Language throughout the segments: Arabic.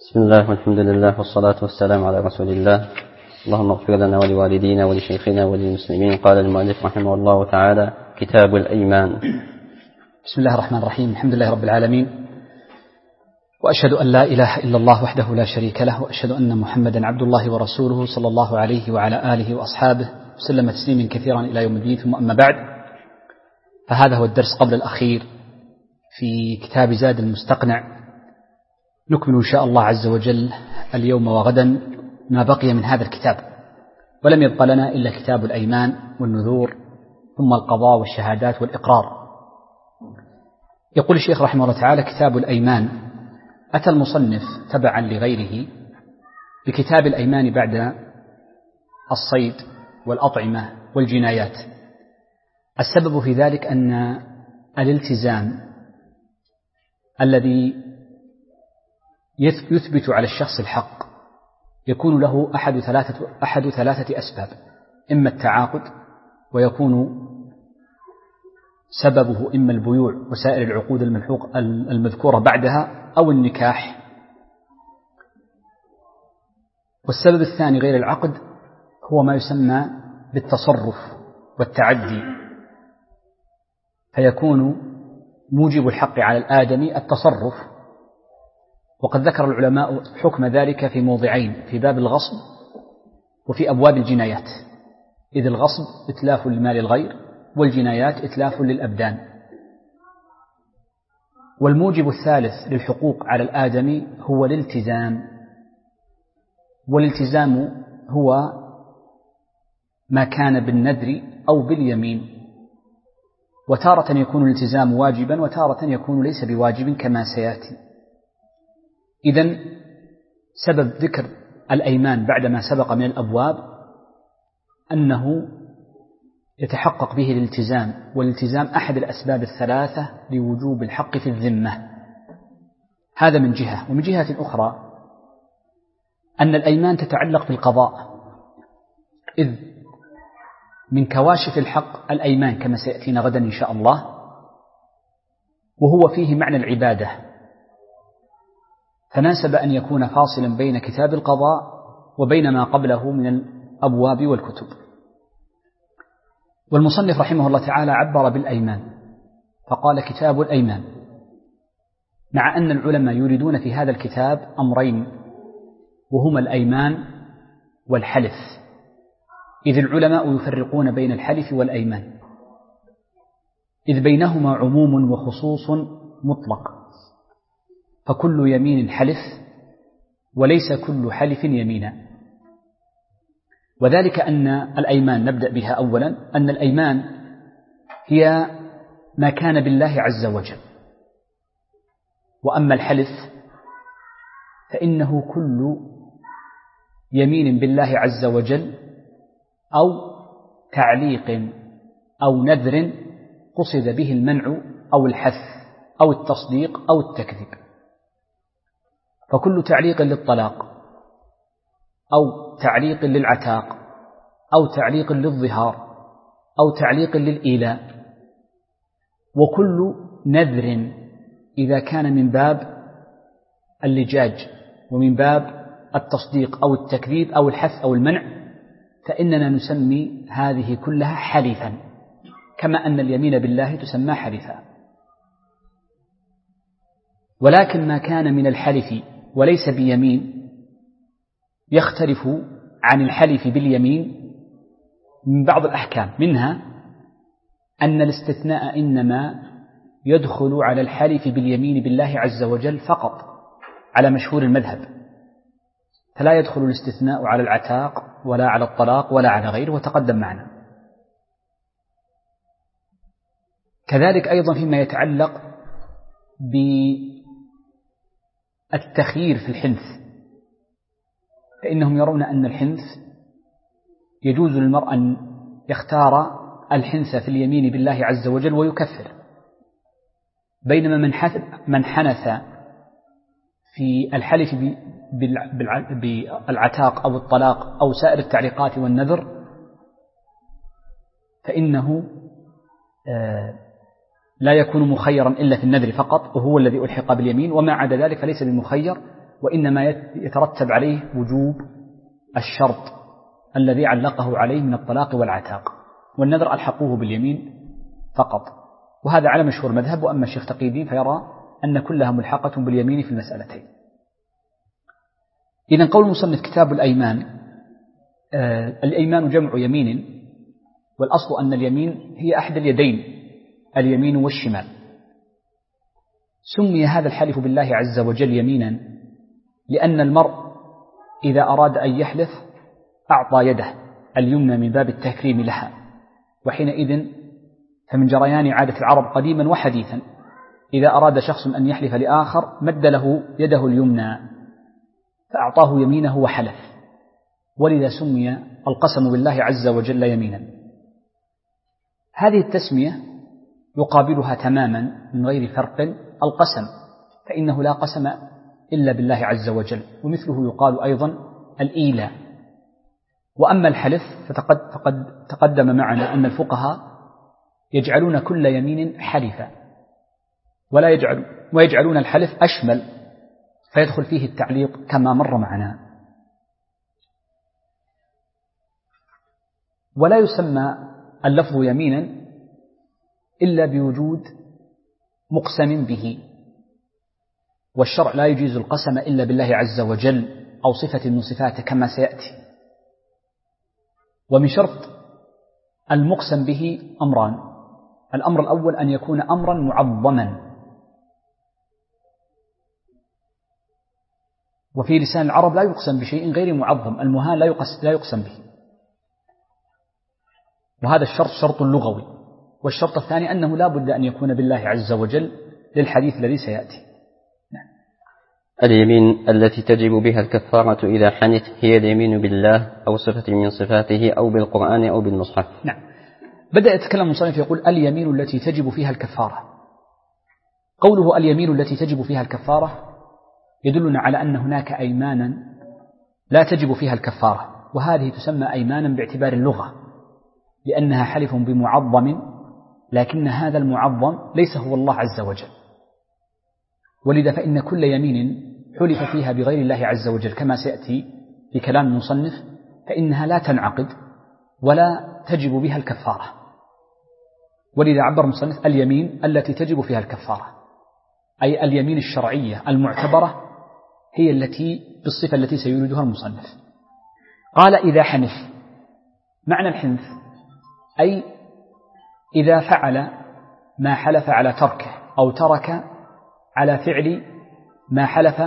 بسم الله والحمد لله والصلاة والسلام على رسول الله. اللهم اغفر لنا ولوالدينا ولشيخنا وللمسلمين. قال المؤلف رحمه الله تعالى: كتاب الأيمان. بسم الله الرحمن الرحيم. الحمد لله رب العالمين، وأشهد أن لا إله إلا الله وحده لا شريك له، وأشهد أن محمدا عبد الله ورسوله صلى الله عليه وعلى آله وأصحابه وسلم تسليما كثيرا إلى يوم الدين. ثم أما بعد، فهذا هو الدرس قبل الأخير في كتاب زاد المستقنع. نكمل إن شاء الله عز وجل اليوم وغدا ما بقي من هذا الكتاب، ولم يبق لنا إلا كتاب الأيمان والنذور، ثم القضاء والشهادات والإقرار. يقول الشيخ رحمه الله تعالى: كتاب الأيمان. أتى المصنف تبعا لغيره بكتاب الأيمان بعد الصيد والأطعمة والجنايات. السبب في ذلك أن الالتزام الذي يثبت على الشخص الحق يكون له أحد ثلاثة أسباب: إما التعاقد، ويكون سببه إما البيوع وسائر العقود المذكورة بعدها، أو النكاح. والسبب الثاني غير العقد هو ما يسمى بالتصرف والتعدي، فيكون موجب الحق على الآدمي التصرف. وقد ذكر العلماء حكم ذلك في موضعين: في باب الغصب وفي أبواب الجنايات، إذ الغصب إتلاف لمال الغير، والجنايات إتلاف للأبدان. والموجب الثالث للحقوق على الآدمي هو الالتزام، والالتزام هو ما كان بالنذر أو باليمين، وتارة يكون الالتزام واجبا وتارة يكون ليس بواجب كما سيأتي. إذن سبب ذكر الأيمان بعدما سبق من الأبواب أنه يتحقق به الالتزام، والالتزام أحد الأسباب الثلاثة لوجوب الحق في الذمة. هذا من جهة. ومن جهة أخرى أن الأيمان تتعلق بالقضاء، إذ من كواشف الحق الأيمان كما سيأتينا غدا إن شاء الله، وهو فيه معنى العبادة، فناسب أن يكون فاصلا بين كتاب القضاء وبين ما قبله من الأبواب والكتب. والمصنف رحمه الله تعالى عبر بالأيمان فقال: كتاب الأيمان، مع أن العلماء يريدون في هذا الكتاب أمرين، وهما الأيمان والحلف، إذ العلماء يفرقون بين الحلف والأيمان، إذ بينهما عموم وخصوص مطلق، فكل يمين حلف وليس كل حلف يمينا. وذلك أن الأيمان، نبدأ بها أولا، أن الأيمان هي ما كان بالله عز وجل، وأما الحلف فإنه كل يمين بالله عز وجل أو تعليق أو نذر قصد به المنع أو الحث أو التصديق أو التكذيب. فكل تعليق للطلاق أو تعليق للعتاق أو تعليق للظهار أو تعليق للإيلاء، وكل نذر إذا كان من باب اللجاج ومن باب التصديق أو التكذيب أو الحث أو المنع، فإننا نسمي هذه كلها حلفا، كما أن اليمين بالله تسمى حلفا. ولكن ما كان من الحلف وليس بيمين يختلف عن الحلف باليمين من بعض الأحكام، منها أن الاستثناء إنما يدخل على الحلف باليمين بالله عز وجل فقط على مشهور المذهب، فلا يدخل الاستثناء على العتاق ولا على الطلاق ولا على غيره، وتقدم معنا. كذلك أيضا فيما يتعلق بالتخيير في الحنث، فإنهم يرون أن الحنث يجوز للمرء أن يختار الحنث في اليمين بالله عز وجل ويكفر، بينما من حنث في الحلف بالعتاق أو الطلاق أو سائر التعليقات والنذر فإنه لا يكون مخيرا إلا في النذر فقط، وهو الذي ألحق باليمين، وما عدا ذلك فليس بمخير، وإنما يترتب عليه وجوب الشرط الذي علقه عليه من الطلاق والعتاق، والنذر ألحقوه باليمين فقط، وهذا على مشهور مذهب. وأما الشيخ تقي الدين فيرى أن كلها ملحقة باليمين في المسألتين. إذن قول المصنف كتاب الأيمان، الأيمان جمع يمين، والأصل أن اليمين هي أحد اليدين، اليمين والشمال. سمي هذا الحلف بالله عز وجل يمينا لأن المرء إذا أراد أن يحلف أعطى يده اليمنى من باب التكريم لها، وحينئذ فمن جريان عادة العرب قديما وحديثا إذا أراد شخص أن يحلف لآخر مد له يده اليمنى فأعطاه يمينه وحلف، ولذا سمي القسم بالله عز وجل يمينا. هذه التسمية يقابلها تماما من غير فرق القسم، فإنه لا قسم إلا بالله عز وجل، ومثله يقال أيضا الإيلاء. وأما الحلف فقد تقدم معنا أن الفقهاء يجعلون كل يمين حلفا ويجعلون الحلف أشمل، فيدخل فيه التعليق كما مر معنا. ولا يسمى اللفظ يمينا إلا بوجود مقسم به، والشرع لا يجيز القسم إلا بالله عز وجل أو صفة من صفاته كما سيأتي. ومن شرط المقسم به أمران: الأمر الأول أن يكون أمرا معظما، وفي لسان العرب لا يقسم بشيء غير معظم، المهان لا يقسم به، وهذا الشرط شرط لغوي. والشرط الثاني أنه لا بد أن يكون بالله عز وجل للحديث الذي سيأتي. اليمين التي تجب بها الكفارة إذا حنث هي اليمين بالله أو صفة من صفاته أو بالقرآن أو بالمصحف. نعم. بدأ يتكلم المصنف يقول اليمين التي تجب فيها الكفارة. قوله اليمين التي تجب فيها الكفارة يدلنا على أن هناك أيمانا لا تجب فيها الكفارة، وهذه تسمى أيمانا باعتبار اللغة لأنها حلف بمعظم، لكن هذا المعظم ليس هو الله عز وجل، ولذا فإن كل يمين حلف فيها بغير الله عز وجل كما سيأتي في كلام المصنف فإنها لا تنعقد ولا تجب بها الكفارة. ولذا عبر المصنف اليمين التي تجب فيها الكفارة، أي اليمين الشرعية المعتبرة هي التي بالصفة التي سيريدها المصنف. قال إذا حنث، معنى الحنث أي إذا فعل ما حلف على تركه أو ترك على فعل ما حلف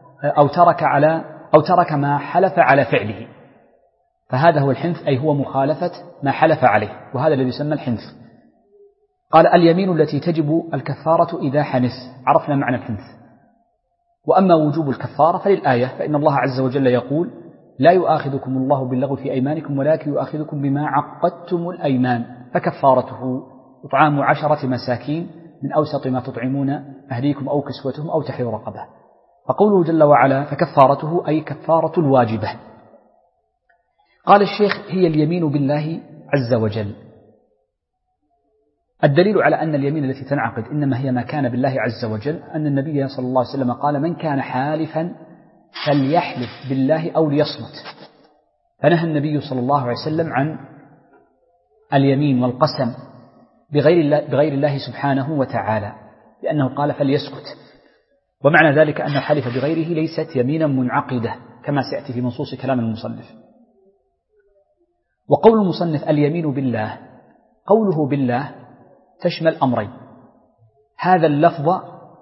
أو ترك ما حلف على فعله، فهذا هو الحنث، أي هو مخالفة ما حلف عليه، وهذا الذي يسمى الحنث. قال اليمين التي تجب الكفارة إذا حنث، عرفنا معنى الحنث. وأما وجوب الكفارة فللآية، فإن الله عز وجل يقول لا يؤاخذكم الله باللغو في أيمانكم ولكن يؤاخذكم بما عقدتم الأيمان، فكفارته إطعام 10 مساكين من أوسط ما تطعمون أهليكم أو كسوتهم أو تحرير رقبة. فقوله جل وعلا فكفارته أي كفارة الواجبة. قال الشيخ هي اليمين بالله عز وجل. الدليل على أن اليمين التي تنعقد إنما هي ما كان بالله عز وجل أن النبي صلى الله عليه وسلم قال من كان حالفا فليحلف بالله أو ليصمت، فنهى النبي صلى الله عليه وسلم عن اليمين والقسم بغير الله سبحانه وتعالى، لأنه قال فليسكت. ومعنى ذلك أن الحلف بغيره ليست يمينا منعقدة كما سيأتي في منصوص كلام المصنف. وقول المصنف اليمين بالله، قوله بالله تشمل أمرين: هذا اللفظ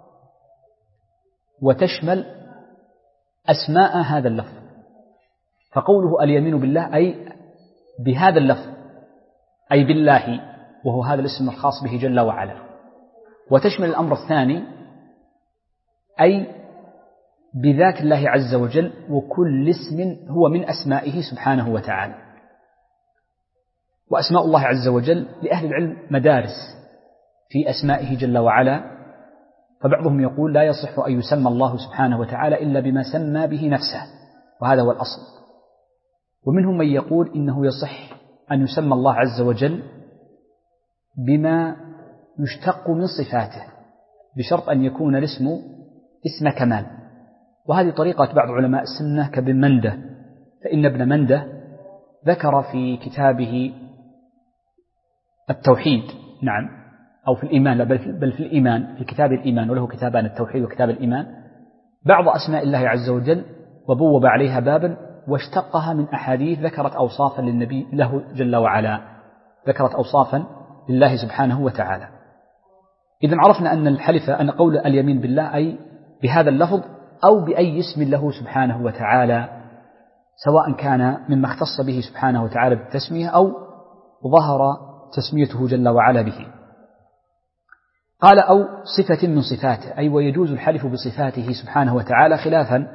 وتشمل أسماء هذا اللفظ. فقوله اليمين بالله أي بهذا اللفظ، أي بالله، وهو هذا الاسم الخاص به جل وعلا. وتشمل الأمر الثاني أي بذات الله عز وجل وكل اسم هو من أسمائه سبحانه وتعالى. وأسماء الله عز وجل لأهل العلم مدارس في أسمائه جل وعلا، فبعضهم يقول لا يصح أن يسمى الله سبحانه وتعالى إلا بما سمى به نفسه، وهذا هو الأصل. ومنهم من يقول إنه يصح أن يسمى الله عز وجل بما يشتق من صفاته بشرط أن يكون الاسم اسم كمال، وهذه طريقة بعض علماء السنة كابن منده، فإن ابن منده ذكر في كتابه التوحيد، نعم، أو في الإيمان، بل في الإيمان، في كتاب الإيمان، وله كتابان، التوحيد وكتاب الإيمان، بعض أسماء الله عز وجل وبوب عليها بابا واشتقها من أحاديث ذكرت أوصافا للنبي له جل وعلا، ذكرت أوصافا لله سبحانه وتعالى. إذن عرفنا أن الحلف، أن قول اليمين بالله أي بهذا اللفظ أو بأي اسم له سبحانه وتعالى، سواء كان مما اختص به سبحانه وتعالى بالتسمية أو ظهر تسميته جل وعلا به. قال أو صفة من صفاته، أي ويجوز الحلف بصفاته سبحانه وتعالى، خلافا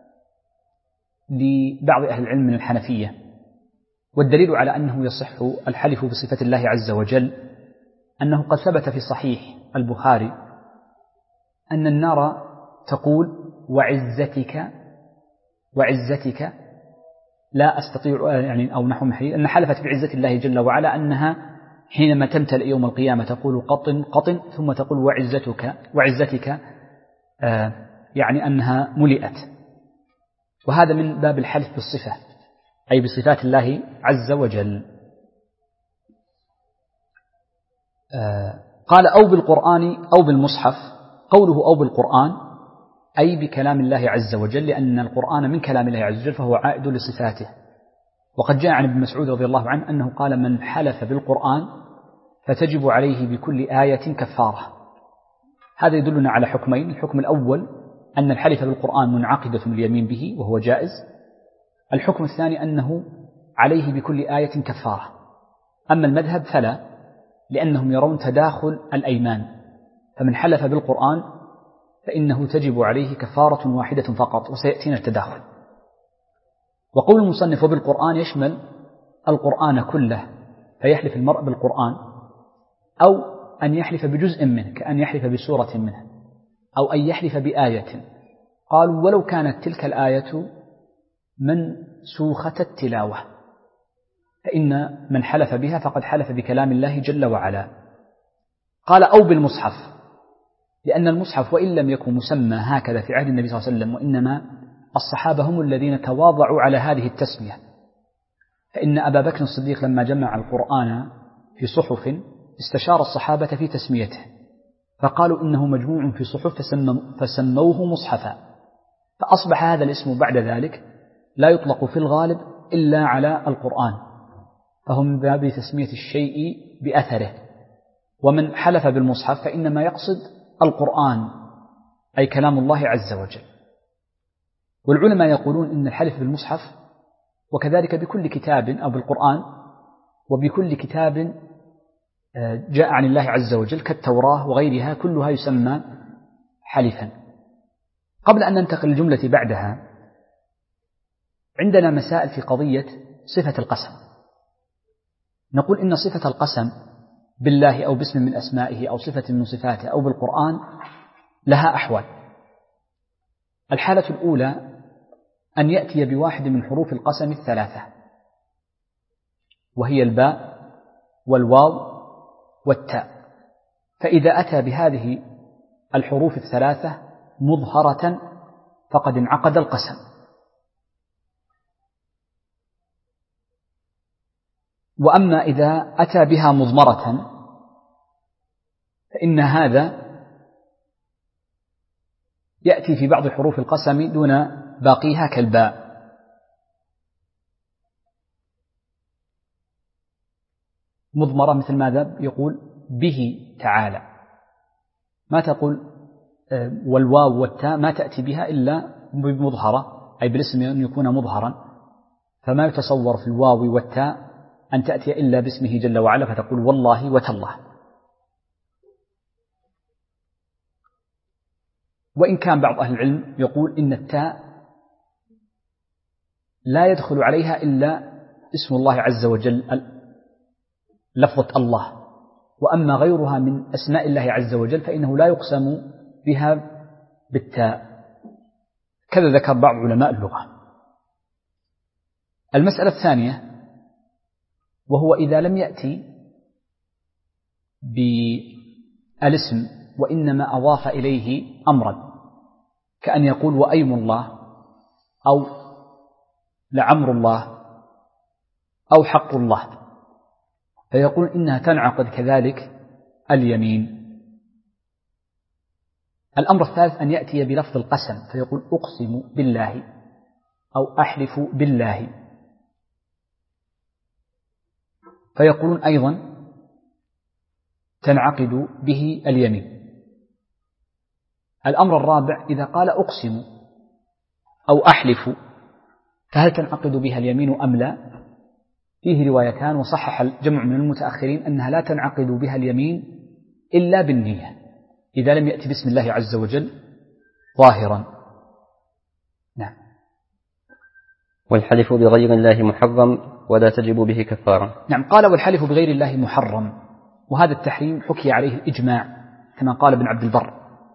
لبعض أهل العلم من الحنفية. والدليل على أنه يصح الحلف بصفة الله عز وجل أنه قد ثبت في صحيح البخاري أن النار تقول وعزتك لا أستطيع، يعني أو نحو محي، أن حلفت بعزة الله جل وعلا أنها حينما تمتلئ يوم القيامة تقول قطن ثم تقول وعزتك يعني أنها ملئت. وهذا من باب الحلف بالصفة، أي بصفات الله عز وجل. قال أو بالقرآن أو بالمصحف، قوله أو بالقرآن أي بكلام الله عز وجل، لأن القرآن من كلام الله عز وجل فهو عائد لصفاته. وقد جاء عن ابن مسعود رضي الله عنه أنه قال من حلف بالقرآن فتجب عليه بكل آية كفارة. هذا يدلنا على حكمين: الحكم الأول أن الحلف بالقرآن منعقدة اليمين به وهو جائز. الحكم الثاني أنه عليه بكل آية كفارة. أما المذهب فلا، لأنهم يرون تداخل الأيمان، فمن حلف بالقرآن فإنه تجب عليه كفارة واحدة فقط، وسيأتينا التداخل. وقول المصنف وبالقرآن يشمل القرآن كله، فيحلف المرء بالقرآن، أو أن يحلف بجزء منه كأن يحلف بسورة منه، أو أن يحلف بآية. قالوا ولو كانت تلك الآية منسوخة التلاوة، فإن من حلف بها فقد حلف بكلام الله جل وعلا. قال أو بالمصحف، لأن المصحف وإن لم يكن مسمى هكذا في عهد النبي صلى الله عليه وسلم، وإنما الصحابة هم الذين تواضعوا على هذه التسمية. فإن أبا بكر الصديق لما جمع القرآن في صحف استشار الصحابة في تسميته، فقالوا إنه مجموع في صحف فسموه مصحفا، فأصبح هذا الاسم بعد ذلك لا يطلق في الغالب إلا على القرآن، فهم من باب تسمية الشيء بأثره. ومن حلف بالمصحف فإنما يقصد القرآن، أي كلام الله عز وجل. والعلماء يقولون إن الحلف بالمصحف وكذلك بكل كتاب أو بالقرآن وبكل كتاب جاء عن الله عز وجل كالتوراة وغيرها كلها يسمى حلفا. قبل أن ننتقل للجملة بعدها، عندنا مسائل في قضية صفة القسم. نقول إن صفة القسم بالله أو باسم من أسمائه أو صفة من صفاته أو بالقرآن لها أحوال. الحالة الأولى أن يأتي بواحد من حروف القسم الثلاثة، وهي الباء والواو والتاء. فإذا أتى بهذه الحروف الثلاثة مظهرة فقد انعقد القسم. وأما إذا أتى بها مضمرة فإن هذا يأتي في بعض حروف القسم دون باقيها كالباء. مضمرة مثل ماذا؟ يقول به تعالى، ما تقول والواو والتاء ما تأتي بها إلا بمظهرة، أي بالاسم أن يكون مظهرا، فما يتصور في الواو والتاء أن تأتي إلا باسمه جل وعلا فتقول والله وتالله. وإن كان بعض أهل العلم يقول إن التاء لا يدخل عليها إلا اسم الله عز وجل لفظة الله، وأما غيرها من أسماء الله عز وجل فإنه لا يقسم بها بالتاء، كذا ذكر بعض علماء اللغة. المسألة الثانية وهو إذا لم يأتي بالاسم وإنما أضاف إليه أمرا، كأن يقول وأيم الله أو لعمر الله أو حق الله، فيقول إنها تنعقد كذلك اليمين. الأمر الثالث أن يأتي بلفظ القسم فيقول أقسم بالله أو أحلف بالله، فيقولون أيضا تنعقد به اليمين. الأمر الرابع إذا قال أقسم أو أحلف فهل تنعقد بها اليمين أم لا؟ فيه روايتان، وصحح الجمع من المتأخرين أنها لا تنعقد بها اليمين إلا بالنية إذا لم يأتي باسم الله عز وجل ظاهرا. نعم. والحلف بغير الله محرم ولا تجب به كفارة. نعم، قال والحلف بغير الله محرم، وهذا التحريم حكي عليه الإجماع كما قال ابن عبد البر،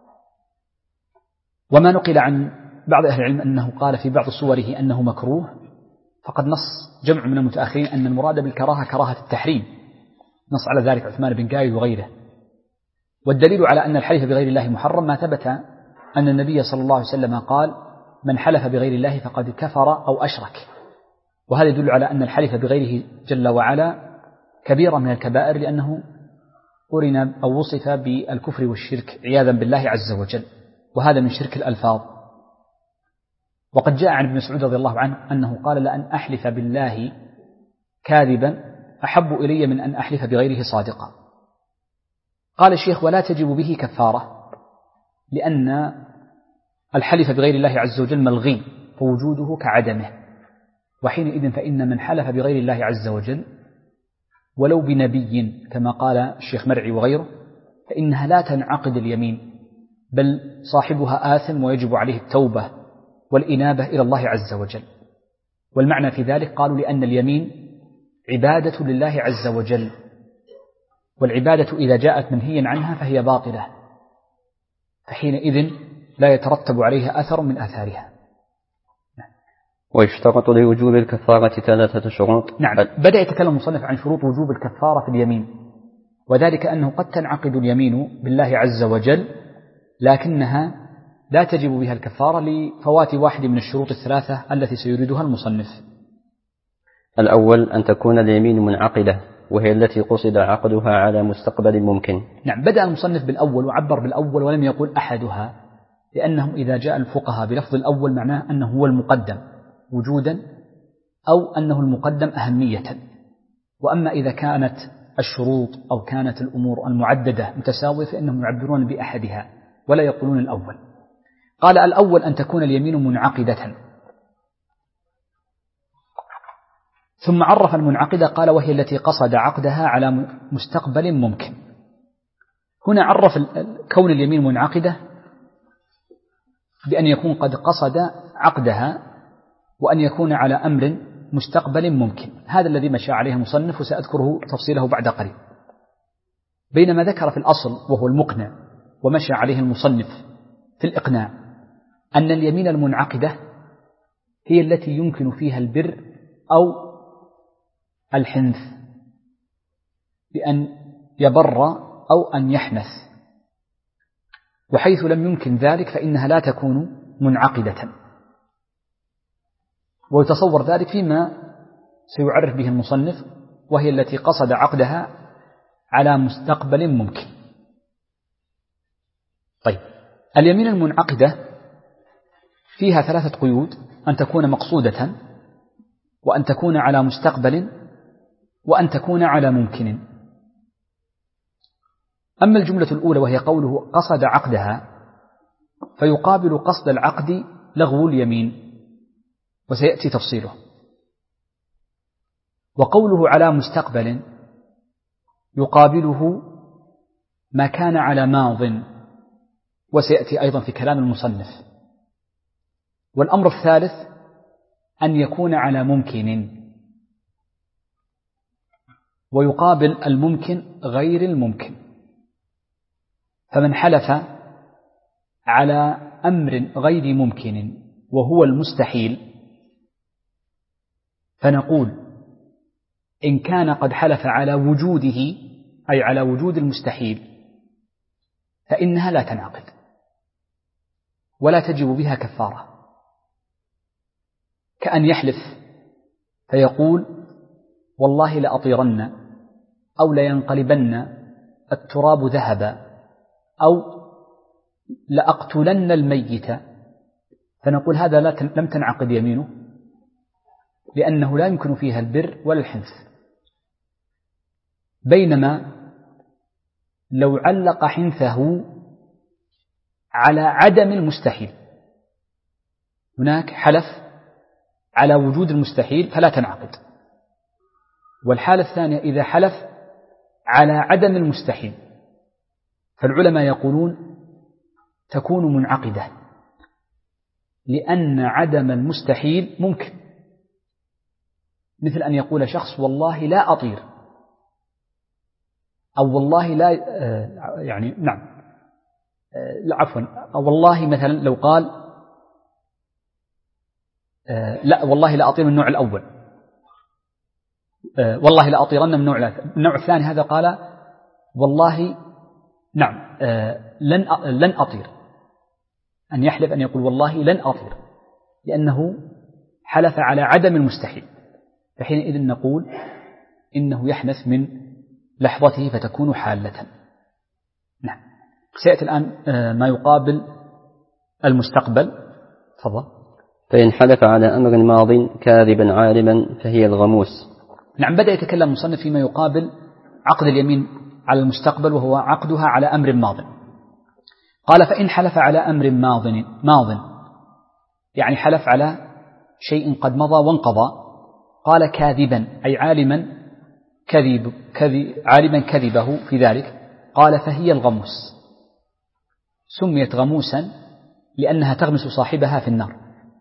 وما نقل عن بعض أهل العلم أنه قال في بعض صوره أنه مكروه، فقد نص جمع من المتأخرين أن المراد بالكراهة كراهة التحريم، نص على ذلك عثمان بن قايد وغيره. والدليل على أن الحلف بغير الله محرم ما ثبت أن النبي صلى الله عليه وسلم قال من حلف بغير الله فقد كفر أو أشرك، وهذا يدل على أن الحلف بغيره جل وعلا كبيرة من الكبائر، لأنه قرن أو وصف بالكفر والشرك عياذا بالله عز وجل، وهذا من شرك الألفاظ. وقد جاء عن ابن مسعود رضي الله عنه أنه قال لأن أحلف بالله كاذبا أحب إلي من أن أحلف بغيره صادقا. قال الشيخ ولا تجب به كفارة، لأن الحلف بغير الله عز وجل ملغي فوجوده كعدمه، وحينئذ فإن من حلف بغير الله عز وجل ولو بنبي كما قال الشيخ مرعي وغيره فإنها لا تنعقد اليمين، بل صاحبها آثم ويجب عليه التوبة والإنابة إلى الله عز وجل. والمعنى في ذلك قالوا لأن اليمين عبادة لله عز وجل، والعبادة إذا جاءت منهيا عنها فهي باطلة، فحينئذ لا يترتب عليها أثر من آثارها. ويشترط لوجوب الكفارة 3 شروط. نعم، بدأ يتكلم المصنف عن شروط وجوب الكفارة في اليمين، وذلك أنه قد تنعقد اليمين بالله عز وجل لكنها لا تجب بها الكفارة لفوات واحد من الشروط 3 التي سيريدها المصنف. الأول أن تكون اليمين منعقدة، وهي التي قصد عقدها على مستقبل ممكن. نعم، بدأ المصنف بالأول وعبر بالأول ولم يقل أحدها، لأنهم إذا جاء الفقهاء بلفظ الأول معناه أنه هو المقدم وجودا أو أنه المقدم أهمية، وأما إذا كانت الشروط أو كانت الأمور المعددة متساوية فإنهم يعبرون بأحدها ولا يقولون الأول. قال الأول أن تكون اليمين منعقدة، ثم عرف المنعقدة قال وهي التي قصد عقدها على مستقبل ممكن. هنا عرف كون اليمين منعقدة بأن يكون قد قصد عقدها وأن يكون على أمر مستقبل ممكن، هذا الذي مشى عليه المصنف وسأذكره تفصيله بعد قليل. بينما ذكر في الأصل وهو المقنع ومشى عليه المصنف في الإقناع أن اليمين المنعقدة هي التي يمكن فيها البر أو الحنث، بأن يبر أو أن يحنث، وحيث لم يمكن ذلك فإنها لا تكون منعقدة. ويتصور ذلك فيما سيعرف به المصنف، وهي التي قصد عقدها على مستقبل ممكن. طيب، اليمين المنعقدة فيها 3 قيود: أن تكون مقصودة، وأن تكون على مستقبل، وأن تكون على ممكن. أما الجملة الأولى وهي قوله قصد عقدها، فيقابل قصد العقد لغو اليمين، وسيأتي تفصيله. وقوله على مستقبل يقابله ما كان على ماض، وسيأتي أيضا في كلام المصنف. والأمر الثالث أن يكون على ممكن، ويقابل الممكن غير الممكن. فمن حلف على أمر غير ممكن وهو المستحيل فنقول إن كان قد حلف على وجوده أي على وجود المستحيل فإنها لا تنعقد. ولا تجب بها كفارة، كأن يحلف فيقول والله لأطيرن أو لينقلبن التراب ذهبا أو لأقتلن الميت، فنقول هذا لم تنعقد يمينه لأنه لا يمكن فيها البر ولا الحنث. بينما لو علق حنثه على عدم المستحيل، هناك حلف على وجود المستحيل فلا تنعقد. والحالة الثانية إذا حلف على عدم المستحيل فالعلماء يقولون تكون منعقدة، لأن عدم المستحيل ممكن، مثل أن يقول شخص والله لا أطير، أو والله لا أو والله مثلا لو قال لا والله لا أطير من النوع الأول، والله لا أطيرن من النوع الثاني، هذا قال والله لن أطير، أن يحلف أن يقول والله لن أطير لأنه حلف على عدم المستحيل، فحينئذ نقول إنه يحنث من لحظته فتكون حالة. نعم. سيأتي الآن ما يقابل المستقبل. تفضل. فإن حلف على أمر ماض كاذبا عالما فهي الغموس. نعم. بدأ يتكلم المصنف فيما يقابل عقد اليمين على المستقبل، وهو عقدها على أمر ماض. قال فإن حلف على أمر ماض يعني حلف على شيء قد مضى وانقضى، قال كاذبا أي عالما كذبه في ذلك، قال فهي الغموس. سميت غموسا لأنها تغمس صاحبها في النار،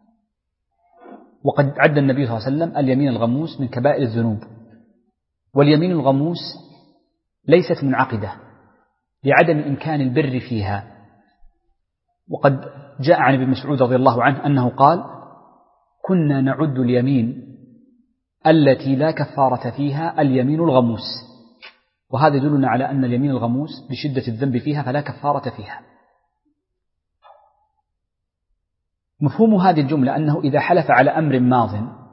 وقد عد النبي صلى الله عليه وسلم اليمين الغموس من كبائر الذنوب. واليمين الغموس ليست منعقدة لعدم إمكان البر فيها، وقد جاء عن ابن مسعود رضي الله عنه أنه قال كنا نعد اليمين التي لا كفارة فيها اليمين الغموس، وهذا يدلنا على أن اليمين الغموس بشدة الذنب فيها فلا كفارة فيها. مفهوم هذه الجملة أنه إذا حلف على أمر ماض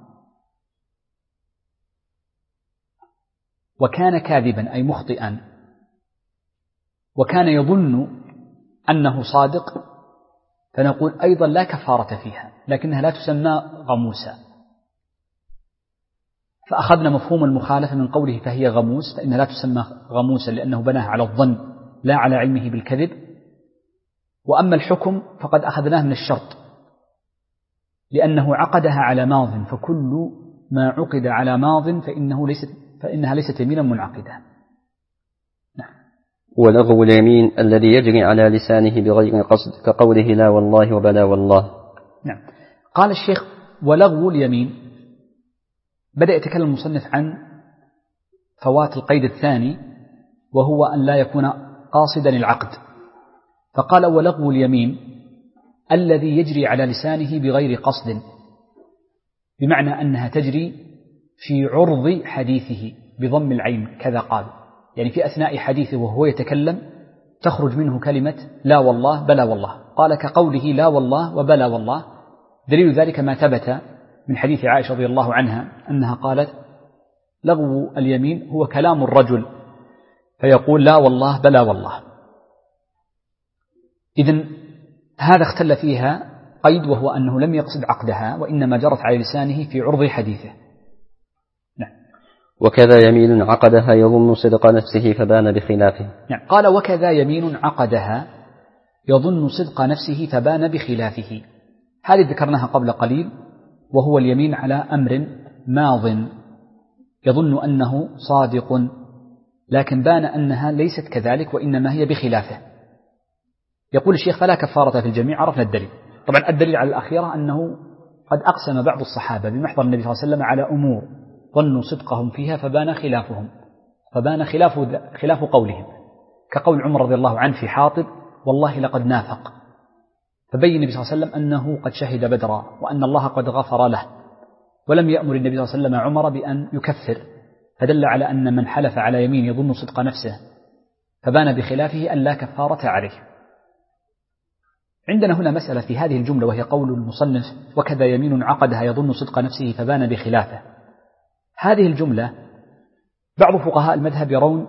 وكان كاذبا أي مخطئا وكان يظن أنه صادق، فنقول أيضا لا كفارة فيها، لكنها لا تسمى غموسا. فأخذنا مفهوم المخالفة من قوله فهي غموس، فإنها لا تسمى غموسا لأنه بناها على الظن لا على علمه بالكذب. وأما الحكم فقد أخذناه من الشرط لأنه عقدها على ماض، فكل ما عقد على ماض فإنها ليست يمينا منعقدة. نعم. ولغو اليمين الذي يجري على لسانه بغير قصد كقوله لا والله وبلا والله. نعم. قال الشيخ ولغو اليمين، بدأ يتكلم المصنف عن فوات القيد الثاني وهو أن لا يكون قاصدا العقد، فقال ولغو اليمين الذي يجري على لسانه بغير قصد، بمعنى أنها تجري في عرض حديثه بضم العين كذا قال، يعني في أثناء حديثه وهو يتكلم تخرج منه كلمة لا والله بلا والله، قال كقوله لا والله وبلا والله. دليل ذلك ما ثبت من حديث عائشة رضي الله عنها أنها قالت لغو اليمين هو كلام الرجل فيقول لا والله بلا والله. إذن هذا اختل فيها قيد، وهو أنه لم يقصد عقدها وإنما جرت على لسانه في عرض حديثه. نعم. وكذا يمين عقدها يظن صدق نفسه فبان بخلافه. نعم. قال وكذا يمين عقدها يظن صدق نفسه فبان بخلافه، هذه ذكرناها قبل قليل، وهو اليمين على أمر ماض يظن أنه صادق لكن بان أنها ليست كذلك وإنما هي بخلافه. يقول الشيخ فلا كفارة في الجميع. عرفنا الدليل. طبعا الدليل على الأخيرة أنه قد أقسم بعض الصحابة بمحضر النبي صلى الله عليه وسلم على أمور ظنوا صدقهم فيها فبان خلافهم، فبان خلاف قولهم، كقول عمر رضي الله عنه في حاطب والله لقد نافق، فبين النبي صلى الله عليه وسلم أنه قد شهد بدرا وأن الله قد غفر له، ولم يأمر النبي صلى الله عليه وسلم عمر بأن يكفر، فدل على أن من حلف على يمين يظن صدق نفسه فبان بخلافه أن لا كفارة عليه. عندنا هنا مسألة في هذه الجملة، وهي قول المصنف وكذا يمين عقدها يظن صدق نفسه فبان بخلافه. هذه الجملة بعض فقهاء المذهب يرون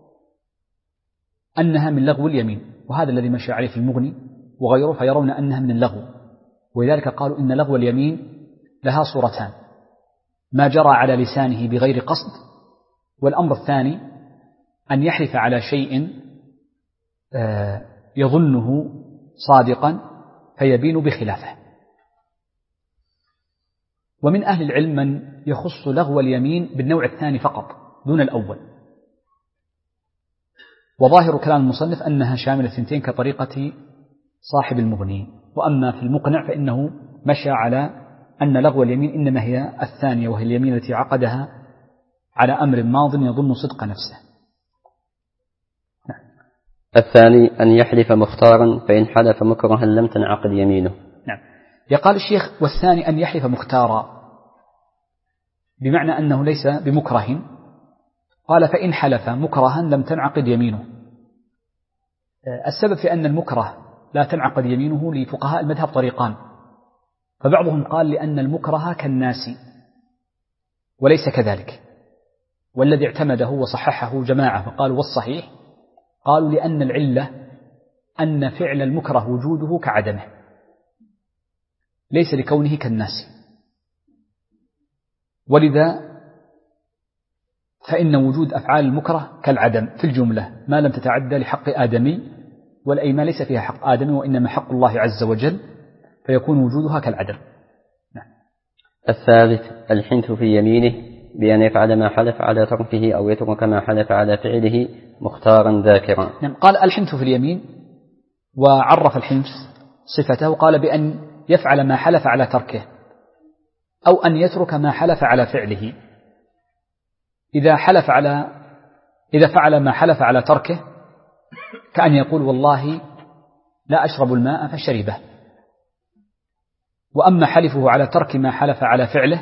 أنها من لغو اليمين، وهذا الذي مشى عليه في المغني وغيره، فيرون أنها من اللغو، ولذلك قالوا إن لغو اليمين لها صورتان: ما جرى على لسانه بغير قصد، والأمر الثاني أن يحلف على شيء يظنه صادقا فيبين بخلافه. ومن أهل العلم من يخص لغو اليمين بالنوع الثاني فقط دون الأول، وظاهر كلام المصنف أنها شاملة الثنتين كطريقة صاحب المغني. وأما في المقنع فإنه مشى على أن لغو اليمين إنما هي الثانية، وهي اليمين التي عقدها على أمر ماض يظن صدق نفسه. الثاني أن يحلف مختارا فإن حلف مكرها لم تنعقد يمينه. نعم. يقال الشيخ والثاني أن يحلف مختارا، بمعنى أنه ليس بمكره. قال فإن حلف مكرها لم تنعقد يمينه. السبب في أن المكره لا تنعقد يمينه لفقهاء المذهب طريقان، فبعضهم قال لأن المكره كالناس وليس كذلك، والذي اعتمده وصححه جماعة فقالوا والصحيح قالوا لأن العلة أن فعل المكره وجوده كعدمه ليس لكونه كالناس، ولذا فإن وجود أفعال المكره كالعدم في الجملة ما لم تتعدى لحق آدمي، والأيمان ليس فيها حق آدمي وإنما حق الله عز وجل، فيكون وجودها كالعدم. نعم. الثالث الحنث في يمينه بأن يفعل ما حلف على تركه أو يترك ما حلف على فعله مختارا ذاكرا. نعم. قال الحنث في اليمين، وعرف الحنث صفته، قال بأن يفعل ما حلف على تركه أو أن يترك ما حلف على فعله. إذا فعل ما حلف على تركه كأن يقول والله لا أشرب الماء فشربه. وأما حلفه على ترك ما حلف على فعله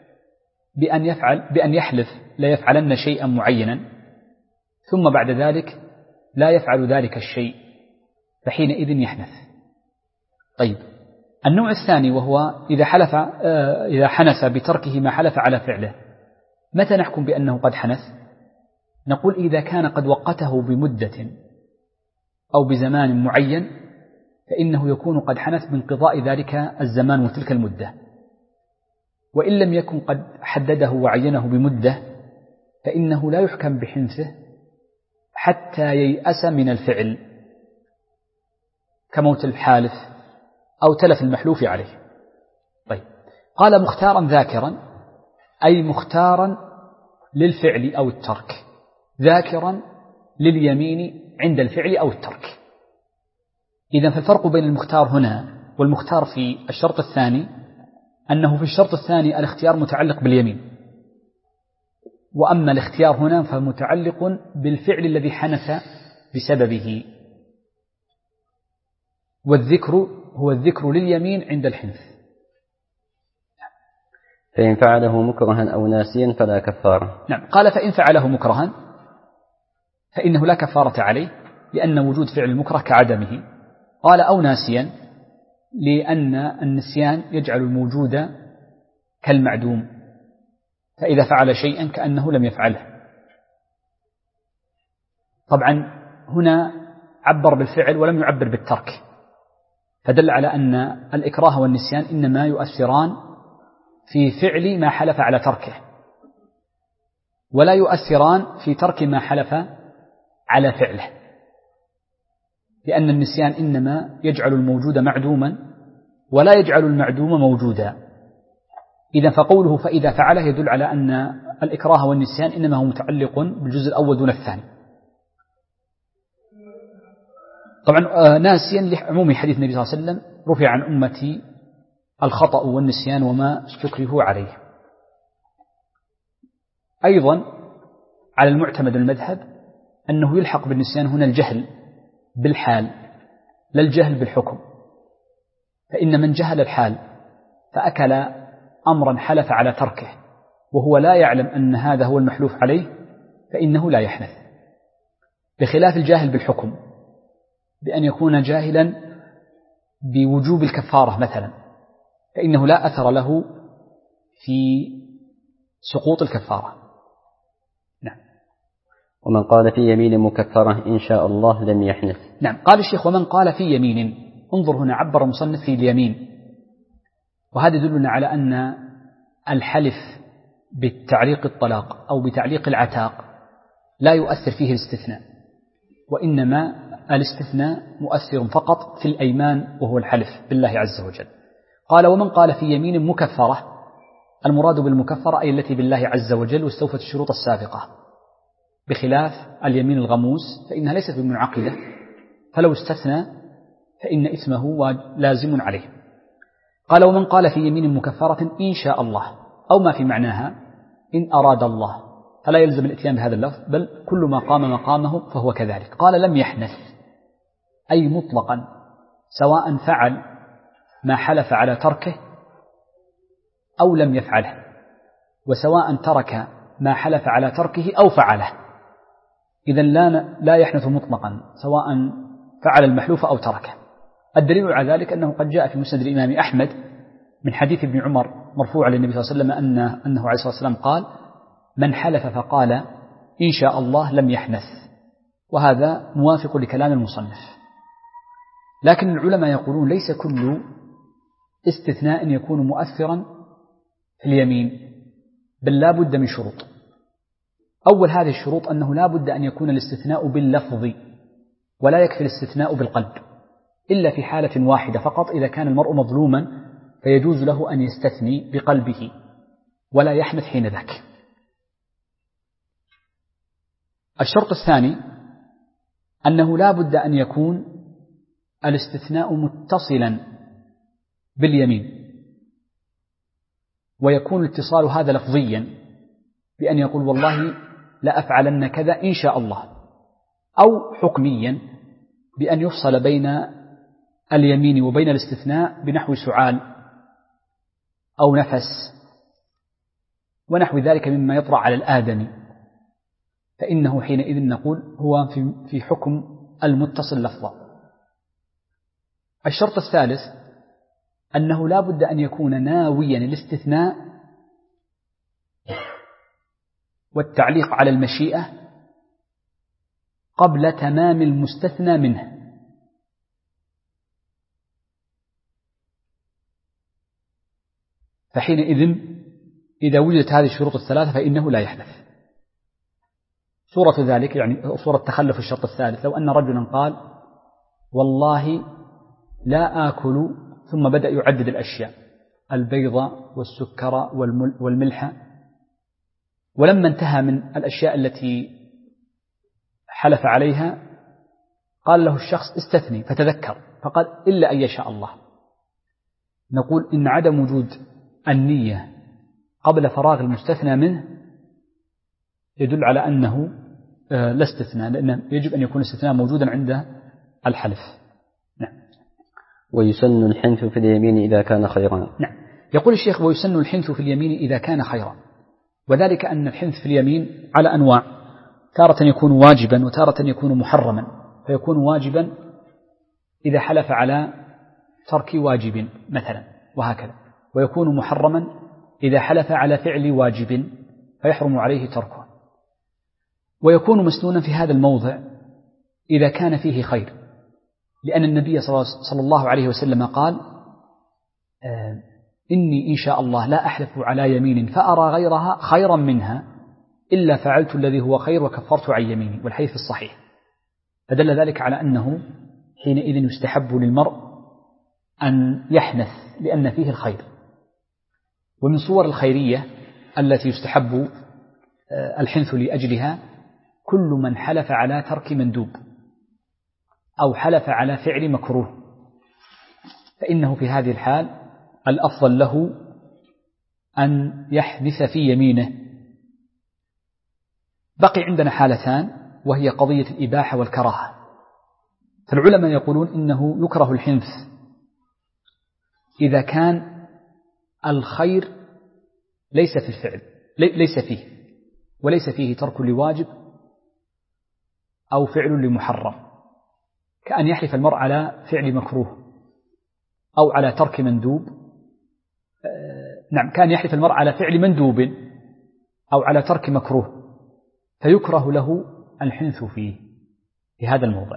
بأن يحلف لا يفعلن شيئا معينا ثم بعد ذلك لا يفعل ذلك الشيء، فحينئذ يحنث. طيب، النوع الثاني وهو إذا حنث بتركه ما حلف على فعله، متى نحكم بأنه قد حنث؟ نقول إذا كان قد وقته بمدة أو بزمان معين فإنه يكون قد حنث بانقضاء ذلك الزمان وتلك المدة، وإن لم يكن قد حدده وعينه بمدة فإنه لا يحكم بحنثه حتى ييأس من الفعل كموت الحالف أو تلف المحلوف عليه. طيب، قال مختارا ذاكرا أي مختارا للفعل أو الترك، ذاكرا لليمين عند الفعل أو الترك. إذن فالفرق بين المختار هنا والمختار في الشرط الثاني أنه في الشرط الثاني الاختيار متعلق باليمين، وأما الاختيار هنا فمتعلق بالفعل الذي حنث بسببه، والذكر هو الذكر لليمين عند الحنث. فإن فعله مكرها أو ناسيا فلا كفارة. نعم. قال فإن فعله مكرها فإنه لا كفارة عليه لأن وجود فعل المكره كعدمه. قال أو ناسيا لأن النسيان يجعل الموجود كالمعدوم، فإذا فعل شيئا كأنه لم يفعله. طبعا هنا عبر بالفعل ولم يعبر بالترك، فدل على أن الإكراه والنسيان إنما يؤثران في فعل ما حلف على تركه، ولا يؤثران في ترك ما حلف على فعله، لأن النسيان إنما يجعل الموجود معدوما ولا يجعل المعدوم موجودا. إذا فقوله فإذا فعله يدل على أن الإكراه والنسيان إنما هو متعلق بالجزء الأول دون الثاني. طبعا ناسيا لعموم حديث النبي صلى الله عليه وسلم رفع عن أمتي الخطأ والنسيان وما استكرهوا عليه. أيضا على المعتمد المذهب أنه يلحق بالنسيان هنا الجهل بالحال لا الجهل بالحكم، فإن من جهل الحال فأكل أمرا حلف على تركه وهو لا يعلم أن هذا هو المحلوف عليه فإنه لا يحنث، بخلاف الجاهل بالحكم بأن يكون جاهلا بوجوب الكفارة مثلا، فإنه لا أثر له في سقوط الكفارة. نعم. ومن قال في يمين مكفرة إن شاء الله لم يحنث. نعم. قال الشيخ ومن قال في يمين، انظر هنا عبر المصنف في اليمين، وهذا يدلنا على أن الحلف بالتعليق الطلاق أو بتعليق العتاق لا يؤثر فيه الاستثناء، وإنما الاستثناء مؤثر فقط في الأيمان وهو الحلف بالله عز وجل. قال ومن قال في يمين مكفرة، المراد بالمكفرة أي التي بالله عز وجل واستوفت الشروط السابقة، بخلاف اليمين الغموس فإنها ليست بمنعقدة، فلو استثنى فإن إثمه لازم عليه. قال ومن قال في يمين مكفرة إن شاء الله، أو ما في معناها إن أراد الله، فلا يلزم الاتيان بهذا اللفظ، بل كل ما قام مقامه فهو كذلك. قال لم يحنث أي مطلقا، سواء فعل ما حلف على تركه أو لم يفعله، وسواء ترك ما حلف على تركه أو فعله، إذن لا يحنث مطلقا سواء فعل المحلوف أو تركه. الدليل على ذلك أنه قد جاء في مسند الإمام أحمد من حديث ابن عمر مرفوعا للنبي صلى الله عليه وسلم أنه عليه الصلاة والسلام قال من حلف فقال إن شاء الله لم يحنث، وهذا موافق لكلام المصنف. لكن العلماء يقولون ليس كل استثناء يكون مؤثرا في اليمين، بل لا بد من شروط. أول هذه الشروط أنه لا بد أن يكون الاستثناء باللفظ، ولا يكفي الاستثناء بالقلب، إلا في حالة واحدة فقط، إذا كان المرء مظلوما فيجوز له أن يستثني بقلبه ولا يحنث حين ذاك. الشرط الثاني أنه لا بد أن يكون الاستثناء متصلا باليمين، ويكون الاتصال هذا لفظيا بأن يقول والله لا أفعلن كذا إن شاء الله، أو حكميا بأن يفصل بين اليمين وبين الاستثناء بنحو سعال أو نفس ونحو ذلك مما يطرأ على الآدمي، فإنه حينئذ نقول هو في حكم المتصل لفظا. الشرط الثالث أنه لا بد أن يكون ناويا الاستثناء والتعليق على المشيئة قبل تمام المستثنى منه، فحينئذ إذا وجدت هذه الشروط الثلاثة فإنه لا يحدث. صورة ذلك يعني صورة تخلف الشرط الثالث، لو أن رجلا قال والله لا آكل، ثم بدأ يعدد الأشياء البيضة والسكر والملح، ولما انتهى من الأشياء التي حلف عليها قال له الشخص استثني، فتذكر فقال إلا أن يشاء الله، نقول إن عدم وجود النية قبل فراغ المستثنى منه يدل على أنه لا استثناء، لأنه يجب أن يكون الاستثناء موجودا عند الحلف. نعم. ويسن الحنث في اليمين إذا كان خيرا. نعم. يقول الشيخ ويسن الحنث في اليمين إذا كان خيرا، وذلك أن الحنث في اليمين على أنواع، تارة يكون واجبا وتارة يكون محرما، فيكون واجبا إذا حلف على ترك واجب مثلا وهكذا، ويكون محرما إذا حلف على فعل واجب فيحرم عليه تركه، ويكون مسنونا في هذا الموضع إذا كان فيه خير، لأن النبي صلى الله عليه وسلم قال إني إن شاء الله لا أحلف على يمين فأرى غيرها خيرا منها إلا فعلت الذي هو خير وكفرت عن يميني، والحديث الصحيح. فدل ذلك على أنه حينئذ يستحب للمرء أن يحنث لأن فيه الخير. ومن صور الخيرية التي يستحب الحنث لأجلها كل من حلف على ترك مندوب أو حلف على فعل مكروه، فإنه في هذه الحال الأفضل له أن يحنث في يمينه. بقي عندنا حالتان، وهي قضية الإباحة والكراهة. فالعلماء يقولون إنه يكره الحنث إذا كان الخير ليس في الفعل، ليس فيه، وليس فيه ترك لواجب أو فعل لمحرم، كأن يحلف المرء على فعل مكروه أو على ترك مندوب، نعم كان يحلف المرء على فعل مندوب أو على ترك مكروه، فيكره له الحنث فيه في هذا الموضع.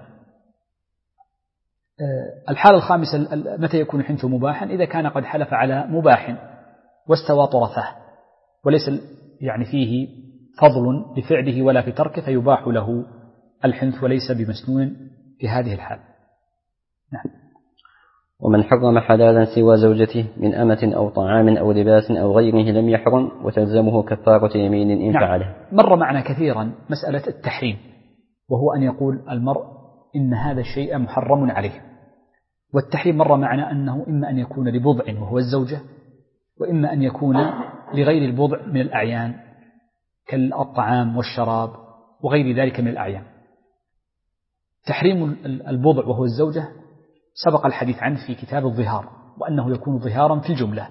الحالة الخامسة متى يكون الحنث مباحا؟ إذا كان قد حلف على مباح واستوى طرفه وليس يعني فيه فضل لفعله ولا في تركه، فيباح له الحنث وليس بمسنون في هذه الحال. نعم. ومن حرم حلالا سوى زوجته من أمة أو طعام أو لباس أو غيره لم يحرم وتلزمه كفارة يمين إن فعله. مر معنا كثيرا مسألة التحريم، وهو أن يقول المرء إن هذا الشيء محرم عليه. والتحريم مر معنا أنه إما أن يكون لبضع وهو الزوجة، وإما أن يكون لغير البضع من الأعيان كالطعام والشراب وغير ذلك من الأعيان. تحريم البضع وهو الزوجة سبق الحديث عنه في كتاب الظهار، وأنه يكون ظهارا في الجملة.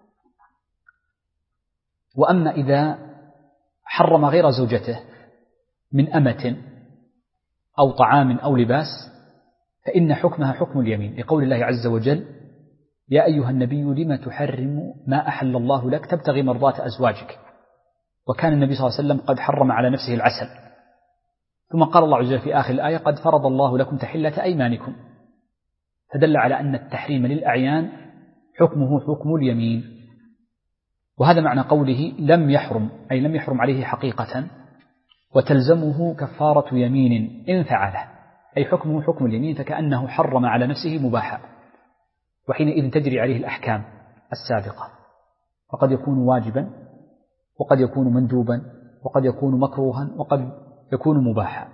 وأما إذا حرم غير زوجته من أمة أو طعام أو لباس فإن حكمها حكم اليمين، لقول الله عز وجل: يا أيها النبي لم تحرم ما أحل الله لك تبتغي مرضات أزواجك. وكان النبي صلى الله عليه وسلم قد حرم على نفسه العسل، ثم قال الله عز وجل في آخر الآية: قد فرض الله لكم تحلة أيمانكم، فدل على أن التحريم للأعيان حكمه حكم اليمين. وهذا معنى قوله لم يحرم، أي لم يحرم عليه حقيقة، وتلزمه كفارة يمين إن فعله، أي حكمه حكم اليمين، فكأنه حرم على نفسه مباحا، وحينئذ تجري عليه الأحكام السابقة، فقد يكون واجبا وقد يكون مندوبا وقد يكون مكروها وقد يكون مباحا.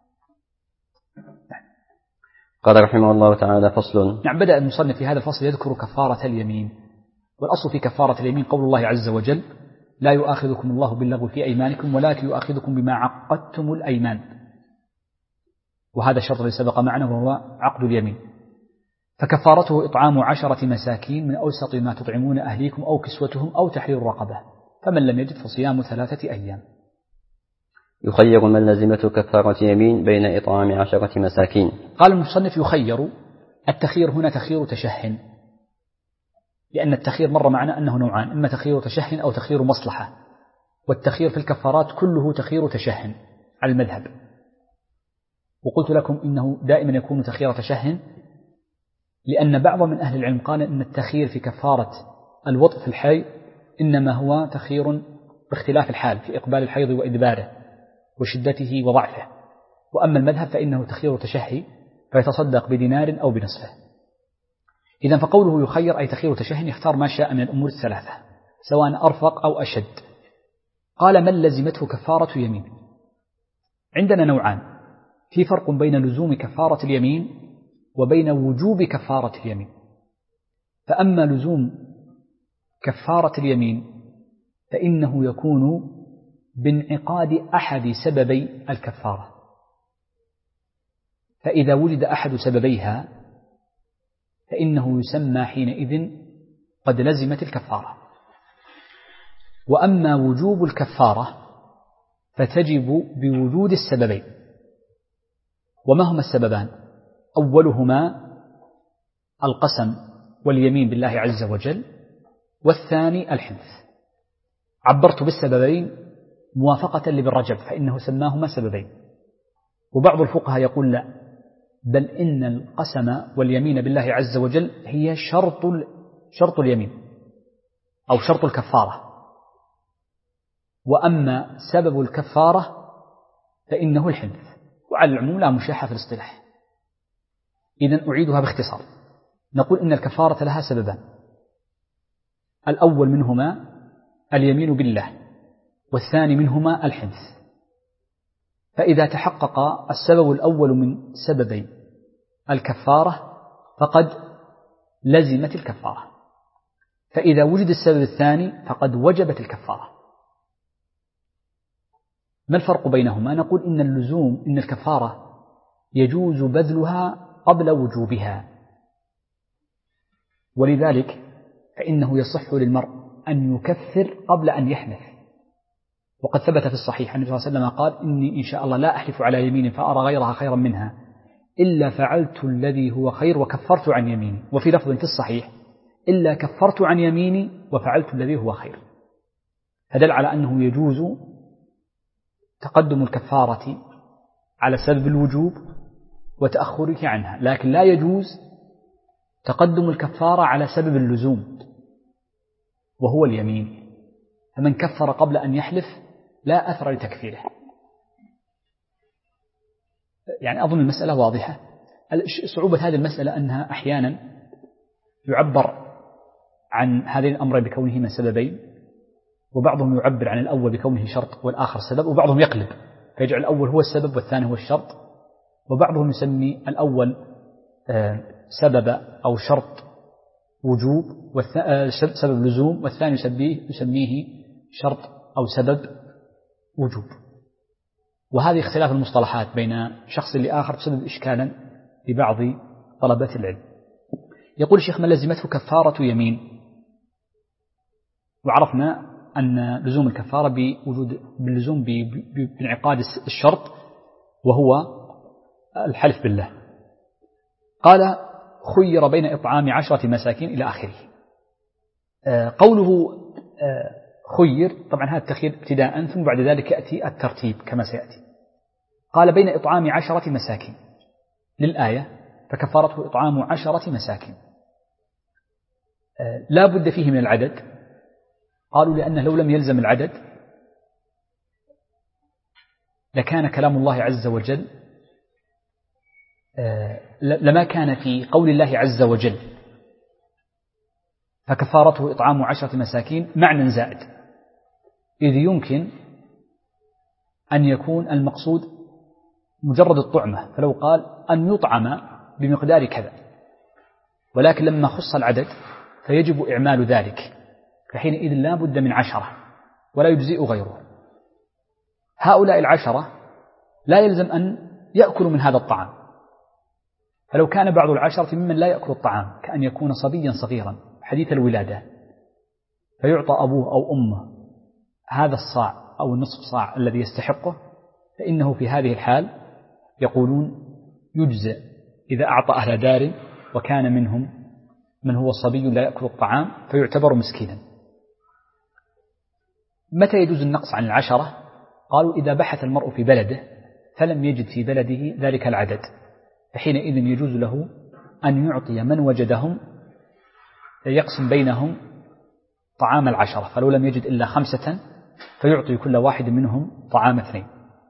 قال رحمه الله تعالى: فصل. نعم. بدأ المصنف في هذا الفصل يذكر كفارة اليمين. والأصل في كفارة اليمين قول الله عز وجل: لا يؤاخذكم الله باللغو في أيمانكم ولكن يؤاخذكم بما عقدتم الأيمان. وهذا الشرط الذي سبق معنا وهو عقد اليمين. فكفارته إطعام 10 مساكين من أوسط ما تطعمون أهليكم أو كسوتهم أو تحرير رقبة، فمن لم يجد فصيام 3 أيام. يخير من لزمته كفارة يمين بين إطعام 10 مساكين. قال المصنف: يخير. التخيير هنا تخيير تشه، لأن التخيير مر معنا أنه نوعان: إما تخيير تشه أو تخيير مصلحة، والتخيير في الكفارات كله تخيير تشه على المذهب. وقلت لكم إنه دائما يكون تخيير تشه، لأن بعض من أهل العلم قال إن التخيير في كفارة الوطء في الحي إنما هو تخيير باختلاف الحال في إقبال الحيض وإدباره وشدته وضعفه، وأما المذهب فإنه تخيير تشهي، فيتصدق بدينار أو بنصفه. إذن فقوله يخير أي تخيير تشهي، يختار ما شاء من الأمور 3 سواء أرفق أو أشد. قال: من لزمته كفارة يمين. عندنا نوعان: في فرق بين لزوم كفارة اليمين وبين وجوب كفارة اليمين. فأما لزوم كفارة اليمين فإنه يكون بانعقاد أحد سببي الكفارة، فإذا وجد أحد سببيها فإنه يسمى حينئذ قد لزمت الكفارة. وأما وجوب الكفارة فتجب بوجود السببين. وما هما السببان؟ أولهما القسم واليمين بالله عز وجل، والثاني الحنث. عبرت بالسببين موافقة لابن رجب فإنه سماهما سببين. وبعض الفقهاء يقول لا، بل إن القسم واليمين بالله عز وجل هي شرط اليمين أو شرط الكفارة، وأما سبب الكفارة فإنه الحنث. وعلى العموم لا مشاحة في الاصطلاح. إذن أعيدها باختصار. نقول إن الكفارة لها سببان: الأول منهما اليمين بالله، والثاني منهما الحنث. فإذا تحقق السبب الأول من سببي الكفارة فقد لزمت الكفارة، فإذا وجد السبب الثاني فقد وجبت الكفارة. ما الفرق بينهما؟ نقول إن الكفارة يجوز بذلها قبل وجوبها، ولذلك فإنه يصح للمرء أن يكفر قبل أن يحنث. وقد ثبت في الصحيح أن النبي صلى الله عليه وسلم قال: إني إن شاء الله لا أحلف على يمين فأرى غيرها خيرا منها إلا فعلت الذي هو خير وكفرت عن يميني، وفي لفظ في الصحيح إلا كفرت عن يميني وفعلت الذي هو خير. فدل على أنه يجوز تقدم الكفارة على سبب الوجوب وتأخرك عنها، لكن لا يجوز تقدم الكفارة على سبب اللزوم وهو اليمين. فمن كفر قبل أن يحلف لا أثر لتكفيره. يعني أظن المسألة واضحة. صعوبة هذه المسألة أنها أحيانا يعبر عن هذين الأمرين بكونهما سببين، وبعضهم يعبر عن الأول بكونه شرط والآخر سبب، وبعضهم يقلب فيجعل الأول هو السبب والثاني هو الشرط، وبعضهم يسمي الأول سبب أو شرط وجوب سبب لزوم، والثاني يسميه شرط أو سبب وجوب. وهذه اختلاف المصطلحات بين شخص لآخر تسبب إشكالا لبعض طلبة العلم. يقول الشيخ: من لزمته كفارة يمين. وعرفنا أن لزوم الكفارة باللزوم بانعقاد الشرط وهو الحلف بالله. قال: خير بين إطعام 10 مساكين إلى آخره. قوله خير طبعا هذا التخيير ابتداء، ثم بعد ذلك يأتي الترتيب كما سيأتي. قال: بين إطعام 10 مساكين للآية، فكفارته إطعام 10 مساكين. لا بد فيه من العدد. قالوا لأنه لو لم يلزم العدد لكان كلام الله عز وجل لما كان في قول الله عز وجل فكفارته إطعام 10 مساكين معنى زائد، إذ يمكن أن يكون المقصود مجرد الطعمة، فلو قال أن يطعم بمقدار كذا، ولكن لما خص العدد فيجب إعمال ذلك، فحينئذ لا بد من 10 ولا يجزئ غيره. هؤلاء 10 لا يلزم أن يأكلوا من هذا الطعام، فلو كان بعض 10 ممن لا يأكل الطعام كأن يكون صبيا صغيرا حديث الولادة فيعطى أبوه أو أمه هذا الصاع أو النصف صاع الذي يستحقه، فإنه في هذه الحال يقولون يجزئ إذا أعطى أهل دار وكان منهم من هو صبي لا يأكل الطعام فيعتبر مسكينا. متى يجوز النقص عن 10؟ قالوا: إذا بحث المرء في بلده فلم يجد في بلده ذلك العدد، فحينئذ يجوز له أن يعطي من وجدهم يقسم بينهم طعام 10، فلو لم يجد إلا 5 فيعطي كل واحد منهم طعام 2.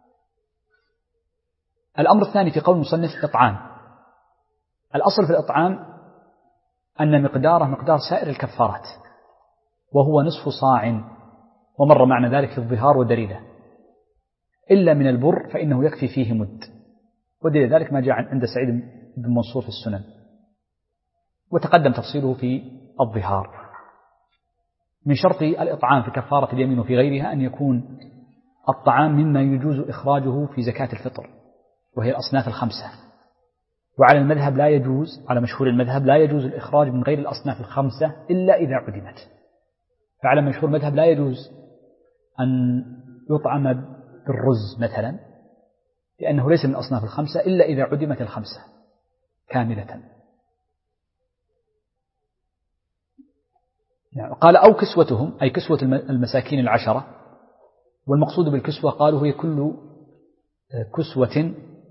الأمر الثاني في قول المصنف إطعام. الأصل في الإطعام أن مقداره مقدار سائر الكفارات، وهو نصف صاع، ومر معنى ذلك في الظهار ودليله، إلا من البر فإنه يكفي فيه مد، ودليل ذلك ما جاء عند سعيد بن منصور في السنن، وتقدم تفصيله في الظهار. من شرط الإطعام في كفارة اليمين وفي غيرها أن يكون الطعام مما يجوز إخراجه في زكاة الفطر، وهي الأصناف 5. وعلى المذهب لا يجوز، على مشهور المذهب لا يجوز الإخراج من غير الأصناف 5 إلا إذا عدمت. فعلى مشهور المذهب لا يجوز أن يطعم بالرز مثلا، لأنه ليس من الأصناف 5 إلا إذا عدمت 5 كاملة. يعني قال: أو كسوتهم، أي كسوة المساكين 10، والمقصود بالكسوة قالوا هي كل كسوة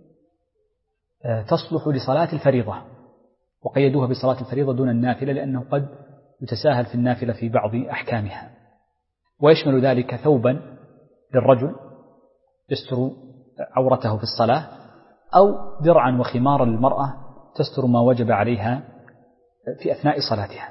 تصلح لصلاة الفريضة، وقيدوها بصلاة الفريضة دون النافلة لأنه قد يتساهل في النافلة في بعض أحكامها. ويشمل ذلك ثوبا للرجل يستر عورته في الصلاة، أو درعا وخمارا للمرأة تستر ما وجب عليها في أثناء صلاتها.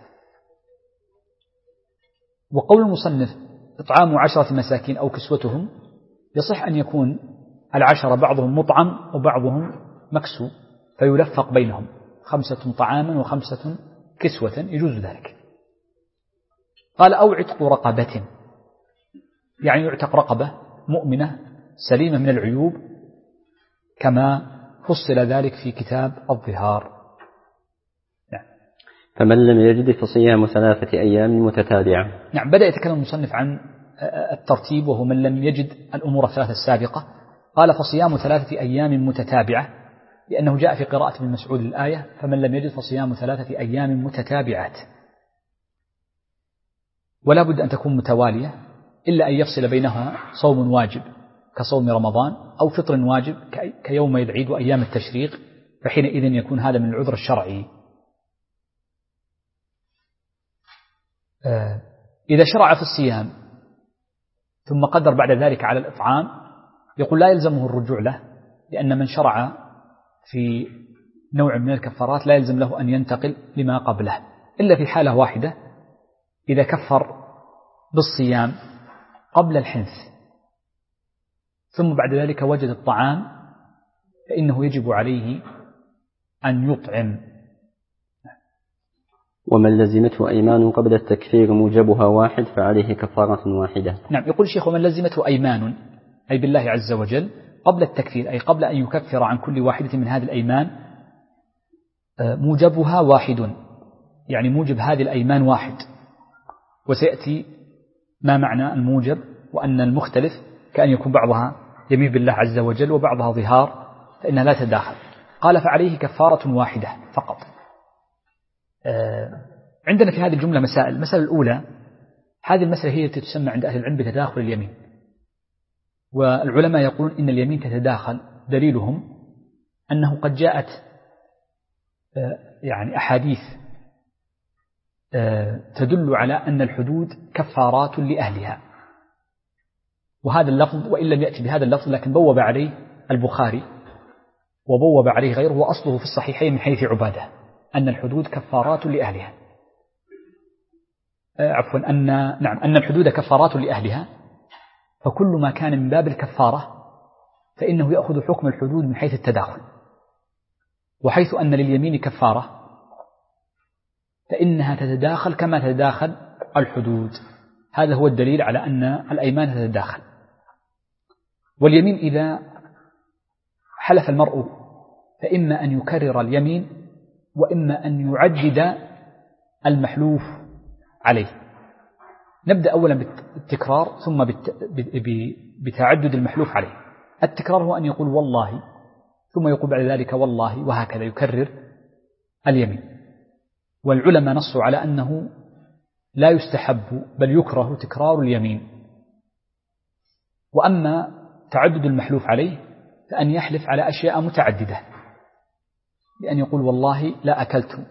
وقول المصنف إطعام 10 مساكين أو كسوتهم يصح أن يكون 10 بعضهم مطعم وبعضهم مكسو، فيلفق بينهم 5 طعاما و5 كسوة، يجوز ذلك. قال: أو عتق رقبة، يعني يعتق رقبة مؤمنة سليمة من العيوب، كما فصل ذلك في كتاب الظهار. نعم. فمن لم يجد فصيام 3 أيام متتابعة. نعم. بدأ يتكلم المصنف عن الترتيب، وهو من لم يجد الأمور 3 السابقة. قال: فصيام 3 أيام متتابعة، لأنه جاء في قراءة ابن مسعود الآية فمن لم يجد فصيام 3 أيام متتابعات، ولا بد أن تكون متوالية إلا أن يفصل بينها صوم واجب كصوم رمضان أو فطر واجب كيوم العيد وأيام التشريق، فحينئذ يكون هذا من العذر الشرعي. إذا شرع في الصيام ثم قدر بعد ذلك على الإطعام يقول لا يلزمه الرجوع له، لأن من شرع في نوع من الكفارات لا يلزم له أن ينتقل لما قبله، إلا في حالة واحدة، إذا كفر بالصيام قبل الحنث ثم بعد ذلك وجد الطعام فإنه يجب عليه أن يطعم. ومن لزمته أيمان قبل التكفير موجبها واحد فعليه كفارة واحدة. نعم، يقول الشيخ ومن لزمته أيمان أي بالله عز وجل قبل التكفير، أي قبل أن يكفر عن كل واحدة من هذه الأيمان موجبها واحد، يعني موجب هذه الأيمان واحد. وسيأتي ما معنى الموجب، وأن المختلف كأن يكون بعضها يمين بالله عز وجل وبعضها ظهار فإنها لا تداخل. قال فعليه كفارة واحدة فقط. عندنا في هذه الجملة مسائل. المسألة الأولى، هذه المسألة هي التي تسمى عند أهل العلم بتداخل اليمين، والعلماء يقولون إن اليمين تتداخل، دليلهم أنه قد جاءت يعني أحاديث تدل على أن الحدود كفارات لأهلها، وهذا اللفظ وإن لم يأتي بهذا اللفظ لكن بوب عليه البخاري وبوب عليه غيره، وأصله في الصحيحين من حديث عبادة أن الحدود كفارات لأهلها، أن الحدود كفارات لأهلها، فكل ما كان من باب الكفارة فإنه يأخذ حكم الحدود من حيث التداخل، وحيث أن لليمين كفارة فإنها تتداخل كما تتداخل الحدود. هذا هو الدليل على أن الأيمان تتداخل. واليمين إذا حلف المرء فإما أن يكرر اليمين وإما أن يعدد المحلوف عليه. نبدأ أولا بالتكرار ثم بتعدد المحلوف عليه. التكرار هو أن يقول والله ثم يقول بعد ذلك والله، وهكذا يكرر اليمين. والعلماء نصوا على أنه لا يستحب بل يكره تكرار اليمين. وأما تعدد المحلوف عليه فأن يحلف على أشياء متعددة، بأن يقول والله لا أكلت،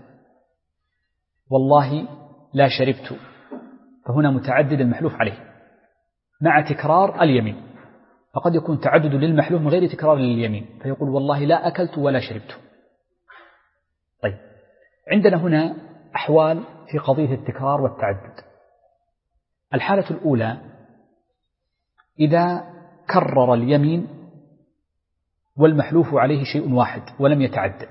والله لا شربت، فهنا متعدد المحلوف عليه مع تكرار اليمين. فقد يكون تعدد للمحلوف من غير تكرار لليمين، فيقول والله لا أكلت ولا شربت. طيب، عندنا هنا أحوال في قضية التكرار والتعدد. الحالة الأولى إذا كرر اليمين والمحلوف عليه شيء واحد ولم يتعدد،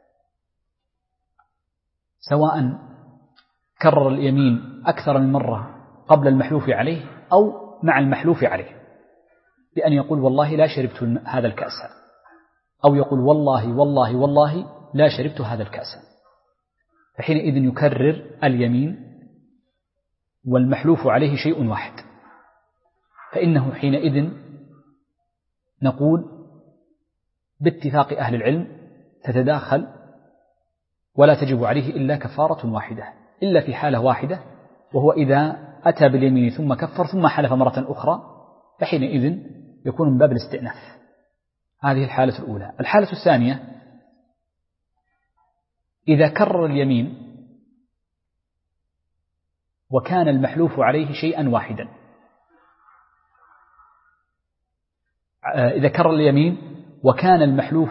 سواء كرر اليمين أكثر من مرة قبل المحلوف عليه أو مع المحلوف عليه، بأن يقول والله لا شربت هذا الكأس، أو يقول والله والله والله لا شربت هذا الكأس، فحينئذ يكرر اليمين والمحلوف عليه شيء واحد، فإنه حينئذ نقول باتفاق أهل العلم تتداخل ولا تجب عليه إلا كفارة واحدة، إلا في حالة واحدة، وهو إذا أتى باليمين ثم كفر ثم حلف مرة أخرى، فحينئذ يكون من باب الاستئناف. هذه الحالة الأولى. الحالة الثانية إذا كرر اليمين وكان المحلوف عليه شيئا واحدا. إذا كرر اليمين وكان المحلوف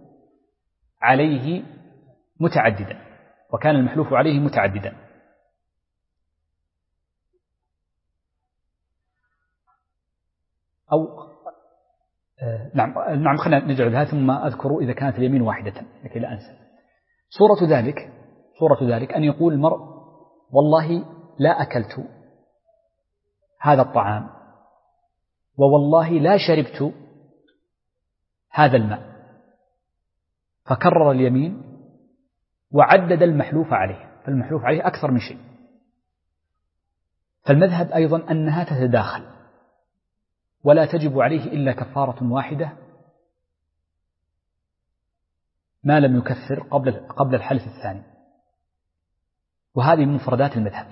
عليه متعددا، وكان المحلوف عليه متعددا، أو نعم خلينا نجعل هذا ثم أذكر إذا كانت اليمين واحدة لكي لا أنسى. صورة ذلك أن يقول المرء والله لا أكلت هذا الطعام، ووالله لا شربت هذا الماء، فكرر اليمين وعدد المحلوف عليه، فالمحلوف عليه أكثر من شيء. فالمذهب أيضا أنها تتداخل ولا تجب عليه إلا كفارة واحدة ما لم يكفر قبل الحلف الثاني، وهذه من مفردات المذهب.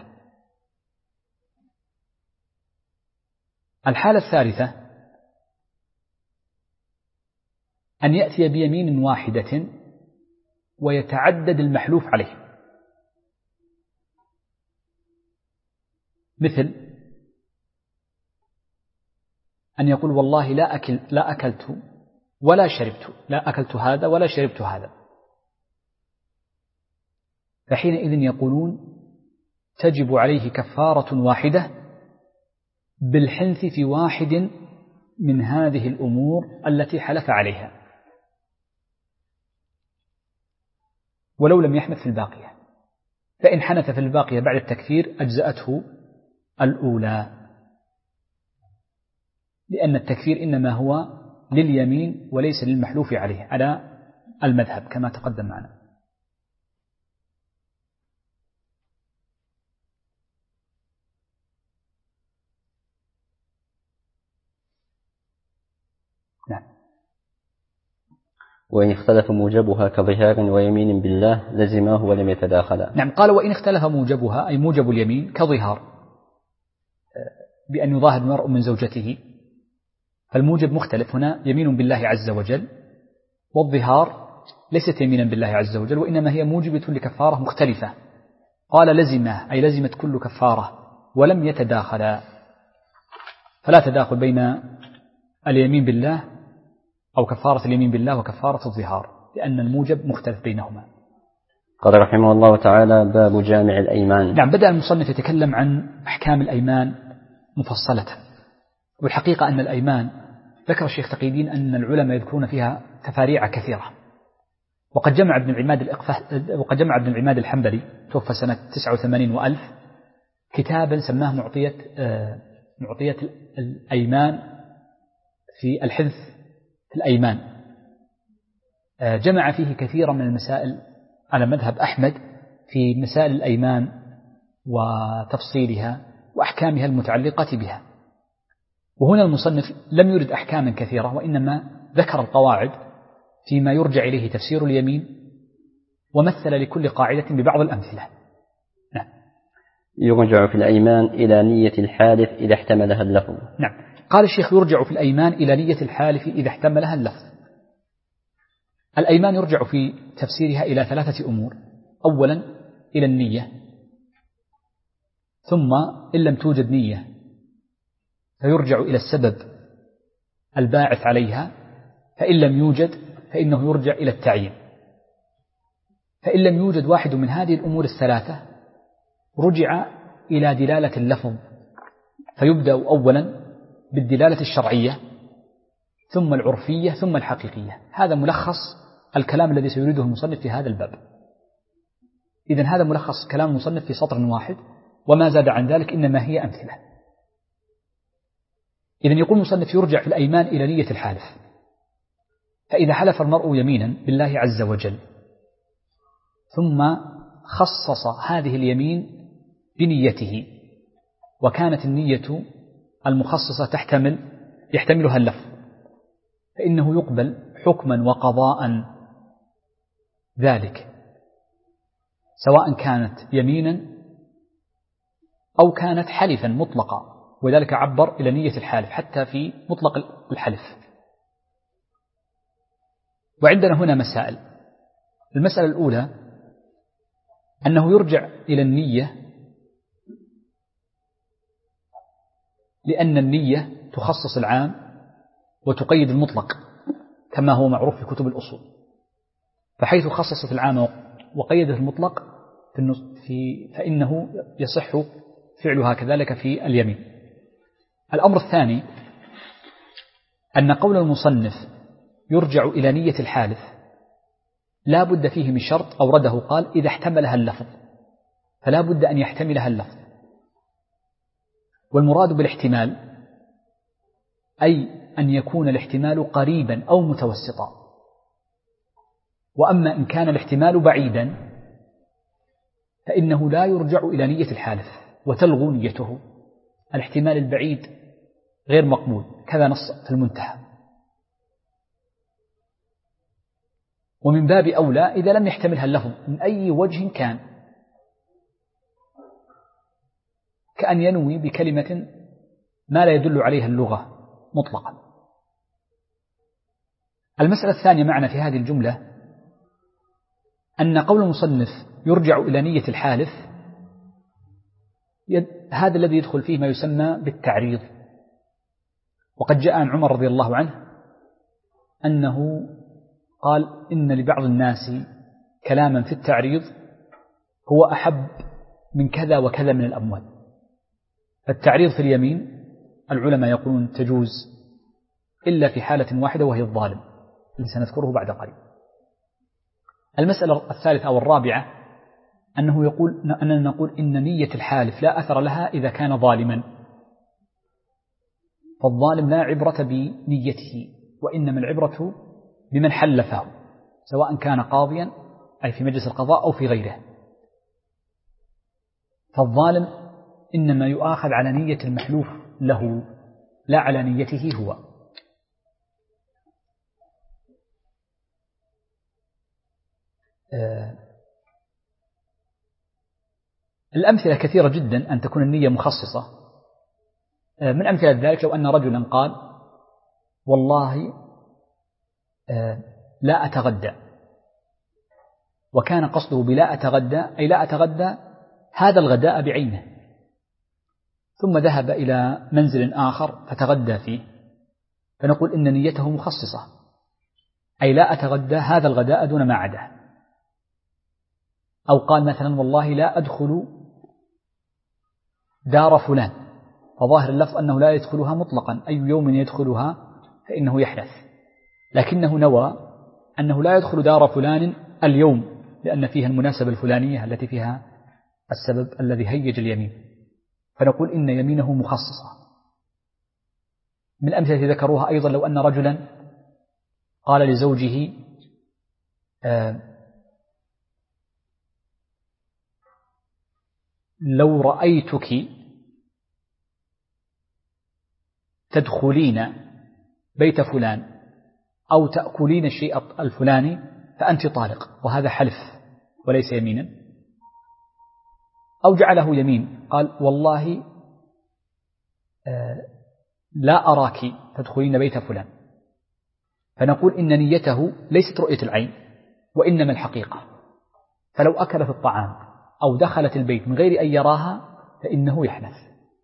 الحالة الثالثة أن يأتي بيمين واحدة ويتعدد المحلوف عليه، مثل أن يقول والله لا أكلت ولا شربت، لا أكلت هذا ولا شربت هذا، فحينئذ يقولون تجب عليه كفارة واحدة بالحنث في واحد من هذه الأمور التي حلف عليها، ولو لم يحنث في الباقية، فإن حنث في الباقية بعد التكفير أجزأته الأولى، لأن التكفير إنما هو لليمين وليس للمحلوف عليه على المذهب كما تقدم معنا. نعم. وإن اختلف موجبها كظهار ويمين بالله لزماه ولم يتداخلا. نعم، قال وإن اختلف موجبها أي موجب اليمين كظهار، بأن يظاهر المرء من زوجته، فالموجب مختلف هنا يمين بالله عز وجل، والظهار ليست يمينا بالله عز وجل وإنما هي موجبة لكفارة مختلفة. قال لزمه أي لزمت كل كفارة ولم يتداخلا، فلا تداخل بين اليمين بالله أو كفارة اليمين بالله وكفارة الظهار، لأن الموجب مختلف بينهما. قال رحمه الله تعالى باب جامع الأيمان. نعم، بدأ المصنف يتكلم عن أحكام الأيمان مفصلة، والحقيقة أن الأيمان ذكر الشيخ تقي الدين أن العلماء يذكرون فيها تفاريع كثيرة، وقد جمع ابن العماد الحنبلي توفى سنة 89 وألف كتابا سماه معطية الأيمان في الحنث في الأيمان، جمع فيه كثيرا من المسائل على مذهب أحمد في مسائل الأيمان وتفصيلها وأحكامها المتعلقة بها. وهنا المصنف لم يرد أحكاما كثيرة، وإنما ذكر القواعد فيما يرجع إليه تفسير اليمين، ومثل لكل قاعدة ببعض الأمثلة. نعم. يرجع في الأيمان إلى نية الحالف إذا احتملها اللفظ. نعم، قال الشيخ يرجع في الأيمان إلى نية الحالف إذا احتملها اللفظ. الأيمان يرجع في تفسيرها إلى ثلاثة أمور: أولا إلى النية، ثم إن لم توجد نية فيرجع إلى السبب الباعث عليها، فإن لم يوجد فإنه يرجع إلى التعيين، فإن لم يوجد واحد من هذه الأمور الثلاثة رجع إلى دلالة اللفظ، فيبدأ أولا بالدلالة الشرعية ثم العرفية ثم الحقيقية. هذا ملخص الكلام الذي سيريده المصنف في هذا الباب. إذن هذا ملخص كلام المصنف في سطر واحد، وما زاد عن ذلك إنما هي أمثلة. إذن يقول المصنف يرجع في الأيمان إلى نية الحالف، فإذا حلف المرء يمينا بالله عز وجل ثم خصص هذه اليمين بنيته، وكانت النية المخصصة يحتملها اللفظ، فإنه يقبل حكما وقضاء ذلك، سواء كانت يمينا أو كانت حلفا مطلقا، وذلك عبر إلى نية الحالف حتى في مطلق الحلف. وعندنا هنا مسائل. المسألة الأولى أنه يرجع إلى النية لأن النية تخصص العام وتقيد المطلق كما هو معروف في كتب الأصول، فحيث خصصت العام وقيده المطلق فإنه يصح فعلها كذلك في اليمين. الأمر الثاني أن قول المصنف يرجع إلى نية الحالف لا بد فيه من شرط أورده، قال إذا احتملها اللفظ، فلا بد أن يحتملها اللفظ. والمراد بالاحتمال أي أن يكون الاحتمال قريبا أو متوسطا، وأما إن كان الاحتمال بعيدا فإنه لا يرجع إلى نية الحالف وتلغو نيته. الاحتمال البعيد غير مقبول، كذا نص في المنتهى. ومن باب أولى إذا لم يحتملها اللفظ من أي وجه كان، كأن ينوي بكلمة ما لا يدل عليها اللغة مطلقا. المسألة الثانية معنا في هذه الجملة أن قول المصنف يرجع إلى نية الحالف، هذا الذي يدخل فيه ما يسمى بالتعريض. وقد جاء عن عمر رضي الله عنه أنه قال إن لبعض الناس كلاما في التعريض هو أحب من كذا وكذا من الأموال. فالتعريض في اليمين العلماء يقولون تجوز إلا في حالة واحدة وهي الظالم اللي سنذكره بعد قليل. المسألة الثالثة أو الرابعة أننا نقول إن نية الحالف لا أثر لها إذا كان ظالما، فالظالم لا عبرة بنيته، وإنما العبرة بمن حلفه سواء كان قاضيا أي في مجلس القضاء أو في غيره. فالظالم إنما يؤاخذ على نية المحلوف له لا على نيته هو. الأمثلة كثيرة جدا أن تكون النية مخصصة. من أمثلة ذلك لو أن رجلا قال والله لا أتغدى، وكان قصده بلا أتغدى أي لا أتغدى هذا الغداء بعينه، ثم ذهب إلى منزل آخر فتغدى فيه، فنقول إن نيته مخصصة أي لا أتغدى هذا الغداء دون ما عداه. أو قال مثلا والله لا أدخل دار فلان، فظاهر اللفظ أنه لا يدخلها مطلقا، أي يوم يدخلها فإنه يحدث، لكنه نوى أنه لا يدخل دار فلان اليوم لأن فيها المناسبة الفلانية التي فيها السبب الذي هيج اليمين، فنقول إن يمينه مخصصة. من الأمثلة ذكروها أيضا لو أن رجلا قال لزوجه لو رأيتك تدخلين بيت فلان أو تأكلين الشيء الفلاني فأنت طالق، وهذا حلف وليس يمينا. أو جعله يمين قال والله لا أراك تدخلين بيت فلان، فنقول إن نيته ليست رؤية العين وإنما الحقيقة، فلو أكلت الطعام أو دخلت البيت من غير أن يراها فإنه يحنث.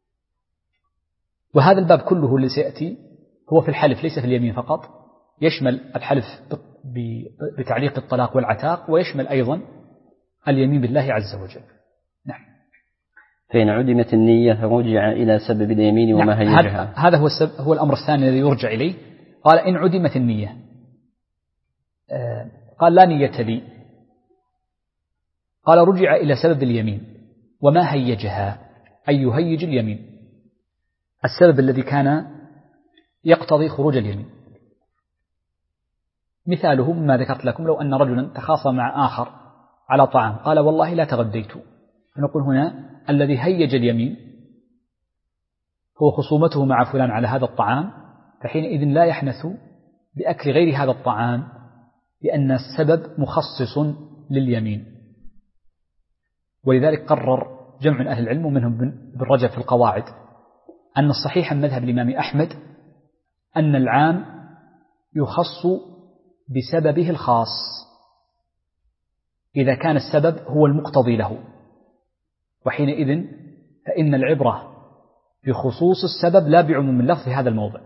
وهذا الباب كله اللي سيأتي هو في الحلف ليس في اليمين فقط، يشمل الحلف بتعليق الطلاق والعتاق، ويشمل أيضا اليمين بالله عز وجل. نعم. فإن عدمت النية رجع إلى سبب اليمين وما هيجها. هذا هو الأمر الثاني الذي يرجع إليه. قال إن عدمت النية، قال لا نية لي، قال رجع إلى سبب اليمين وما هيجها أي يهيج اليمين، السبب الذي كان يقتضي خروج اليمين. مثاله مما ذكرت لكم، لو أن رجلا تخاصم مع آخر على طعام قال والله لا تغديت، فنقول هنا الذي هيج اليمين هو خصومته مع فلان على هذا الطعام، فحينئذ لا يحنث بأكل غير هذا الطعام لأن السبب مخصص لليمين. ولذلك قرر جمع من أهل العلم ومنهم بن رجب في القواعد أن الصحيح من مذهب الإمام أحمد أن العام يخص بسببه الخاص إذا كان السبب هو المقتضي له، وحينئذ فإن العبرة بخصوص السبب لا بعموم اللفظ في هذا الموضع،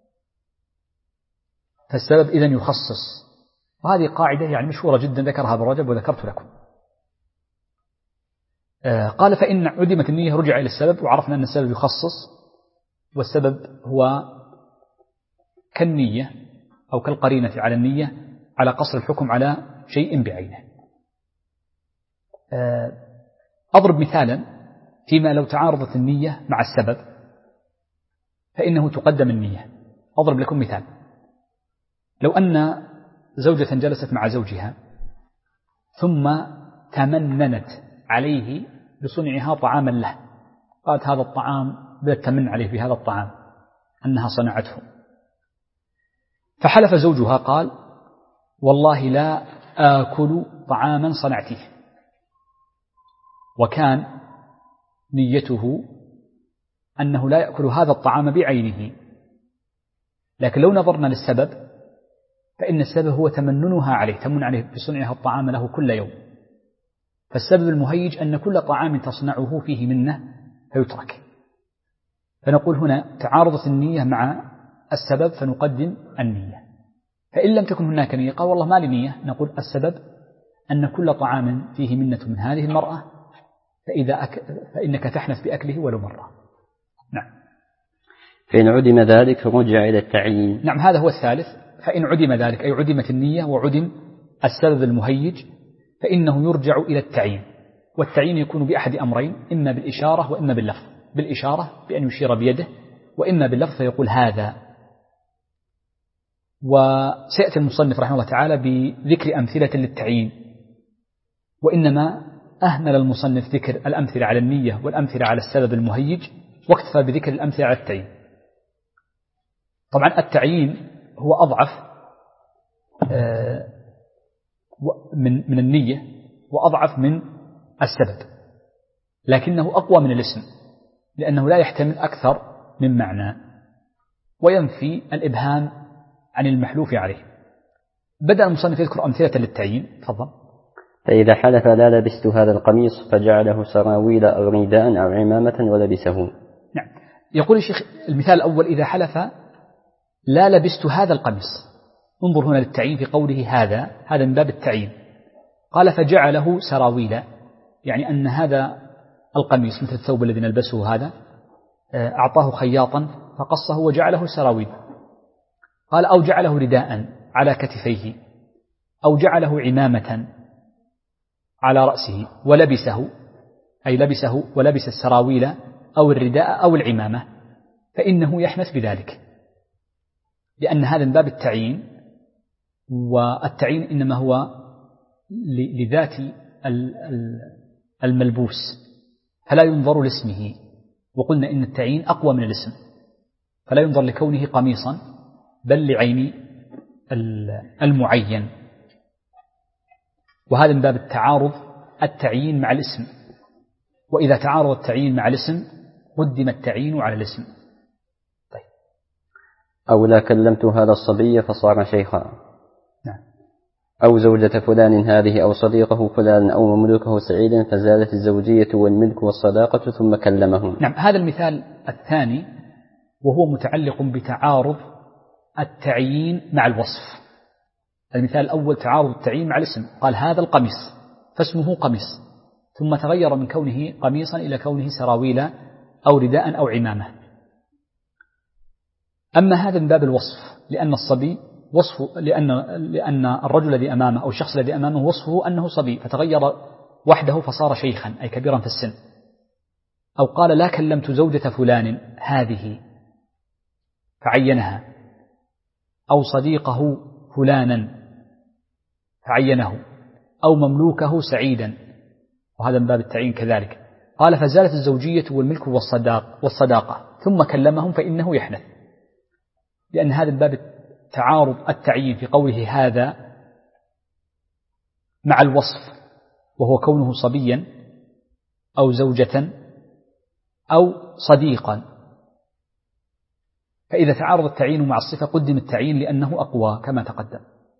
فالسبب إذن يخصص. وهذه قاعدة يعني مشهورة جدا ذكرها ابن رجب وذكرت لكم. قال فإن عدمت النية رجع إلى السبب، وعرفنا أن السبب يخصص، والسبب هو كالنية أو كالقرينة على النية على قصر الحكم على شيء بعينه. أضرب مثالا فيما لو تعارضت النية مع السبب فإنه تقدم النية. أضرب لكم مثال، لو أن زوجة جلست مع زوجها ثم تمننت عليه بصنعها طعاما له، قالت هذا الطعام بدأت تمن عليه بهذا الطعام أنها صنعته، فحلف زوجها قال والله لا آكل طعاما صنعته، وكان نيته أنه لا يأكل هذا الطعام بعينه، لكن لو نظرنا للسبب فإن السبب هو تمننها عليه، تمن عليه بصنعها الطعام له كل يوم. فالسبب المهيج أن كل طعام تصنعه فيه منه فيترك. فنقول هنا تعارضت النية مع السبب فنقدم النية. فإن لم تكن هناك نية قال والله ما لي نية، نقول السبب أن كل طعام فيه منة من هذه المرأة فإنك تحنث بأكله ولو مرة. نعم. فإن عدم ذلك رجع إلى التعيين. نعم، هذا هو الثالث. فإن عدم ذلك أي عدمت النية وعدم السبب المهيج فإنه يرجع إلى التعيين. والتعيين يكون بأحد أمرين، إما بالإشارة وإما باللفظ. بالإشارة بأن يشير بيده، وإما باللفظ فيقول هذا. وسيأتي المصنف رحمه الله تعالى بذكر أمثلة للتعيين، وإنما أهمل المصنف ذكر الأمثلة على النية والأمثلة على السبب المهيج، واكتفى بذكر الأمثلة على التعيين. طبعا التعيين هو أضعف من النية وأضعف من السبب، لكنه أقوى من الاسم لأنه لا يحتمل أكثر من معنى، وينفي الإبهام عن المحلوف عليه. بدأ المصنف يذكر أمثلة للتعيين. تفضل. فإذا حلف لا لبست هذا القميص فجعله سراويل أو رداء أو عمامة ولبسه. نعم. يقول الشيخ المثال الأول إذا حلف لا لبست هذا القميص. انظر هنا للتعيين في قوله هذا من باب التعيين. قال فجعله سراويل، يعني أن هذا القميص مثل الثوب الذي نلبسه هذا أعطاه خياطا فقصه وجعله سراويل. قال أو جعله رداء على كتفيه، أو جعله عمامة على رأسه ولبسه، أي لبسه ولبس السراويل أو الرداء أو العمامة، فإنه يحنث بذلك، لأن هذا من باب التعيين. والتعيين إنما هو لذات الملبوس فلا ينظر لاسمه، وقلنا إن التعيين أقوى من الاسم، فلا ينظر لكونه قميصا بل لعين المعين. وهذا من باب التعارض التعيين مع الاسم، وإذا تعارض التعيين مع الاسم قدم التعيين على الاسم. طيب. أو لا كلمت هذا الصبي فصار شيخا. نعم. أو زوجة فلان هذه أو صديقه فلان أو مملوكه سعيدا فزالت الزوجية والملك والصداقة ثم كلمهم. نعم. هذا المثال الثاني وهو متعلق بتعارض التعيين مع الوصف. المثال الأول تعارض التعيين مع الاسم، قال هذا القميص فاسمه قميص، ثم تغير من كونه قميصا إلى كونه سراويل أو رداء أو عمامة. أما هذا من باب الوصف، لأن الصبي وصفه، لأن الرجل الذي أمامه أو الشخص الذي أمامه وصفه أنه صبي فتغير وحده فصار شيخا أي كبيرا في السن. أو قال لا كلمت زوجة فلان هذه فعينها، أو صديقه فلانا فعينه، أو مملوكه سعيدا، وهذا من باب التعيين كذلك. قال فزالت الزوجية والملك والصداقة ثم كلمهم فإنه يحنث، لأن هذا من باب تعارض التعيين في قوله هذا مع الوصف، وهو كونه صبيا أو زوجة أو صديقا. فإذا تعارض التعيين مع الصفة قدم التعيين لأنه أقوى كما تقدم.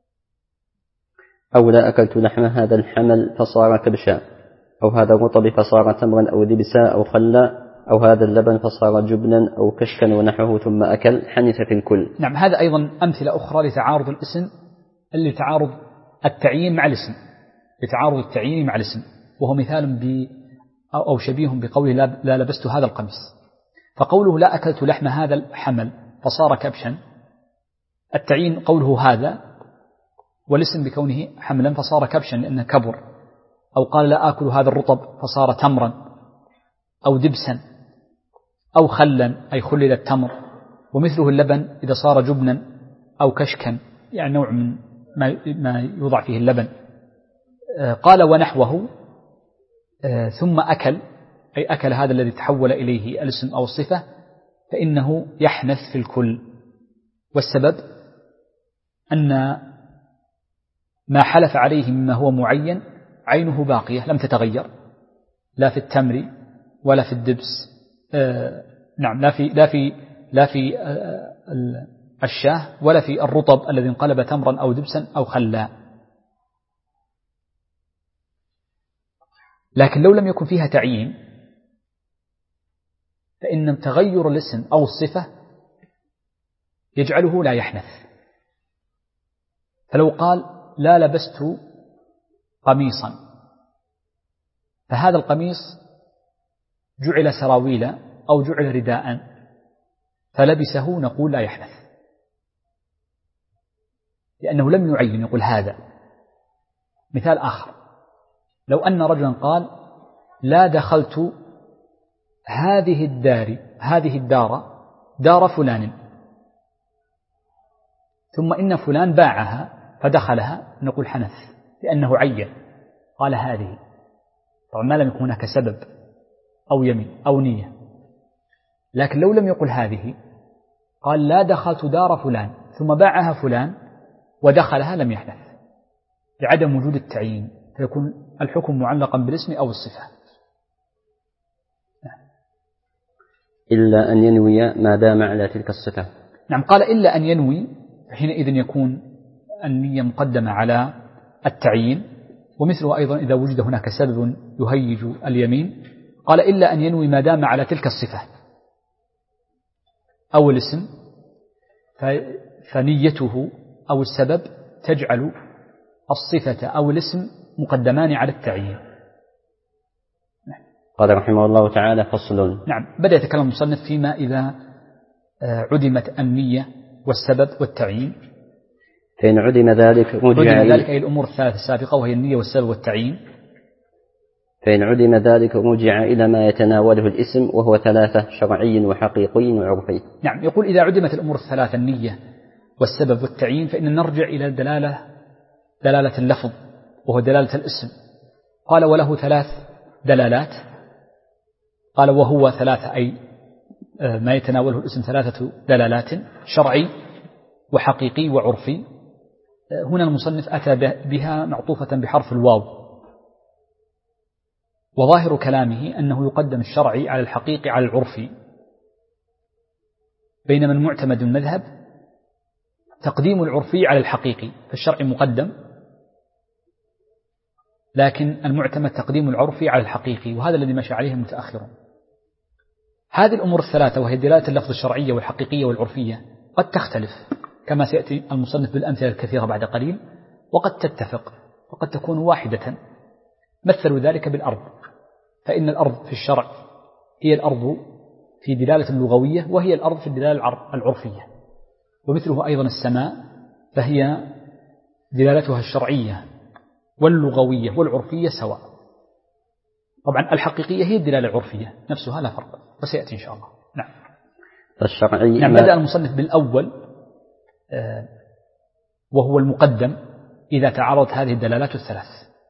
أو لا أكلت لحم هذا الحمل فصار كبشا، أو هذا الرطب فصار تمرا أو دبسا أو خلا، أو هذا اللبن فصار جبنا أو كشكا ونحوه ثم أكل حنث في الكل. نعم. هذا أيضا أمثلة أخرى لتعارض الاسم، لتعارض التعيين مع الاسم، لتعارض التعيين مع الاسم، وهو مثال أو شبيه بقوله لا لبست هذا القميص. فقوله لا أكلت لحم هذا الحمل فصار كبشا، التعيين قوله هذا، والاسم بكونه حملا فصار كبشا لأنه كبر. أو قال لا آكل هذا الرطب فصار تمرا أو دبسا أو خلا أي خلل التمر، ومثله اللبن إذا صار جبنا أو كشكا يعني نوع من ما يوضع فيه اللبن. قال ونحوه ثم أكل أي أكل هذا الذي تحول إليه الاسم أو الصفة فإنه يحنث في الكل. والسبب أن ما حلف عليه مما هو معين عينه باقية لم تتغير، لا في التمر ولا في الدبس، نعم لا في الشاه ولا في الرطب الذي انقلب تمرا أو دبسا أو خلا. لكن لو لم يكن فيها تعيين فإن تغير الاسم أو الصفة يجعله لا يحنث. فلو قال لا لبست قميصا، فهذا القميص جعل سراويل أو جعل رداء فلبسه، نقول لا يحنث، لأنه لم يعين يقول هذا. مثال آخر، لو أن رجلا قال لا دخلت هذه الدار دار فلان، ثم إن فلان باعها فدخلها، نقول حنث لأنه عين قال هذه، طبعا ما لم يكن هناك سبب أو يمين أو نية. لكن لو لم يقل هذه، قال لا دخلت دار فلان ثم باعها فلان ودخلها، لم يحنث لعدم وجود التعيين، فيكون الحكم معلقا بالاسم أو الصفة. إلا أن ينوي ما دام على تلك الصفة. نعم، قال إلا أن ينوي، حينئذ يكون النية مقدمة على التعيين. ومثله أيضا إذا وجد هناك سبب يهيج اليمين، قال إلا أن ينوي ما دام على تلك الصفة أو الاسم، فنيته أو السبب تجعل الصفة أو الاسم مقدمان على التعيين. قال رحمه الله تعالى: فصل. نعم، بدأ يتكلم المصنف فيما إذا عدمت النية والسبب والتعيين. فإن عدم ذلك أي الأمور الثلاثة السابقة، وهي النية والسبب والتعيين. فإن عدم ذلك رجع إلى ما يتناوله الاسم، وهو ثلاثة: شرعي وحقيقي وعرفي. نعم، يقول إذا عدمت الأمور الثلاثة النية والسبب والتعيين، فإن نرجع إلى دلالة اللفظ، وهو دلالة الاسم. قال وله ثلاث دلالات، قال وهو ثلاثة، أي ما يتناوله الاسم ثلاثة دلالات: شرعي وحقيقي وعرفي. هنا المصنف أتى بها معطوفة بحرف الواو، وظاهر كلامه أنه يقدم الشرعي على الحقيقي على العرفي، بينما المعتمد المذهب تقديم العرفي على الحقيقي، فالشرعي مقدم، لكن المعتمد تقديم العرفي على الحقيقي، وهذا الذي مشى عليه المتأخرون. هذه الأمور الثلاثة، وهي دلالة اللفظ الشرعية والحقيقية والعرفية، قد تختلف كما سيأتي المصنف بالأمثلة الكثيرة بعد قليل، وقد تتفق وقد تكون واحدة. مثلوا ذلك بالأرض، فإن الأرض في الشرع هي الأرض في دلالة لغوية، وهي الأرض في الدلالة العرفية. ومثله أيضا السماء، فهي دلالتها الشرعية واللغوية والعرفية سواء. طبعا الحقيقية هي الدلالة العرفية نفسها، لا فرق، وسيأتي إن شاء الله. نعم. الشرعي نعم، بدأ المصنف بالأول وهو المقدم إذا تعارضت هذه الدلالات الثلاث.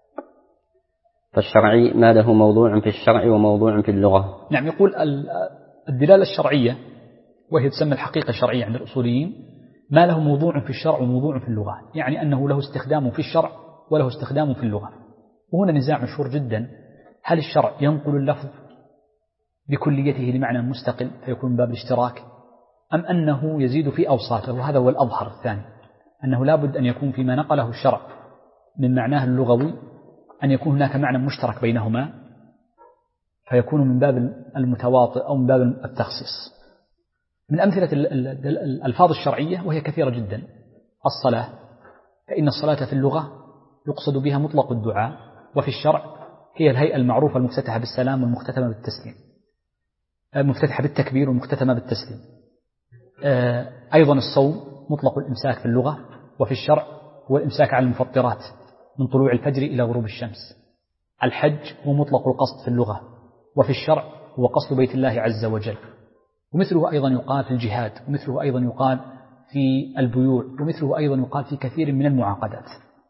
فالشرعي ما له موضوع في الشرع وموضوع في اللغة. نعم، يقول الدلالة الشرعية، وهي تسمى الحقيقة الشرعية عند الأصوليين، ما له موضوع في الشرع وموضوع في اللغة، يعني أنه له استخدام في الشرع وله استخدام في اللغة. وهنا نزاع مشهور جدا: هل الشرع ينقل اللفظ بكليته لمعنى مستقل فيكون من باب الاشتراك، أم أنه يزيد في أوصافه؟ وهذا هو الأظهر الثاني، أنه لا بد أن يكون فيما نقله الشرع من معناه اللغوي أن يكون هناك معنى مشترك بينهما، فيكون من باب المتواطئ أو من باب التخصيص. من أمثلة الألفاظ الشرعية، وهي كثيرة جدا: الصلاة، فإن الصلاة في اللغة يقصد بها مطلق الدعاء، وفي الشرع هي الهيئة المعروفة المفتتحة بالسلام والمختتمة بالتسليم، المفتتحة بالتكبير والمختتمة بالتسليم. أيضا الصوم مطلق الإمساك في اللغة، وفي الشرع هو الإمساك على المفطرات من طلوع الفجر إلى غروب الشمس. الحج هو مطلق القصد في اللغة، وفي الشرع هو قصد بيت الله عز وجل. ومثله أيضا يقال في الجهاد، ومثله أيضا يقال في البيوع، ومثله أيضا يقال في كثير من المعاقدات.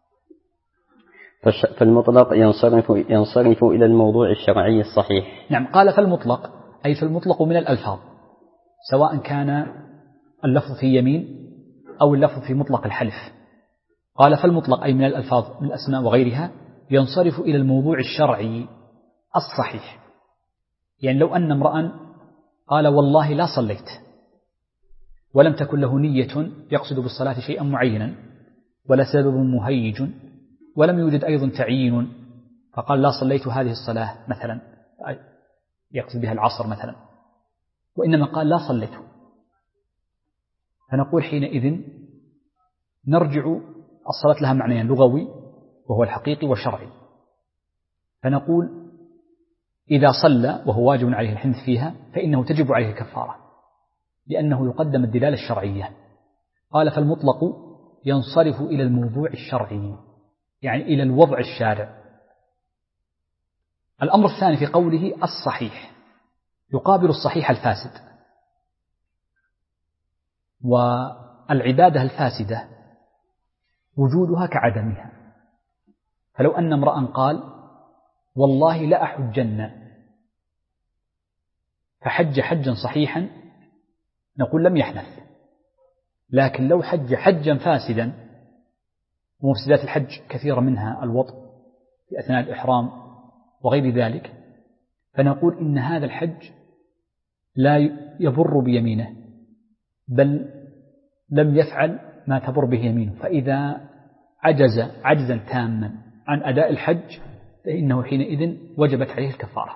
فالمطلق ينصرف إلى الموضوع الشرعي الصحيح. نعم، قال فالمطلق، أي فالمطلق من الألفاظ، سواء كان اللفظ في يمين أو اللفظ في مطلق الحلف، قال فالمطلق أي من الألفاظ من الأسماء وغيرها ينصرف إلى الموضوع الشرعي الصحيح. يعني لو أن امرأ قال والله لا صليت ولم تكن له نية يقصد بالصلاة شيئا معينا ولا سبب مهيج ولم يوجد أيضا تعيين، فقال لا صليت هذه الصلاة مثلا يقصد بها العصر مثلا، وإنما قال لا صليت، فنقول حينئذ نرجع الصلاة لها معنيان لغوي وهو الحقيقي والشرعي، فنقول إذا صلى وهو واجب عليه الحنث فيها فإنه تجب عليه الكفارة لأنه يقدم الدلالة الشرعية. قال فالمطلق ينصرف إلى الموضوع الشرعي يعني إلى الوضع الشارع. الأمر الثاني في قوله الصحيح يقابل الصحيح الفاسد، والعبادة الفاسدة وجودها كعدمها. فلو أن امرأ قال والله لا أحجن فحج حجا صحيحا نقول لم يحنث، لكن لو حج حجا فاسدا ومفسدات الحج كثيرة منها الوطء في أثناء الإحرام وغير ذلك، فنقول إن هذا الحج لا يضر بيمينه بل لم يفعل ما تضر به يمينه، فإذا عجز عجزا تاما عن أداء الحج فإنه حينئذ وجبت عليه الكفارة،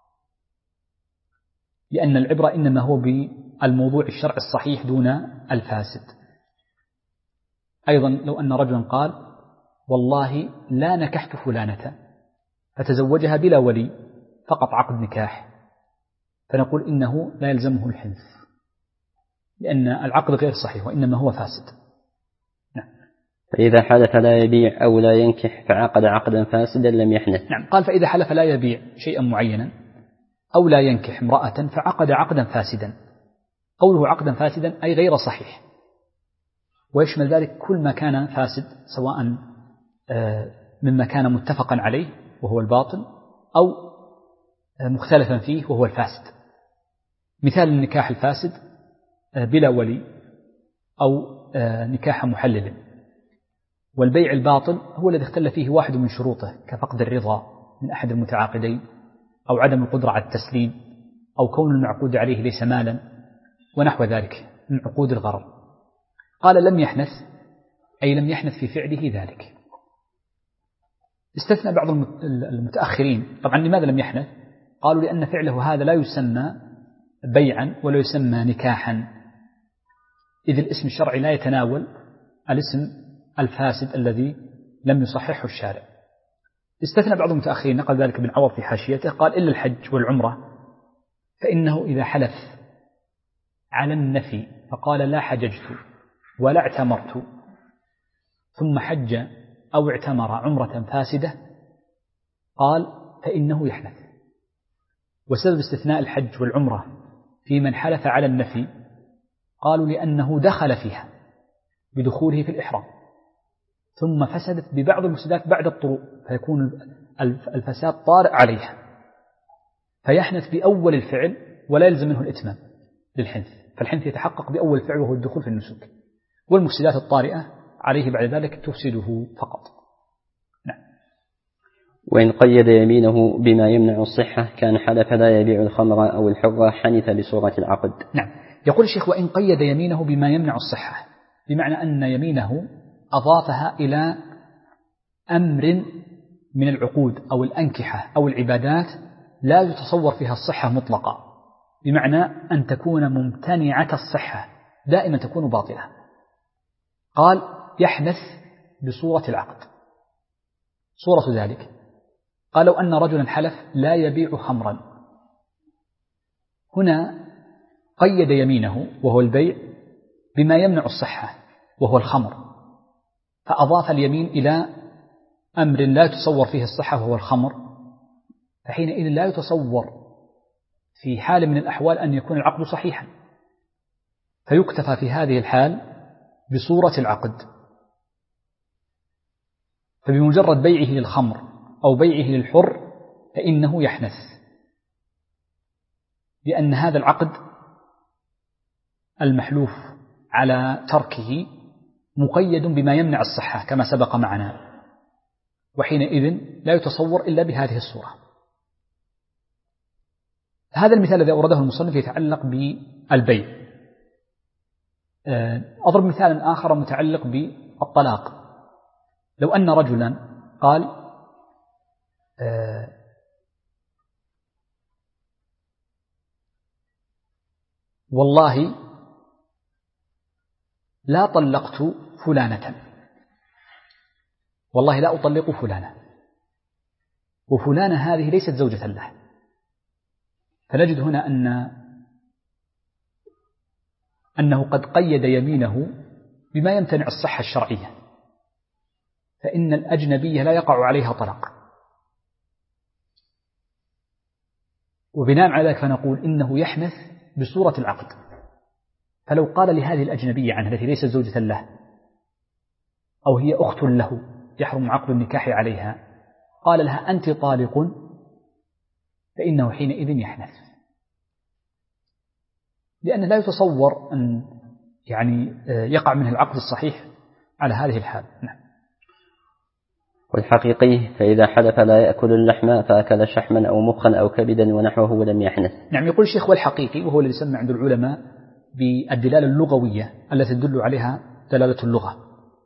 لأن العبرة إنما هو بالموضوع الشرعي الصحيح دون الفاسد. أيضا لو أن رجلا قال والله لا نكحت فلانة فتزوجها بلا ولي فقط عقد نكاح، فنقول إنه لا يلزمه الحنث لأن العقد غير صحيح وإنما هو فاسد. نعم. فإذا حلف لا يبيع أو لا ينكح فعقد عقدا فاسدا لم يحنث. نعم. قال فإذا حلف لا يبيع شيئا معينا أو لا ينكح امرأة فعقد عقدا فاسدا. قوله عقدا فاسدا أي غير صحيح، ويشمل ذلك كل ما كان فاسد سواء مما كان متفقا عليه وهو الباطل أو مختلفا فيه وهو الفاسد. مثال النكاح الفاسد بلا ولي أو نكاح محلل، والبيع الباطل هو الذي اختل فيه واحد من شروطه كفقد الرضا من أحد المتعاقدين أو عدم القدرة على التسليم أو كون المعقود عليه ليس مالا ونحو ذلك من عقود الغرر. قال لم يحنث أي لم يحنث في فعله ذلك. استثنى بعض المتأخرين. طبعا لماذا لم يحنث؟ قالوا لأن فعله هذا لا يسمى بيعا ولا يسمى نكاحا، إذ الاسم الشرعي لا يتناول الاسم الفاسد الذي لم يصححه الشارع. استثنى بعض المتأخرين نقل ذلك ابن عوض في حاشيته، قال إلا الحج والعمرة فإنه إذا حلف على النفي فقال لا حججت ولا اعتمرت ثم حج أو اعتمر عمرة فاسدة قال فإنه يحنث. وسبب استثناء الحج والعمرة في من حلف على النفي قالوا لأنه دخل فيها بدخوله في الإحرام ثم فسدت ببعض المفسدات بعد الطروء فيكون الفساد طارئ عليها فيحنث بأول الفعل ولا يلزم منه الإتمام للحنث، فالحنث يتحقق بأول الفعل وهو الدخول في النسك، والمفسدات الطارئة عليه بعد ذلك تفسده فقط. نعم. وإن قيد يمينه بما يمنع الصحة كان حلف لا يبيع الخمر أو الحرة حنث بصورة العقد. نعم. يقول الشيخ وإن قيد يمينه بما يمنع الصحة، بمعنى أن يمينه أضافها إلى أمر من العقود أو الأنكحة أو العبادات لا يتصور فيها الصحة مطلقة، بمعنى أن تكون ممتنعة الصحة دائما تكون باطلة. قال يحنث بصورة العقد. صورة ذلك قال لو أن رجلا حلف لا يبيع خمرا، هنا قيد يمينه وهو البيع بما يمنع الصحة وهو الخمر، فأضاف اليمين إلى أمر لا تصور فيه الصحة وهو الخمر، فحينئذ لا يتصور في حال من الأحوال أن يكون العقد صحيحا، فيكتفى في هذه الحال بصورة العقد. فبمجرد بيعه للخمر أو بيعه للحر فإنه يحنث، لأن هذا العقد المحلوف على تركه مقيد بما يمنع الصحة كما سبق معنا، وحينئذ لا يتصور إلا بهذه الصورة. هذا المثال الذي أورده المصنف يتعلق بالبيع. أضرب مثالا آخر متعلق بالطلاق. لو أن رجلا قال والله لا طلقت فلانة، والله لا أطلق فلانة، وفلانة هذه ليست زوجة له، فنجد هنا أنه قد قيد يمينه بما يمتنع الصحة الشرعية، فإن الأجنبية لا يقع عليها طلاق، وبناء على ذلك فنقول إنه يحنث بصورة العقد. فلو قال لهذه الأجنبية عنها التي ليست زوجة له أو هي أخت له يحرم عقد النكاح عليها، قال لها أنت طالق، فإنه حينئذ يحنث، لأن لا يتصور أن يقع منه العقد الصحيح على هذه الحال. نعم. والحقيقي فإذا حلف لا يأكل اللحم فأكل شحما أو مخا أو كبدا ونحوه ولم يحنث. نعم. يقول الشيخ والحقيقي، وهو الذي يسمى عند العلماء بالدلالة اللغوية التي تدل عليها دلالة اللغة.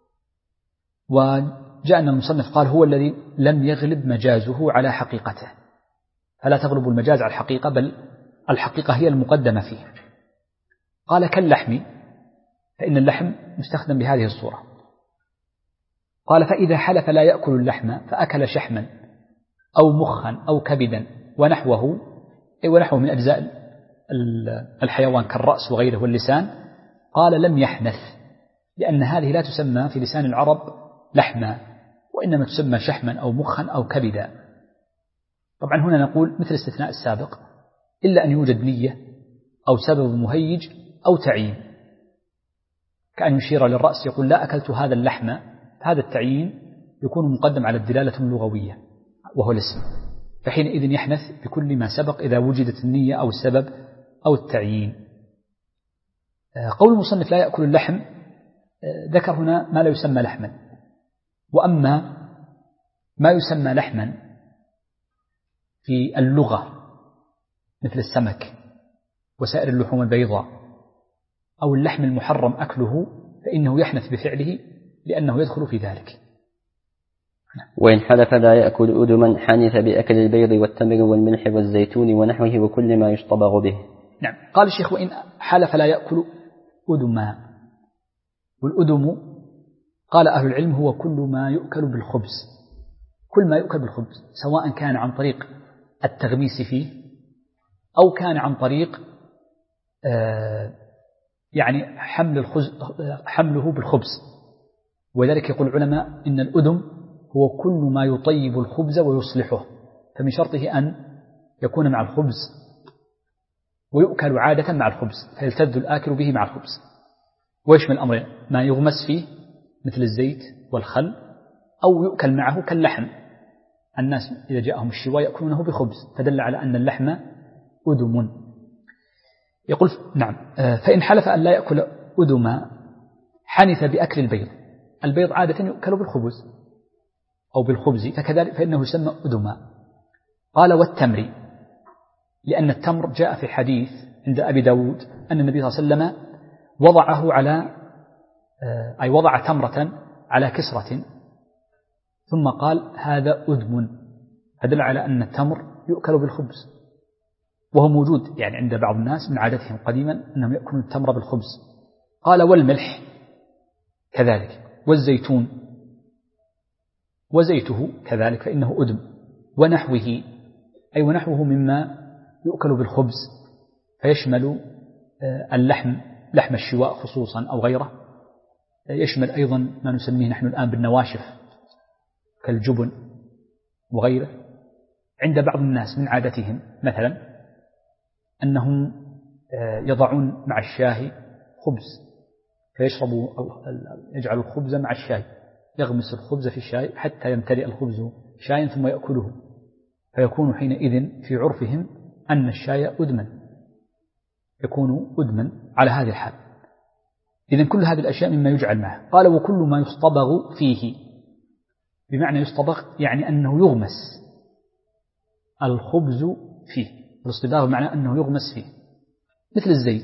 وجاءنا المصنف قال هو الذي لم يغلب مجازه على حقيقته، فلا تغلب المجاز على الحقيقة، بل الحقيقة هي المقدمة فيه. قال كاللحم، فإن اللحم مستخدم بهذه الصورة. قال فإذا حلف لا يأكل اللحم فأكل شحما أو مخا أو كبدا ونحوه من أجزاء الحيوان كالرأس وغيره واللسان، قال لم يحنث، لأن هذه لا تسمى في لسان العرب لحما، وإنما تسمى شحما أو مخا أو كبدا. طبعا هنا نقول مثل استثناء السابق، إلا أن يوجد نية أو سبب مهيج أو تعيين، كأن يشير للرأس يقول لا أكلت هذا اللحم، هذا التعيين يكون مقدم على الدلالة اللغوية وهو الاسم، فحينئذ يحنث بكل ما سبق إذا وجدت النية أو السبب أو التعيين. قول المصنف لا يأكل اللحم ذكر هنا ما لا يسمى لحما، وأما ما يسمى لحما في اللغة مثل السمك وسائر اللحوم البيضاء أو اللحم المحرم أكله، فإنه يحنث بفعله لأنه يدخل في ذلك. وإن حلف لا يأكل أدما حنث بأكل البيض والتمر والملح والزيتون ونحوه وكل ما يشطبغ به. نعم. قال الشيخ وإن حلف لا يأكل أدما، والأدم قال أهل العلم هو كل ما يؤكل بالخبز، كل ما يؤكل بالخبز، سواء كان عن طريق التغميس فيه أو كان عن طريق حمله بالخبز. وذلك يقول العلماء إن الأدم هو كل ما يطيب الخبز ويصلحه، فمن شرطه أن يكون مع الخبز ويؤكل عادة مع الخبز، فيلتذ الآكل به مع الخبز. ويشمل الأمر ما يغمس فيه مثل الزيت والخل، أو يؤكل معه كاللحم، الناس إذا جاءهم الشواء يأكلونه بخبز، فدل على أن اللحم أدم. يقول نعم. فإن حلف أن لا يأكل أدما حنث بأكل البيض، البيض عادة يؤكل بالخبز أو بالخبز، فكذلك فإنه يسمى أدما. قال والتمر، لأن التمر جاء في حديث عند أبي داود أن النبي صلى الله عليه وسلم وضع تمرة على كسرة ثم قال هذا أدم، فدل على أن التمر يؤكل بالخبز، وهو موجود عند بعض الناس من عادتهم قديما أنهم يأكلون التمر بالخبز. قال والملح كذلك، والزيتون وزيته كذلك فإنه أدم، ونحوه أي ونحوه مما يؤكل بالخبز، فيشمل اللحم، لحم الشواء خصوصا أو غيره، يشمل أيضا ما نسميه نحن الآن بالنواشف كالجبن وغيره. عند بعض الناس من عادتهم مثلا أنهم يضعون مع الشاي خبز، فيشربوا أو يجعلوا الخبز مع الشاي، يغمس الخبز في الشاي حتى يمتلئ الخبز شايا ثم يأكله، فيكون حينئذ في عرفهم أن الشاي أدما، يكون أدما على هذه الحال. إذن كل هذه الأشياء مما يجعل معه. قال وكل ما يصطبغ فيه، بمعنى يصطبغ يعني أنه يغمس الخبز فيه، الاصطباغ بمعنى أنه يغمس فيه، مثل الزيت،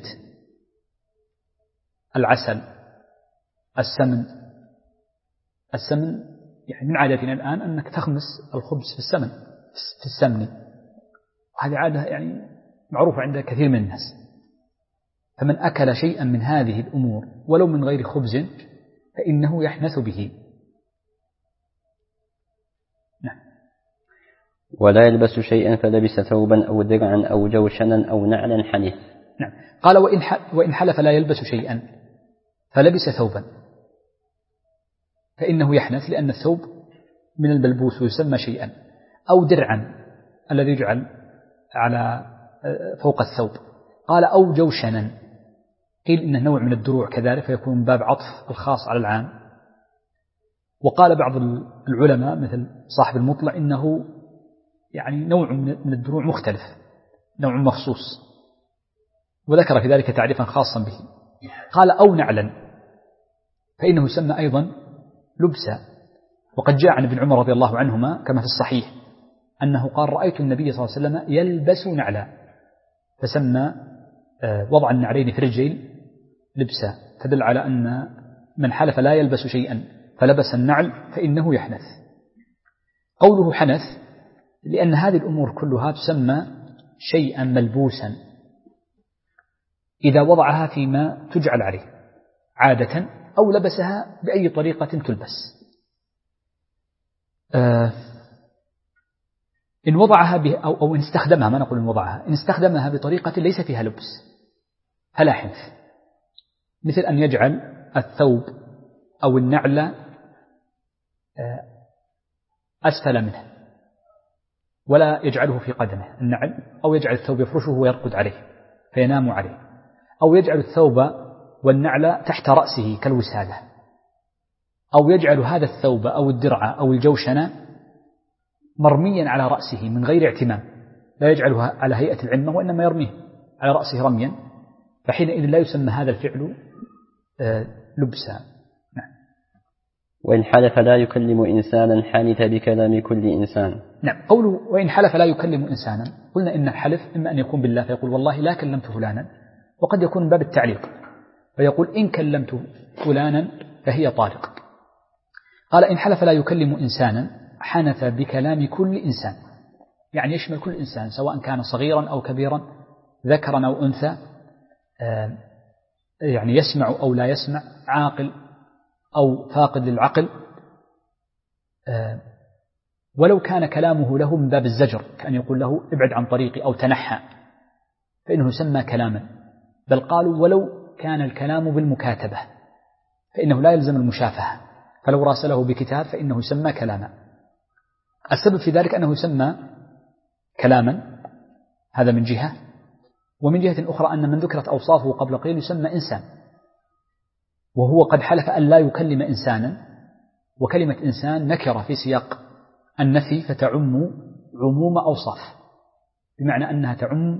العسل، السمن يعني من عادتنا الآن أنك تخمس الخبز في السمن، هذه عادة يعني معروفة عند كثير من الناس. فمن أكل شيئا من هذه الأمور ولو من غير خبز فإنه يحنث به. نعم. ولا يلبس شيئا فلبس ثوبا أو درعا أو جوشنا أو نعلا حنث. نعم. قال وإن حلف لا يلبس شيئا فلبس ثوبا فإنه يحنث، لأن الثوب من البلبوس ويسمى شيئا، أو درعا الذي يجعل على فوق الثوب. قال أو جوشنا، قيل إنه نوع من الدروع كذلك، فيكون من باب عطف الخاص على العام. وقال بعض العلماء مثل صاحب المطلع إنه يعني نوع من الدروع مختلف، نوع مخصوص، وذكر في ذلك تعريفا خاصا به. قال أو نعلا، فإنه يسمى أيضا لبسا. وقد جاء عن ابن عمر رضي الله عنهما كما في الصحيح أنه قال رأيت النبي صلى الله عليه وسلم يلبس نعلا، فسمى وضع النعلين في الرجل لبسا، فدل على أن من حلف لا يلبس شيئا فلبس النعل فإنه يحنث. قوله حنث لأن هذه الأمور كلها تسمى شيئا ملبوسا إذا وضعها فيما تجعل عليه عادة أو لبسها بأي طريقة تلبس. إن وضعها أو إن استخدمها، ما نقول إن وضعها، إن استخدمها بطريقة ليس فيها لبس فلا حنث، مثل أن يجعل الثوب أو النعل أسفل منه ولا يجعله في قدمه النعل، أو يجعل الثوب يفرشه ويرقد عليه فينام عليه، أو يجعل الثوب والنعل تحت رأسه كالوسادة، أو يجعل هذا الثوب أو الدرع أو الجوشن مرميا على رأسه من غير اعتمام، لا يجعلها على هيئة العمة وإنما يرميه على رأسه رميا، فحينئذ لا يسمى هذا الفعل لبسا. نعم. وإن حلف لا يكلم إنسانا حنث بكلام كل إنسان. نعم. قوله وإن حلف لا يكلم إنسانا، قلنا إن الحلف إما أن يكون بالله فيقول والله لا كلمت فلانا، وقد يكون من باب التعليق فيقول إن كلمت فلانا فهي طالق. قال إن حلف لا يكلم إنسانا حنث بكلام كل إنسان، يعني يشمل كل إنسان سواء كان صغيرا أو كبيرا، ذكرا أو أنثى، يعني يسمع أو لا يسمع، عاقل أو فاقد للعقل، ولو كان كلامه له من باب الزجر كأن يقول له ابعد عن طريقي أو تنحى فإنه يسمى كلاما. بل قالوا ولو كان الكلام بالمكاتبة فإنه لا يلزم المشافهة، فلو راسله بكتاب فإنه يسمى كلاما. السبب في ذلك أنه يسمى كلاما، هذا من جهة، ومن جهة أخرى أن من ذكرت أوصافه قبل قليل يسمى إنسان، وهو قد حلف أن لا يكلم إنسانا، وكلمة إنسان نكرة في سياق النفي فتعم عموم أوصاف، بمعنى أنها تعم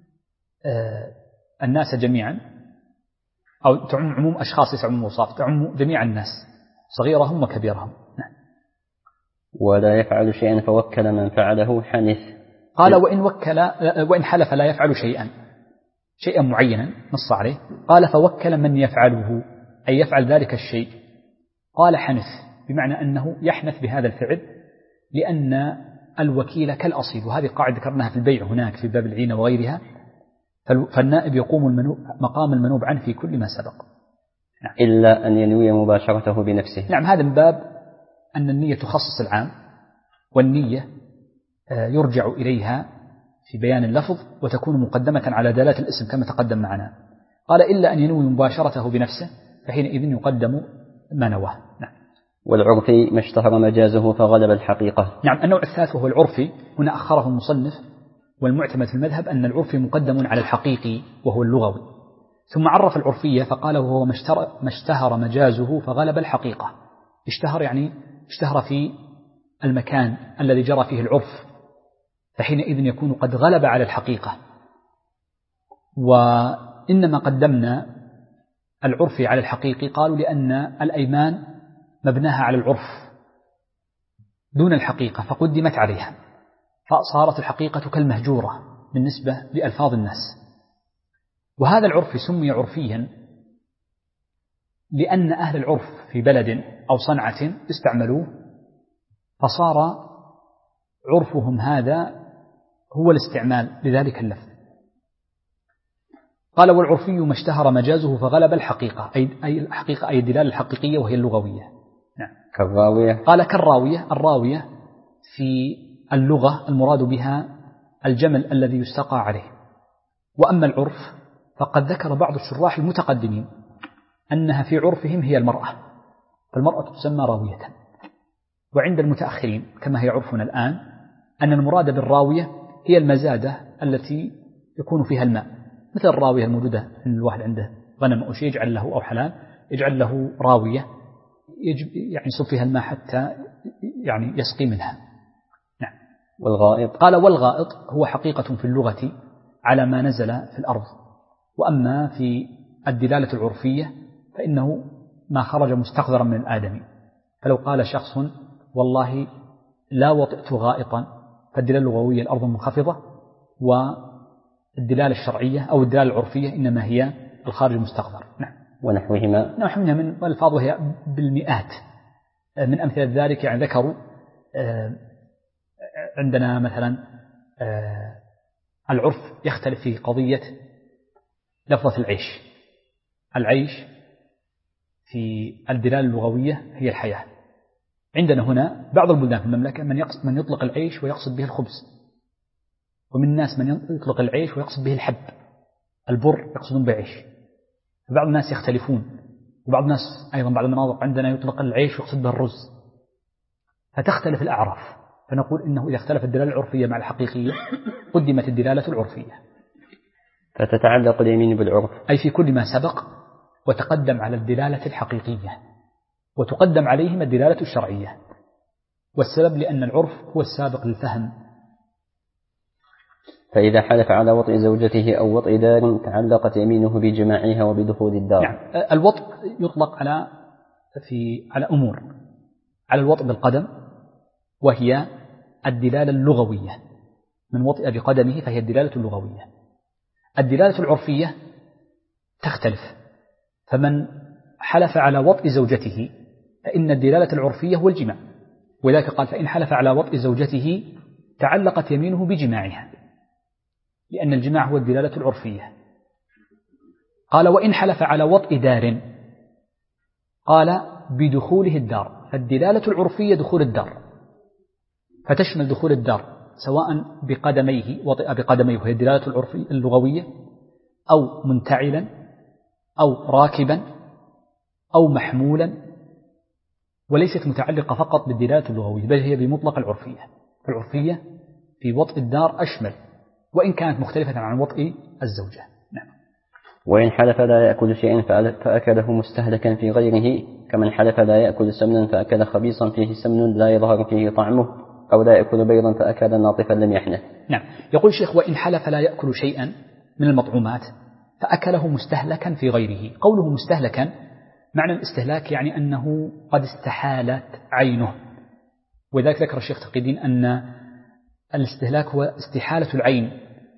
الناس جميعا، أو تعم عموم أشخاص ليس عموم أوصاف، تعم جميع الناس صغيرهم وكبيرهم. نعم. ولا يفعل شيئا فوكل من فعله حنث. قال وإن حلف لا يفعل شيئا معينا نص عليه، قال فوكل من يفعله أي يفعل ذلك الشيء، قال حنث بمعنى أنه يحنث بهذا الفعل، لأن الوكيل كالأصيل، وهذه قاعدة ذكرناها في البيع هناك في باب العينة وغيرها، فالنائب يقوم مقام المنوب عنه في كل ما سبق. نعم. إلا أن ينوي مباشرته بنفسه. نعم. هذا من باب أن النية تخصص العام، والنية يرجع إليها في بيان اللفظ وتكون مقدمة على دلالة الاسم كما تقدم معنا. قال إلا أن ينوي مباشرته بنفسه فحينئذ يقدم ما نواه. نعم. والعرفي ما اشتهر مجازه فغلب الحقيقة. نعم. النوع الثالث هو العرفي، هنا أخره المصنف، والمعتمد في المذهب أن العرفي مقدم على الحقيقي وهو اللغوي، ثم عرف العرفية فقال وهو ما اشتهر مجازه فغلب الحقيقة. اشتهر يعني اشتهر في المكان الذي جرى فيه العرف، فحينئذ يكون قد غلب على الحقيقة. وإنما قدمنا العرفي على الحقيقي؟ قالوا لأن الأيمان مبناها على العرف دون الحقيقة فقدمت عليها، فصارت الحقيقة كالمهجورة بالنسبة لألفاظ الناس. وهذا العرف سمي عرفيا لأن أهل العرف في بلد أو صنعة استعملوه، فصار عرفهم هذا هو الاستعمال لذلك اللفظ. قال والعرفي ما اشتهر مجازه فغلب الحقيقة، أي الحقيقة أي الدلالة الحقيقية وهي اللغوية. نعم. كالراوية. قال كالراوية، الراوية في اللغة المراد بها الجمل الذي يستقى عليه. وأما العرف فقد ذكر بعض الشراح المتقدمين أنها في عرفهم هي المرأة، فالمرأة تسمى راوية. وعند المتأخرين كما هي عرفنا الآن أن المراد بالراوية هي المزادة التي يكون فيها الماء، مثل الراوية الموجودة أن الواحد عنده غنم أو شيء يجعل له أو حلال يجعل له راوية يعني يصب فيها الماء حتى يعني يسقي منها. نعم. والغائط. قال والغائط هو حقيقة في اللغة على ما نزل في الأرض. وأما في الدلالة العرفية فإنه ما خرج مستقذرا من الآدمي. فلو قال شخص والله لا وطئت غائطا فالدلالة اللغوية الأرض منخفضة، والدلالة الشرعية أو الدلالة العرفية إنما هي الخارج المستقذر. نعم. ونحوهما. نحوهما من الألفاظ وهي بالمئات. من أمثلة ذلك يعني ذكروا عندنا مثلا العرف يختلف في قضية لفظة العيش. العيش في الدلالة اللغوية هي الحياة. عندنا هنا بعض البلدان في المملكة من يطلق العيش ويقصد به الخبز، ومن الناس من يطلق العيش ويقصد به الحب، البر يقصدون بعيش. فبعض الناس يختلفون، وبعض الناس أيضا بعض المناطق عندنا يطلق العيش ويقصد به الرز، فتختلف الأعراف. فنقول إنه إذا اختلف الدلالة العرفية مع الحقيقية قدمت الدلالة العرفية. فتتعلق اليمين بالعرف أي في كل ما سبق وتقدم على الدلالة الحقيقية، وتقدم عليهم الدلالة الشرعية. والسبب لأن العرف هو السابق للفهم. فإذا حلف على وطئ زوجته أو وطئ دار تعلقت يمينه بجماعها وبدخول الدار. نعم. الوطئ يطلق على أمور، على الوطئ بالقدم وهي الدلالة اللغوية، من وطئ بقدمه فهي الدلالة اللغوية. الدلالة العرفية تختلف، فمن حلف على وطئ زوجته فإن الدلالة العرفية هو الجماع، ولذلك قال فإن حلف على وطئ زوجته تعلقت يمينه بجماعها، لأن الجماع هو الدلالة العرفية. قال وإن حلف على وطئ دار قال بدخوله الدار، فالدلالة العرفية دخول الدار، فتشمل دخول الدار سواء بقدميه وطئ بقدميه وهي الدلالة العرفية اللغوية، أو منتعلا أو راكبا أو محمولا، وليست متعلقة فقط بالدلالة اللغوية بل هي بمطلق العرفية. العرفية في وطئ الدار أشمل، وإن كانت مختلفة عن وطئ الزوجة. نعم. وإن حلف لا يأكل شيئا فأكله مستهلكا في غيره، كمن حلف لا يأكل سمنا فأكل خبيصا فيه سمن لا يظهر فيه طعمه، أو لا يأكل بيضا فأكل ناطفا لم يحنث. نعم. يقول الشيخ وإن حلف لا يأكل شيئا من المطعومات فأكله مستهلكا في غيره. قوله مستهلكا معنى الاستهلاك يعني أنه قد استحالت عينه، وذلك ذكر الشيخ تقي الدين أن الاستهلاك هو استحالة العين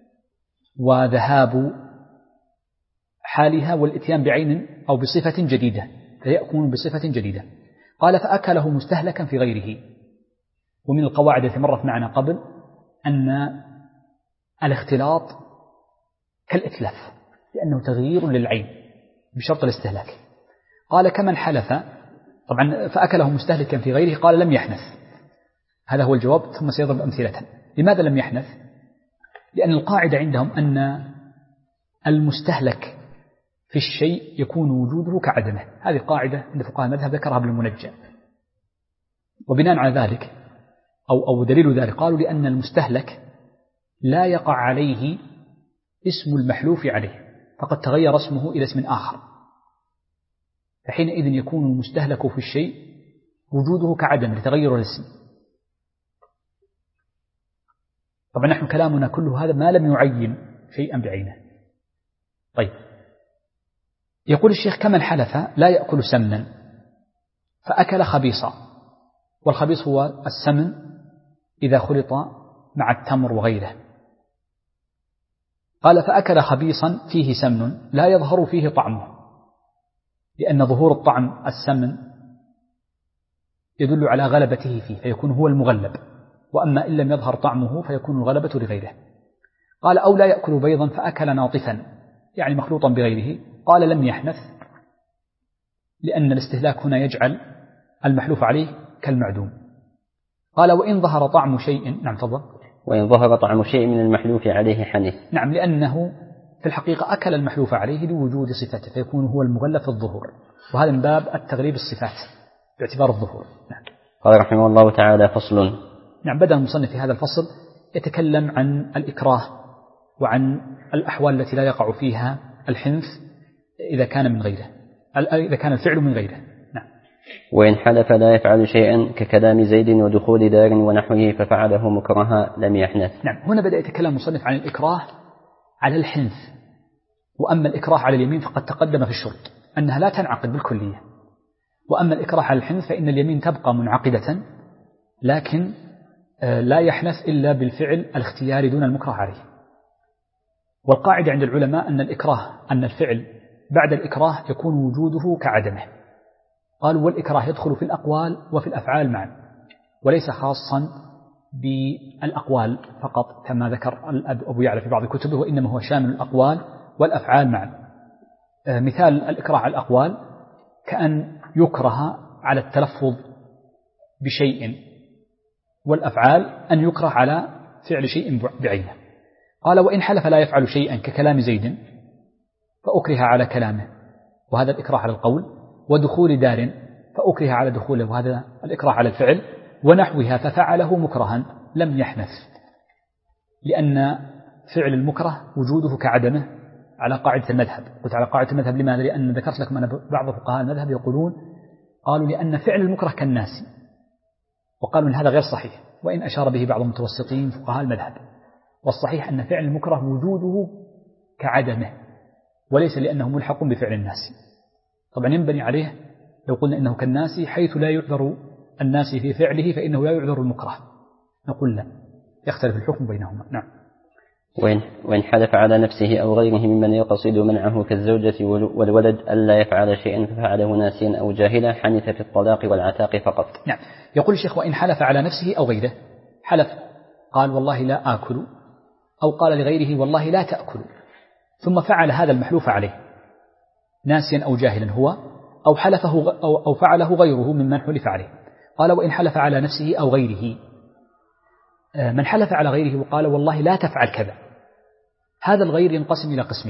وذهاب حالها والإتيان بعين أو بصفة جديدة، فيأكل بصفة جديدة. قال فأكله مستهلكا في غيره. ومن القواعد التي مرت معنا قبل أن الاختلاط كالإتلاف، لأنه تغيير للعين بشرط الاستهلاك. قال كمن حلف، طبعا فأكله مستهلكا في غيره قال لم يحنث، هذا هو الجواب، ثم سيضرب أمثلة. لماذا لم يحنث؟ لأن القاعدة عندهم أن المستهلك في الشيء يكون وجوده كعدمه، هذه قاعدة عند فقهاء المذهب ذكرها ابن المنجم. وبناء على ذلك أو دليل ذلك قالوا لأن المستهلك لا يقع عليه اسم المحلوف عليه، فقد تغير اسمه إلى اسم آخر، فحينئذ يكون المستهلك في الشيء وجوده كعدم لتغير الاسم. طبعا نحن كلامنا كله هذا ما لم يعين شيئا بعينه. طيب يقول الشيخ كمن حلف لا يأكل سمنا فأكل خبيصا، والخبيص هو السمن إذا خلط مع التمر وغيره. قال فأكل خبيصا فيه سمن لا يظهر فيه طعمه، لأن ظهور الطعم السمن يدل على غلبته فيه فيكون هو المغلب، وأما إن لم يظهر طعمه فيكون الغلبة لغيره. قال أو لا يأكل بيضا فأكل ناطفا يعني مخلوطا بغيره، قال لم يحنث، لأن الاستهلاك هنا يجعل المحلوف عليه كالمعدوم. قال وإن ظهر طعم شيء، نعم تفضل. وإن ظهر طعم شيء من المحلوف عليه حنث. نعم، لأنه في الحقيقة أكل المحلوف عليه لوجود صفته فيكون هو المغلب في الظهور، وهذا من باب التغليب الصفات باعتبار الظهور. نعم. قال رحمه الله تعالى فصل. نعم، بدأ المصنف في هذا الفصل يتكلم عن الإكراه وعن الأحوال التي لا يقع فيها الحنث إذا كان من غيره، إذا كان الفعل من غيره. نعم. وإن حلف لا يفعل شيئا ككلام زيد ودخول دار ونحوه ففعله مكرها لم يحنث. نعم، هنا بدأ يتكلم المصنف عن الإكراه على الحنث، وأما الإكراه على اليمين فقد تقدم في الشرط أنها لا تنعقد بالكلية، وأما الإكراه على الحنث فإن اليمين تبقى منعقدة لكن لا يحنث إلا بالفعل الاختياري دون المكره عليه. والقاعدة عند العلماء أن الفعل بعد الإكراه يكون وجوده كعدمه. قالوا والإكراه يدخل في الأقوال وفي الأفعال معا، وليس خاصا بالأقوال فقط كما ذكر أبو يعلى في بعض كتبه، وإنما هو شامل الأقوال والأفعال معا. مثال الإكراه على الأقوال كأن يكره على التلفظ بشيء، والأفعال أن يكره على فعل شيء بعينه. قال وإن حلف لا يفعل شيئا ككلام زيد فأكره على كلامه، وهذا الإكراه على القول، ودخول دار فأكره على دخوله، وهذا الإكراه على الفعل، ونحوها ففعله مكرها لم يحنث، لأن فعل المكره وجوده كعدمه على قاعدة المذهب. قلت على قاعدة المذهب لماذا؟ لأن ذكرت لكم أن بعض فقهاء المذهب قالوا لأن فعل المكره كالناس، وقالوا إن هذا غير صحيح، وإن أشار به بعض المتوسطين فقهاء المذهب. والصحيح أن فعل المكره وجوده كعدمه، وليس لأنه ملحق بفعل الناس. طبعا ينبني عليه لو قلنا إنه كالناس حيث لا يعذر الناس في فعله فإنه لا يعذر المكره، نقول لا، يختلف الحكم بينهما. نعم. وإن حلف على نفسه أو غيره ممن يقصد منعه كالزوجة والولد ألا يفعل شيئا ففعله ناسيا أو جاهلا حنث في الطلاق والعتاق فقط. نعم. يقول الشيخ وإن حلف على نفسه أو غيره، حلف قال والله لا آكل، أو قال لغيره والله لا تأكل، ثم فعل هذا المحلوف عليه ناسيا أو جاهلا هو، أو حلفه أو فعله غيره ممن حلف عليه. قال وإن حلف على نفسه أو غيره، من حلف على غيره وقال والله لا تفعل كذا، هذا الغير ينقسم إلى قسمين: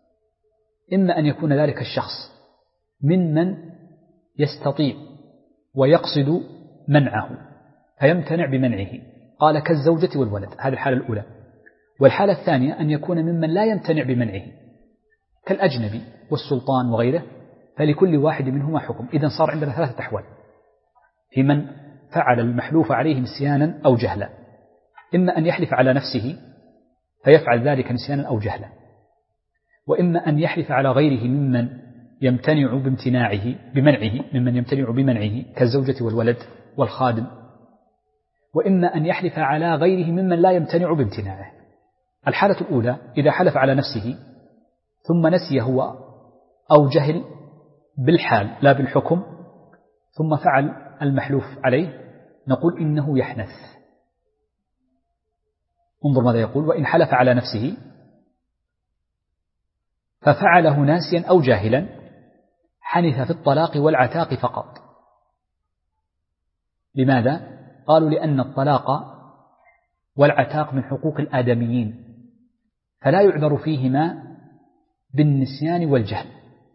إما أن يكون ذلك الشخص ممن يستطيع ويقصد منعه فيمتنع بمنعه، قال كالزوجة والولد، هذه الحالة الأولى. والحالة الثانية أن يكون ممن لا يمتنع بمنعه كالأجنبي والسلطان وغيره، فلكل واحد منهما حكم. إذن صار عندنا ثلاثة أحوال في من فعل المحلوف عليه نسيانا أو جهلا: إما أن يحلف على نفسه فيفعل ذلك نسيانا أو جهلا، وإما أن يحلف على غيره ممن يمتنع بمنعه كالزوجة والولد والخادم، وإما أن يحلف على غيره ممن لا يمتنع بامتناعه. الحالة الأولى إذا حلف على نفسه ثم نسي هو أو جهل بالحال لا بالحكم ثم فعل المحلوف عليه، نقول إنه يحنث. انظر ماذا يقول: وإن حلف على نفسه ففعله ناسيا أو جاهلا حنث في الطلاق والعتاق فقط. لماذا؟ قالوا لأن الطلاق والعتاق من حقوق الآدميين، فلا يعذر فيهما بالنسيان والجهل.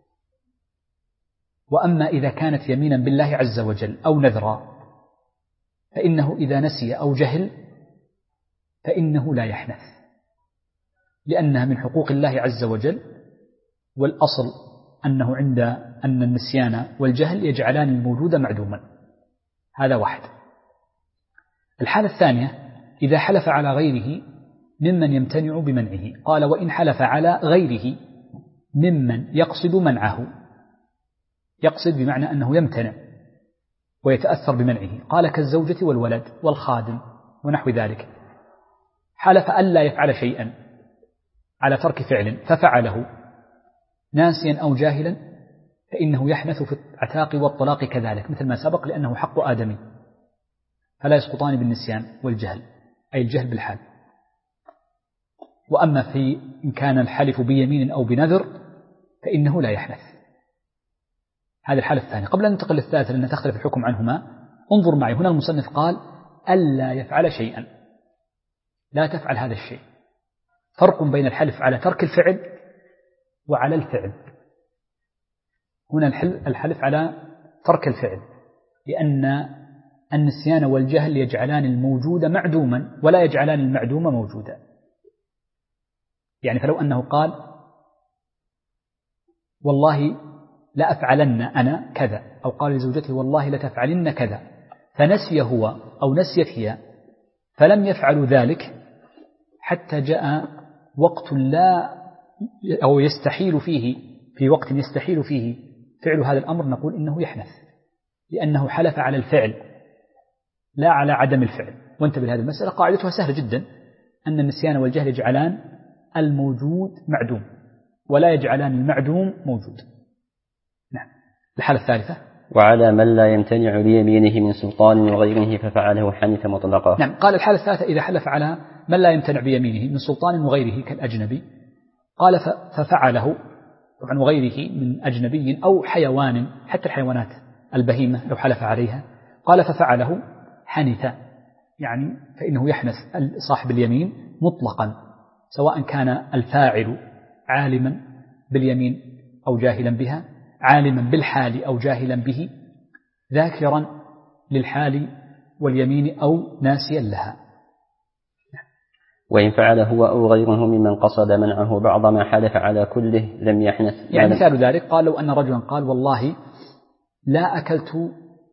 وأما إذا كانت يمينا بالله عز وجل أو نذرا فإنه إذا نسي أو جهل فإنه لا يحنث، لأنها من حقوق الله عز وجل، والأصل أنه أن النسيان والجهل يجعلان الموجود معدوما. هذا واحد. الحالة الثانية إذا حلف على غيره ممن يمتنع بمنعه، قال وإن حلف على غيره ممن يقصد منعه، يقصد بمعنى أنه يمتنع ويتأثر بمنعه، قال كالزوجة والولد والخادم ونحو ذلك، حلف ألا يفعل شيئا على ترك فعل ففعله ناسيا أو جاهلا فإنه يحنث في العتاق والطلاق كذلك مثل ما سبق، لأنه حق آدمي فلا يسقطان بالنسيان والجهل، أي الجهل بالحال. وأما إن كان الحلف بيمين أو بنذر فإنه لا يحنث. هذا الحالة الثانية. قبل أن ننتقل للثالثة لأن تختلف الحكم عنهما، انظر معي هنا المصنف قال ألا يفعل شيئا، لا تفعل هذا الشيء. فرق بين الحلف على ترك الفعل وعلى الفعل. هنا الحلف على ترك الفعل، لأن النسيان والجهل يجعلان الموجود معدوما ولا يجعلان المعدوم موجودا. يعني فلو أنه قال والله لا أفعلن أنا كذا، أو قال لزوجته والله لتفعلن كذا، فنسي هو أو نسيت هي فلم يفعلوا ذلك حتى جاء وقت لا أو يستحيل فيه، في وقت يستحيل فيه فعل هذا الأمر، نقول إنه يحنث، لأنه حلف على الفعل لا على عدم الفعل. وانتبه لهذه المسألة، قاعدتها سهلة جدا، أن النسيان والجهل يجعلان الموجود معدوم ولا يجعلان المعدوم موجود. نعم. الحالة الثالثة، وعلى من لا يمتنع بيمينه من سلطان وغيره ففعله حنث مطلقا. نعم. قال الحالة الثالثة إذا حلف على من لا يمتنع بيمينه من سلطان وغيره كالأجنبي، قال ففعله، طبعا وغيره من أجنبي أو حيوان، حتى الحيوانات البهيمة لو حلف عليها، قال ففعله حنث، يعني فإنه يحنث صاحب اليمين مطلقا، سواء كان الفاعل عالما باليمين أو جاهلا بها، عالما بالحال أو جاهلا به، ذاكرا للحال واليمين أو ناسيا لها. وإن فعل هو أو غيره ممن قصد منعه بعض ما حلف على كله لم يحنث. يعني مثال ذلك قال لو أن رجلا قال والله لا أكلت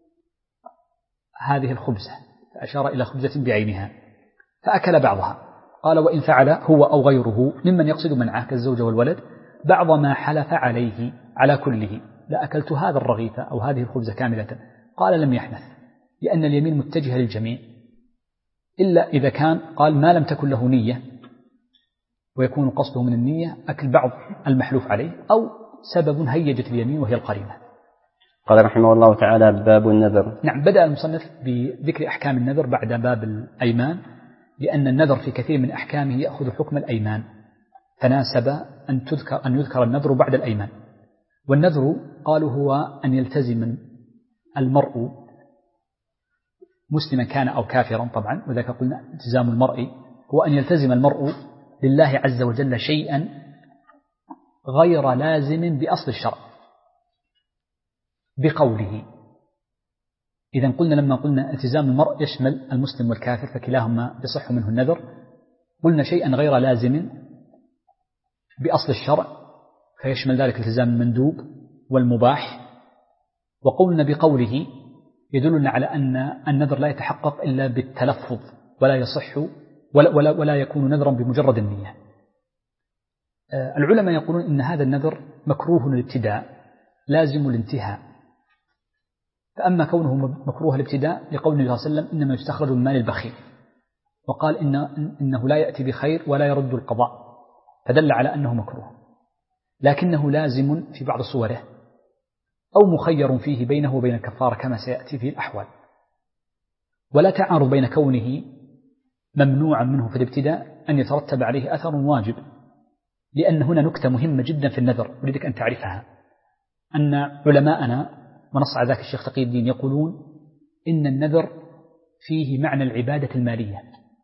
هذه الخبزة، فأشار إلى خبزة بعينها فأكل بعضها، قال وإن فعل هو أو غيره ممن يقصد منعه كالزوجة والولد بعض ما حلف عليه على كله، لا أكلت هذا الرغيف أو هذه الخبزة كاملة، قال لم يحنث، لأن اليمين متجهة للجميع، إلا إذا كان قال ما لم تكن له نية ويكون قصده من النية أكل بعض المحلوف عليه، أو سبب هيجت اليمين وهي القرينة. قال رحمه الله تعالى باب النذر. نعم. بدأ المصنف بذكر أحكام النذر بعد باب الأيمان، لأن النذر في كثير من أحكامه يأخذ حكم الأيمان، فناسب أن يذكر النذر بعد الأيمان. والنذر قالوا هو أن يلتزم المرء مسلما كان أو كافرا، طبعا وذلك قلنا التزام المرء هو أن يلتزم المرء لله عز وجل شيئا غير لازم بأصل الشرع بقوله. إذن قلنا لما قلنا التزام المرء يشمل المسلم والكافر فكلاهما يصح منه النذر، قلنا شيئا غير لازم بأصل الشرع فيشمل ذلك التزام المندوب والمباح، وقلنا بقوله يدلنا على أن النذر لا يتحقق إلا بالتلفظ ولا يصح ولا يكون نذرا بمجرد النية. العلماء يقولون إن هذا النذر مكروه الابتداء لازم الانتهاء، فأما كونه مكروه الابتداء لقول النبي صلى الله عليه وسلم إنما يستخرج من مال البخيل، وقال إنه لا يأتي بخير ولا يرد القضاء، فدل على أنه مكروه، لكنه لازم في بعض صوره أو مخير فيه بينه وبين الكفارة كما سيأتي في الأحوال، ولا تعارض بين كونه ممنوعا منه في الابتداء أن يترتب عليه أثر واجب، لأن هنا نكتة مهمة جدا في النذر أريدك أن تعرفها، أن علماءنا ونص على ذاك الشيخ تقي الدين يقولون إن النذر فيه معنى العبادة المالية،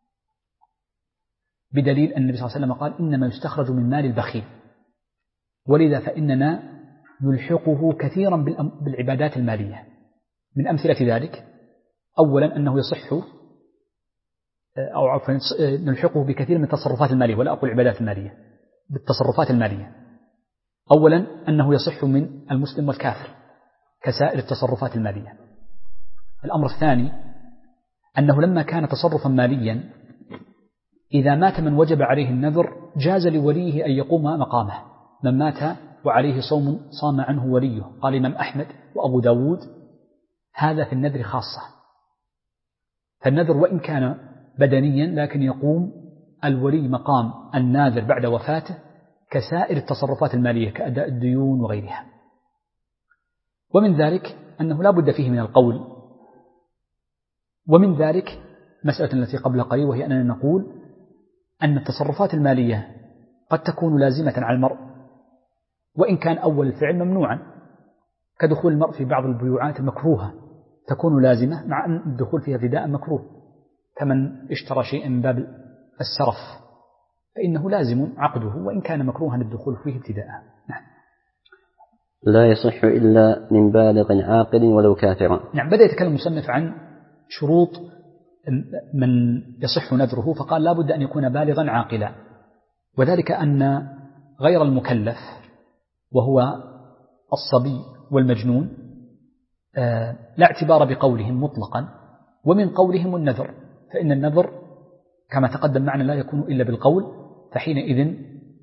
بدليل أن النبي صلى الله عليه وسلم قال إنما يستخرج من مال البخيل، ولذا فإننا نلحقه كثيرا بالعبادات المالية. من أمثلة ذلك أولا أنه يصح أو عفوا نلحقه بكثير من التصرفات المالية، ولا أقول العبادات المالية، بالتصرفات المالية. أولا أنه يصح من المسلم والكافر كسائر التصرفات المالية. الأمر الثاني أنه لما كان تصرفا ماليا إذا مات من وجب عليه النذر جاز لوليه أن يقوم مقامه من مات وعليه صوم صام عنه وليه. قال الإمام أحمد وأبو داود هذا في النذر خاصة. فالنذر وإن كان بدنيا لكن يقوم الولي مقام الناذر بعد وفاته كسائر التصرفات المالية كأداء الديون وغيرها. ومن ذلك أنه لا بد فيه من القول. ومن ذلك مسألة التي قبل قليل، وهي أننا نقول أن التصرفات المالية قد تكون لازمة على المرء وإن كان أول الفعل ممنوعا، كدخول المرء في بعض البيوعات المكروهة تكون لازمة مع أن الدخول فيها ابتداء مكروه، كمن اشترى شيئا من باب السرف فإنه لازم عقده وإن كان مكروها الدخول فيه ابتداء. نعم. لا يصح إلا من بالغ عاقل ولو كافرا. نعم. بدأ يتكلم المصنف عن شروط من يصح نذره، فقال لا بد أن يكون بالغا عاقلا، وذلك أن غير المكلف وهو الصبي والمجنون لا اعتبار بقولهم مطلقا، ومن قولهم النذر، فإن النذر كما تقدم معنا لا يكون إلا بالقول، فحينئذ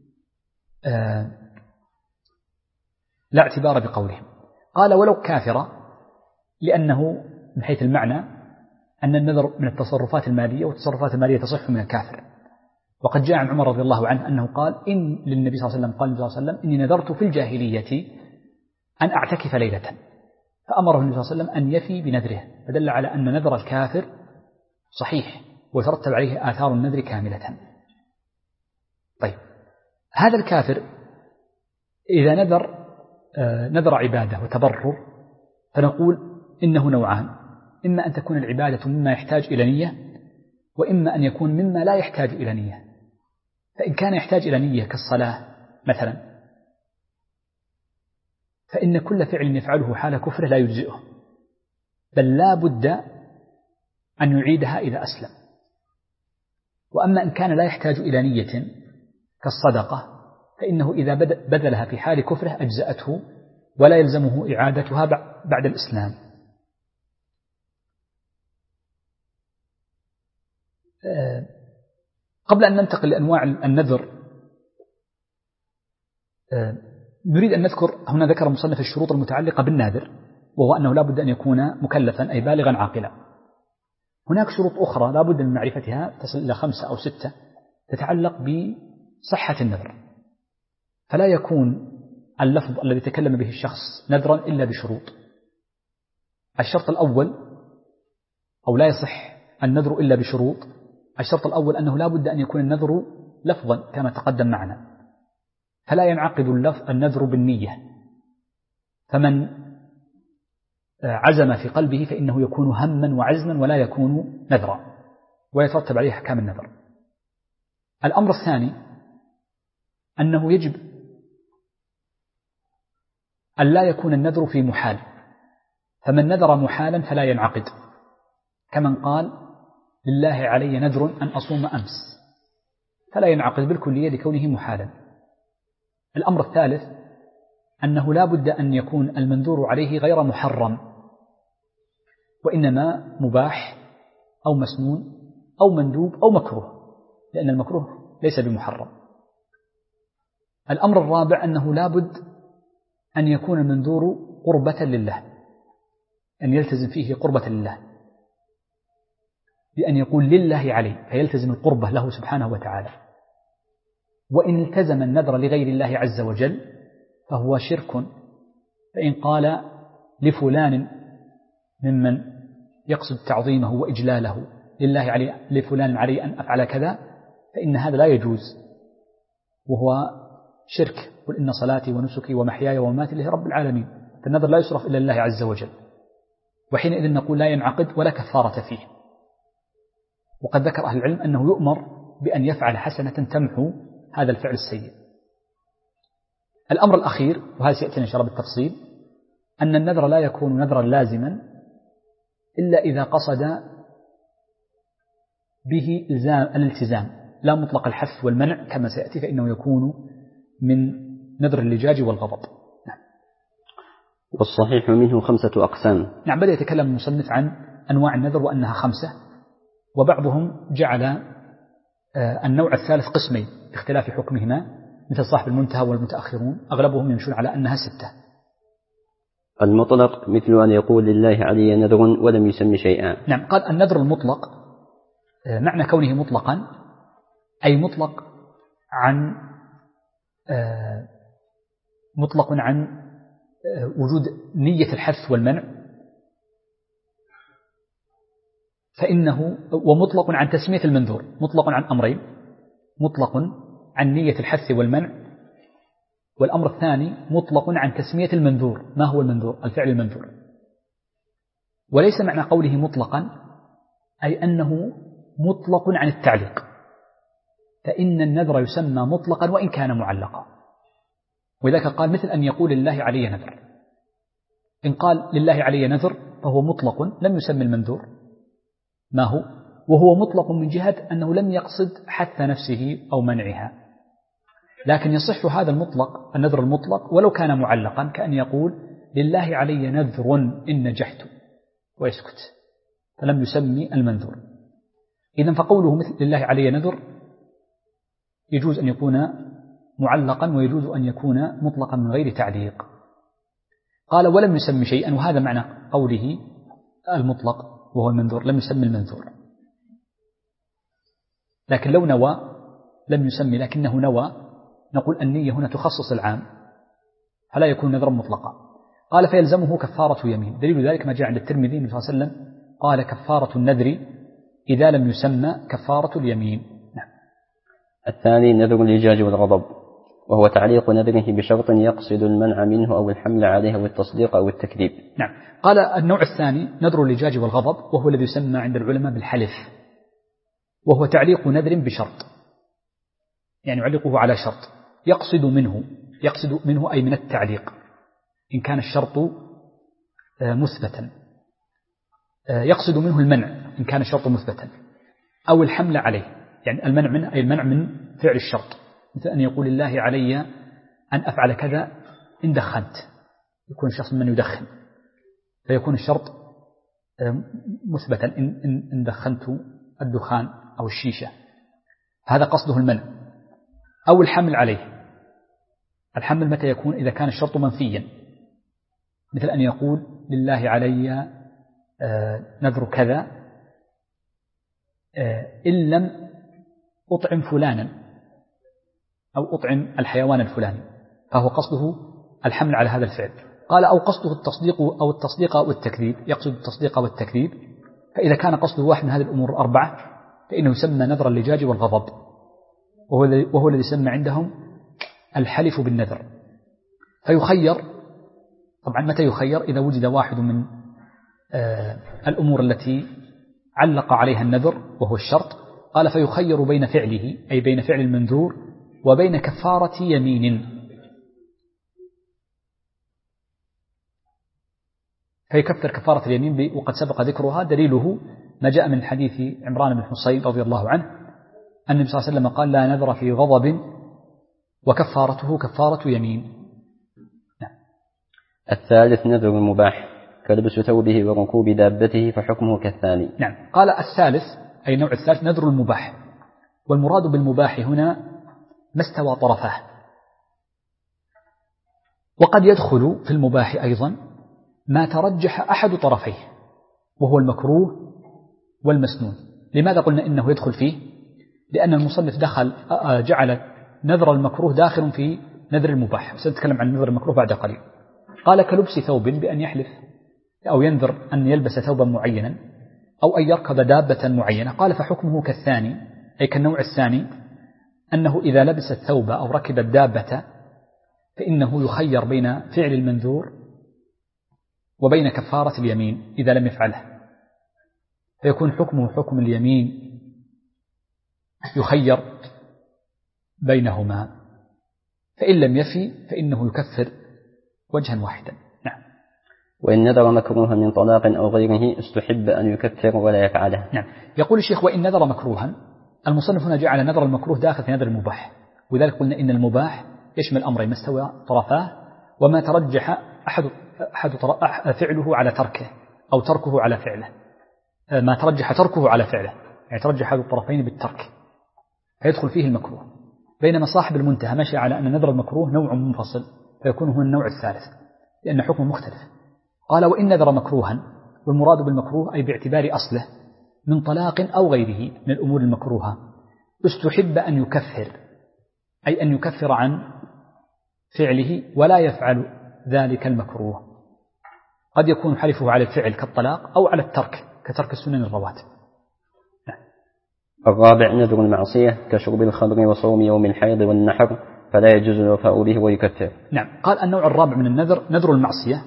لا اعتبار بقولهم. قال ولو كافرا، لأنه من حيث المعنى أن النذر من التصرفات المالية، والتصرفات المالية تصح من الكافر. وقد جاء عن عمر رضي الله عنه أنه قال إن للنبي صلى الله عليه وسلم قال النبي صلى الله عليه وسلم إني نذرت في الجاهلية أن أعتكف ليلة، فأمره النبي صلى الله عليه وسلم أن يفي بنذره، فدل على أن نذر الكافر صحيح ويترتب عليه آثار النذر كاملة. طيب، هذا الكافر إذا نذر عبادة وتبرر، فنقول إنه نوعان: إما أن تكون العبادة مما يحتاج إلى نية، وإما أن يكون مما لا يحتاج إلى نية. فإن كان يحتاج إلى نية كالصلاة مثلا، فإن كل فعل يفعله حال كفره لا يجزئه، بل لا بد أن يعيدها إذا أسلم. وأما إن كان لا يحتاج إلى نية كالصدقة، فإنه إذا بذلها في حال كفره أجزأته ولا يلزمه إعادتها بعد الإسلام. قبل أن ننتقل لأنواع النذر، نريد أن نذكر هنا ذكر المصنف الشروط المتعلقة بالناذر، وهو أنه لا بد أن يكون مكلفا أي بالغا عاقلا. هناك شروط أخرى لا بد من معرفتها تصل إلى 5 أو 6 تتعلق بصحة النذر، فلا يكون اللفظ الذي تكلم به الشخص نذرا إلا بشروط. الشرط الأول، أو لا يصح النذر إلا بشروط. الشرط الأول أنه لا بد أن يكون النذر لفظا كما تقدم معنا، فلا ينعقد النذر بالنية، فمن عزم في قلبه فإنه يكون هما وعزما ولا يكون نذرا، ويترتب عليه أحكام النذر. الأمر الثاني أنه يجب أن لا يكون النذر في محال، فمن نذر محالا فلا ينعقد، كمن قال لله علي نذر أن أصوم أمس، فلا ينعقد بالكلية لكونه محالا. الأمر الثالث أنه لا بد أن يكون المنذور عليه غير محرم، وإنما مباح أو مسنون أو مندوب أو مكروه، لأن المكروه ليس بمحرم. الأمر الرابع أنه لا بد أن يكون المنذور قربة لله، أن يلتزم فيه قربة لله، بأن يقول لله عليه فيلتزم القربة له سبحانه وتعالى. وإن التزم النذر لغير الله عز وجل فهو شرك، فإن قال لفلان ممن يقصد تعظيمه وإجلاله لله علي لفلان علي أن أفعل كذا، فإن هذا لا يجوز، وهو شرك. قل إن صلاتي ونسكي ومحياي ومماتي لله رب العالمين، فالنذر لا يصرف إلا لله عز وجل، وحينئذ نقول لا ينعقد ولا كفارة فيه. وقد ذكر أهل العلم أنه يؤمر بأن يفعل حسنة تمحو هذا الفعل السيء. الأمر الأخير، وهذا سيأتينا إن شاء الله بالتفصيل، أن النذر لا يكون نذرا لازما إلا إذا قصد به الالتزام لا مطلق الحث والمنع كما سيأتي، فإنه يكون من نذر اللجاج والغضب. نعم. والصحيح منه 5 أقسام. نعم. بدأ يتكلم المصنف عن أنواع النذر وأنها 5، وبعضهم جعل النوع الثالث قسمين باختلاف حكمهما، مثل صاحب المنتهى والمتأخرون أغلبهم يمشون على أنها 6. المطلق مثل أن يقول لله علي نذر ولم يسمي شيئا. نعم. قال النذر المطلق معنى كونه مطلقا أي مطلق عن وجود نية الحث والمنع، فإنه ومطلق عن تسمية المنذور، مطلق عن أمرين: مطلق عن نية الحث والمنع، والأمر الثاني مطلق عن تسمية المنذور. ما هو المنذور؟ الفعل المنذور. وليس معنى قوله مطلقا أي أنه مطلق عن التعليق، فإن النذر يسمى مطلقا وإن كان معلقا. وذلك قال مثل أن يقول لله علي نذر. إن قال لله علي نذر فهو مطلق لم يسمى المنذور ما هو، وهو مطلق من جهة أنه لم يقصد حث نفسه أو منعها، لكن يصح هذا المطلق النذر المطلق ولو كان معلقا، كأن يقول لله علي نذر إن نجحت ويسكت، فلم يسمي المنذور. إذن فقوله مثل لله علي نذر يجوز أن يكون معلقا ويجوز أن يكون مطلقا من غير تعليق. قال ولم يسمي شيئا، وهذا معنى قوله المطلق وهو المنذور، لم يسمي المنذور. لكن لو نوى لم يسمي لكنه نوى، نقول النية هنا تخصص العام فلا يكون نذرا مطلقا. قال فيلزمه كفارة يمين. دليل ذلك ما جاء عند الترمذي النبي صلى الله عليه وسلم قال كفارة النذر إذا لم يسمى كفارة اليمين. نعم. الثاني نذر الإيجاج والغضب، وهو تعليق نذره بشرط يقصد المنع منه أو الحمل عليه أو التصديق أو التكذيب. نعم. قال النوع الثاني نذر الإيجاج والغضب، وهو الذي يسمى عند العلماء بالحلف، وهو تعليق نذر بشرط، يعني يعلقه على شرط يقصد منه أي من التعليق إن كان الشرط مثبتا، يقصد منه المنع إن كان الشرط مثبتا، أو الحمل عليه، يعني المنع منه أي المنع من فعل الشرط، مثل أن يقول الله علي أن أفعل كذا إن دخنت، يكون الشخص من يدخن فيكون الشرط مثبتا إن دخنت الدخان أو الشيشة، هذا قصده المنع. أو الحمل عليه، الحمل متى يكون؟ إذا كان الشرط منفيا، مثل أن يقول لله علي نذر كذا إن لم أطعم فلانا أو أطعم الحيوان الفلاني، فهو قصده الحمل على هذا الفعل. قال أو قصده التصديق أو التكذيب، يقصد التصديق أو التكذيب، فإذا كان قصده واحد من هذه الأمور الأربعة فإنه يسمى نذر اللجاج والغضب، وهو الذي يسمى عندهم الحلف بالنذر. فيخير، طبعا متى يخير؟ إذا وجد واحد من الأمور التي علق عليها النذر وهو الشرط. قال فيخير بين فعله أي بين فعل المنذور وبين كفارة يمين، فيكفر كفارة اليمين وقد سبق ذكرها. دليله ما جاء من حديث عمران بن حصين رضي الله عنه أن النبي صلى الله عليه وسلم قال لا نذر في غضب وكفارته كفارة يمين. نعم. الثالث نذر المباح كلبس ثوبه وركوب دابته فحكمه كالثاني. نعم. قال الثالث أي النوع الثالث نذر المباح، والمراد بالمباح هنا ما استوى طرفاه، وقد يدخل في المباح أيضا ما ترجح أحد طرفيه وهو المكروه والمسنون. لماذا قلنا إنه يدخل فيه؟ لأن المصنف جعل نذر المكروه داخل في نذر المباح، سنتكلم عن نذر المكروه بعد قليل. قال كلبس ثوب بأن يحلف أو ينذر أن يلبس ثوبا معينا أو أن يركب دابة معينة. قال فحكمه كالثاني أي كالنوع الثاني، أنه إذا لبس الثوب أو ركب الدابة فإنه يخير بين فعل المنذور وبين كفارة اليمين إذا لم يفعله، فيكون حكمه حكم اليمين، يخير بينهما، فإن لم يفي فإنه يكفر وجها واحدا. نعم. وإن نذر مكروها من طلاق أو غيره استحب أن يكفر ولا يفعله. نعم. يقول الشيخ وإن نذر مكروها، المصنف هنا جعل نذر المكروه داخل في نذر المباح، وذلك قلنا إن المباح يشمل أمرين ما استوى طرفاه وما ترجح فعله على تركه أو تركه على فعله، ما ترجح تركه على فعله، يعني ترجح هذا الطرفين بالترك فيدخل فيه المكروه. بينما صاحب المنتهى مشى على أن نذر المكروه نوع منفصل فيكون هو النوع الثالث لأن حكمه مختلف. قال وإن نذر مكروها، والمراد بالمكروه أي باعتبار أصله من طلاق أو غيره من الأمور المكروهة، استحب أن يكفر، أي أن يكفر عن فعله ولا يفعل ذلك المكروه. قد يكون حلفه على الفعل كالطلاق أو على الترك كترك السنن الرواتب. الرابع نذر المعصية كشرب الخمر وصوم يوم الحيض والنحر فلا يجوز الوفاء به ويكفر. نعم. قال النوع الرابع من النذر نذر المعصية،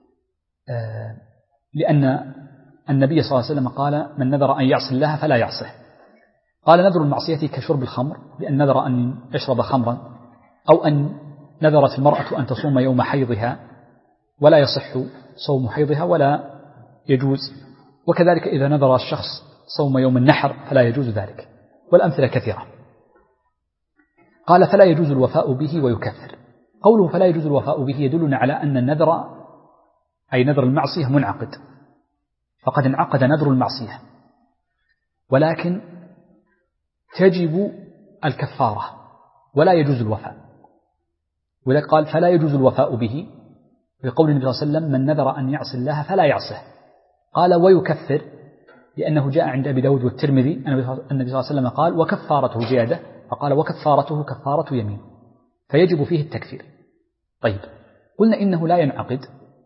لأن النبي صلى الله عليه وسلم قال من نذر أن يعصي الله فلا يعصه. قال نذر المعصية كشرب الخمر، لأن نذر أن يشرب خمرا، أو أن نذرت المرأة أن تصوم يوم حيضها ولا يصح صوم حيضها ولا يجوز، وكذلك إذا نذر الشخص صوم يوم النحر فلا يجوز ذلك، والأمثلة كثيرة. قال فلا يجوز الوفاء به ويكفر. قوله فلا يجوز الوفاء به يدلنا على أن النذر أي نذر المعصية منعقد، فقد انعقد نذر المعصية، ولكن تجب الكفارة ولا يجوز الوفاء. ولذلك قال فلا يجوز الوفاء به بقول النبي صلى الله عليه وسلم من نذر أن يعصي الله فلا يعصه. قال ويكفر لأنه جاء عند أبي داود والترمذي النبي صلى الله عليه وسلم قال وكفارته زيادة، فقال وكفارته كفارة يمين، فيجب فيه التكفير. طيب قلنا إنه لا ينعقد،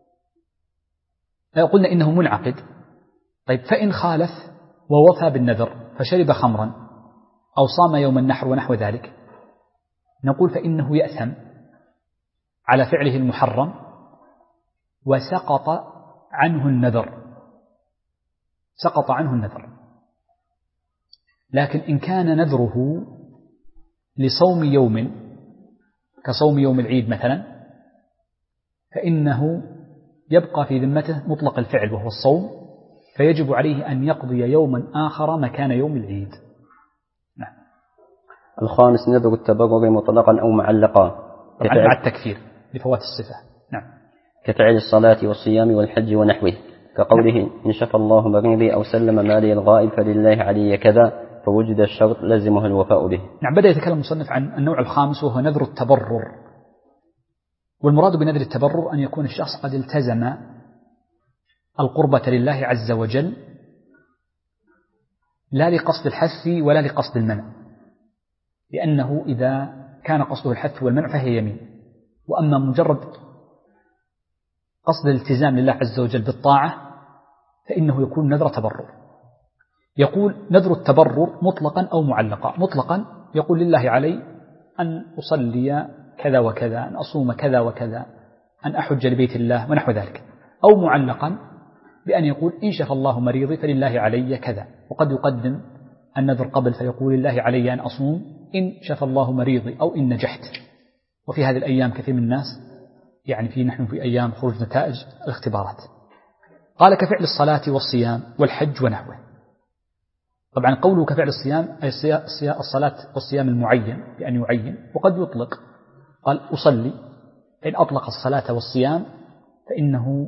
قلنا إنه منعقد. طيب فإن خالف ووفى بالنذر فشرب خمرا أو صام يوم النحر ونحو ذلك، نقول فإنه يأثم على فعله المحرم وسقط عنه النذر، سقط عنه النذر. لكن إن كان نذره لصوم يوم كصوم يوم العيد مثلا فإنه يبقى في ذمته مطلق الفعل وهو الصوم، فيجب عليه أن يقضي يوما آخر مكان يوم العيد. نعم. الخامس نذر التبرر مطلقا أو معلقا مع التكفير لفوات الصفة. نعم. كفعل الصلاة والصيام والحج ونحوه، كقوله إن شفى الله مريضي أو سلم مالي الغائب فلله علي كذا، فوجد الشرط لزمه الوفاء به. نعم. بدأ يتكلم المصنف عن النوع الخامس وهو نذر التبرر. والمراد بنذر التبرر أن يكون الشخص قد التزم القربة لله عز وجل لا لقصد الحث ولا لقصد المنع، لأنه إذا كان قصده الحث والمنع فهي يمين، وأما مجرد قصد الالتزام لله عز وجل بالطاعة فإنه يكون نذر تبرر. يقول نذر التبرر مطلقا أو معلقا. مطلقا يقول لله علي أن أصلي كذا وكذا، أن أصوم كذا وكذا، أن أحج لبيت الله ونحو ذلك. أو معلقا بأن يقول إن شفى الله مريضي فلله علي كذا، وقد يقدم النذر قبل فيقول لله علي أن أصوم إن شفى الله مريضي أو إن نجحت. وفي هذه الأيام كثير من الناس يعني نحن في أيام خروج نتائج الاختبارات. قال كفعل الصلاة والصيام والحج ونحوه. طبعا قوله كفعل الصيام أي الصلاة والصيام المعين بأن يعين، وقد يطلق. قال أصلي، إن أطلق الصلاة والصيام فإنه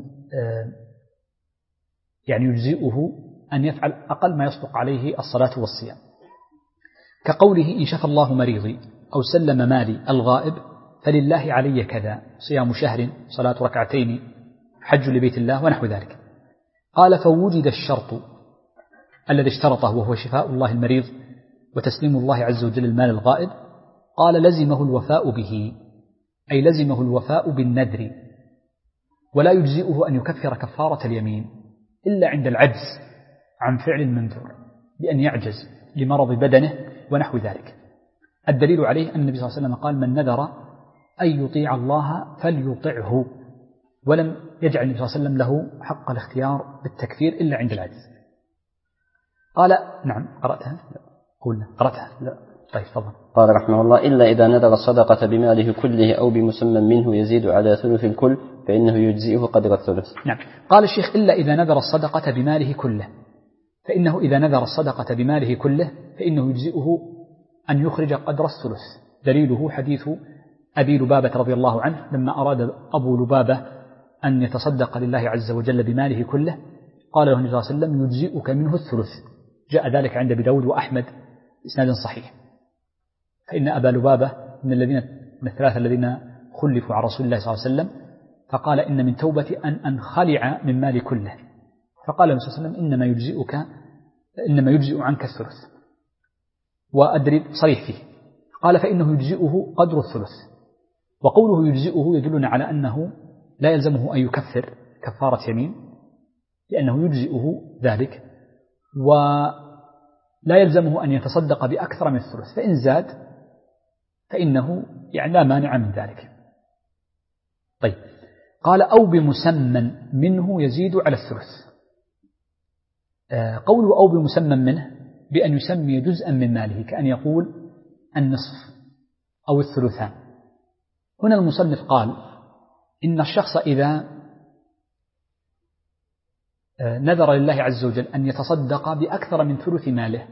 يعني يجزئه أن يفعل أقل ما يصدق عليه الصلاة والصيام، كقوله إن شفى الله مريضي أو سلم مالي الغائب فلله علي كذا، صيام شهر، صلاة ركعتين، حج لبيت الله ونحو ذلك. قال فوجد الشرط الذي اشترطه وهو شفاء الله المريض وتسليم الله عز وجل المال الغائب، قال لزمه الوفاء به، أي لزمه الوفاء بالنذر، ولا يجزئه أن يكفر كفارة اليمين إلا عند العجز عن فعل المنذور، بأن يعجز لمرض بدنه ونحو ذلك. الدليل عليه أن النبي صلى الله عليه وسلم قال من نذر أن يطيع الله فليطعه، ولم يجعل النبي صلى الله عليه وسلم له حق الاختيار بالتكفير إلا عند العجز. قال نعم. قرأتها؟ قلنا قرأتها؟ لا. طيب تفضل. قال رحمه الله إلا إذا نذر الصدقة بماله كله أو بمسمى منه يزيد على ثلث الكل فإنه يجزئه قدر الثلث. نعم. قال الشيخ إلا إذا نذر الصدقة بماله كله، فإنه إذا نذر الصدقة بماله كله فإنه يجزئه أن يخرج قدر الثلث. دليله حديث أبي لبابة رضي الله عنه لما أراد أبو لبابة أن يتصدق لله عز وجل بماله كله قال له النبي صلى الله عليه وسلم يجزئك منه الثلث. جاء ذلك عند أبي داود وأحمد إسناد صحيح. فإن أبا لبابة من الثلاثة الذين خلفوا على رسول الله صلى الله عليه وسلم، فقال إن من توبتي أن أنخلع من مالي كله، فقال النبي صلى الله عليه وسلم إنما يجزئ عنك الثلث، وأدري صريح فيه، قال فإنه يجزئه قدر الثلث. وقوله يجزئه يدلنا على أنه لا يلزمه أن يكفر كفارة يمين، لأنه يجزئه ذلك، ولا يلزمه أن يتصدق بأكثر من الثلث، فإن زاد فإنه يعني لا مانع من ذلك. طيب، قال أو بمسمى منه يزيد على الثلث. قوله أو بمسمى منه بأن يسمي جزءا من ماله، كأن يقول النصف أو الثلثان. هنا المصنف قال إن الشخص إذا نذر لله عز وجل أن يتصدق بأكثر من ثلث ماله،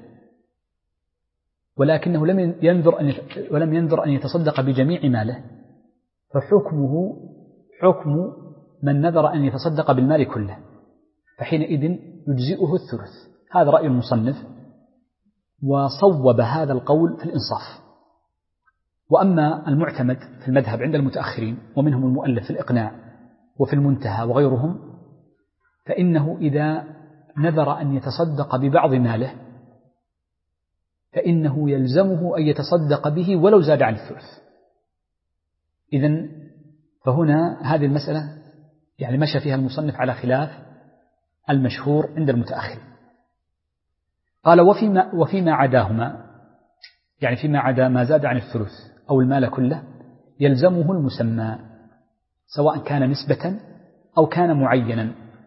ولكنه ولم ينذر أن يتصدق بجميع ماله، فحكمه حكم من نذر أن يتصدق بالمال كله، فحينئذ يجزئه الثلث. هذا رأي المصنف، وصوب هذا القول في الإنصاف. وأما المعتمد في المذهب عند المتأخرين ومنهم المؤلف في الإقناع وفي المنتهى وغيرهم، فإنه إذا نذر أن يتصدق ببعض ماله فإنه يلزمه أن يتصدق به ولو زاد عن الثلث. إذن فهنا هذه المسألة يعني مشى فيها المصنف على خلاف المشهور عند المتأخر. قال وفيما عداهما، يعني فيما عدا ما زاد عن الثلث أو المال كله، يلزمه المسمى سواء كان نسبة أو كان معينا.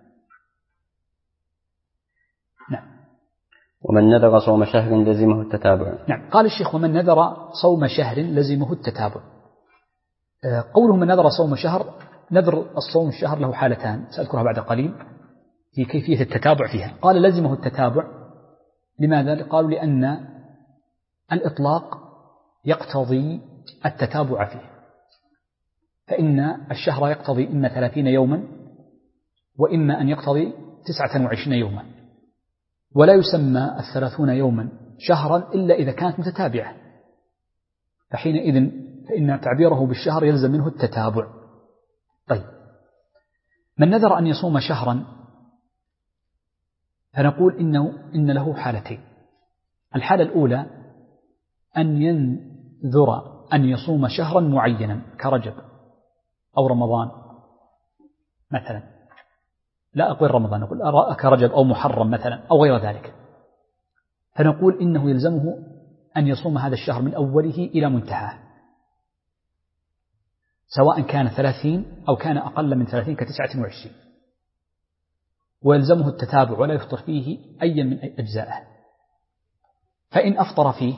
نعم. ومن نذر صوم شهر لزمه التتابع. نعم، قال الشيخ ومن نذر صوم شهر لزمه التتابع. قوله من نذر صوم شهر، نذر الصوم الشهر له حالتان سأذكرها بعد قليل في كيفية التتابع فيها. قال لزمه التتابع، لماذا؟ قالوا لأن الإطلاق يقتضي التتابع فيه، فإن الشهر يقتضي إما 30 يوما وإما أن يقتضي 29 يوما، ولا يسمى 30 يوما شهرا إلا إذا كانت متتابعة، فحينئذ فإن تعبيره بالشهر يلزم منه التتابع. طيب، من نذر أن يصوم شهرا فنقول إن له حالتين. الحالة الأولى أن ينذر أن يصوم شهرا معينا كرجب أو رمضان مثلا، لا أقول رمضان، أقول كرجب أو محرم مثلا أو غير ذلك، فنقول إنه يلزمه أن يصوم هذا الشهر من أوله إلى منتهاه، سواء كان 30 أو كان أقل من 30 ك29، ويلزمه التتابع ولا يفطر فيه أي من أجزائه. فإن أفطر فيه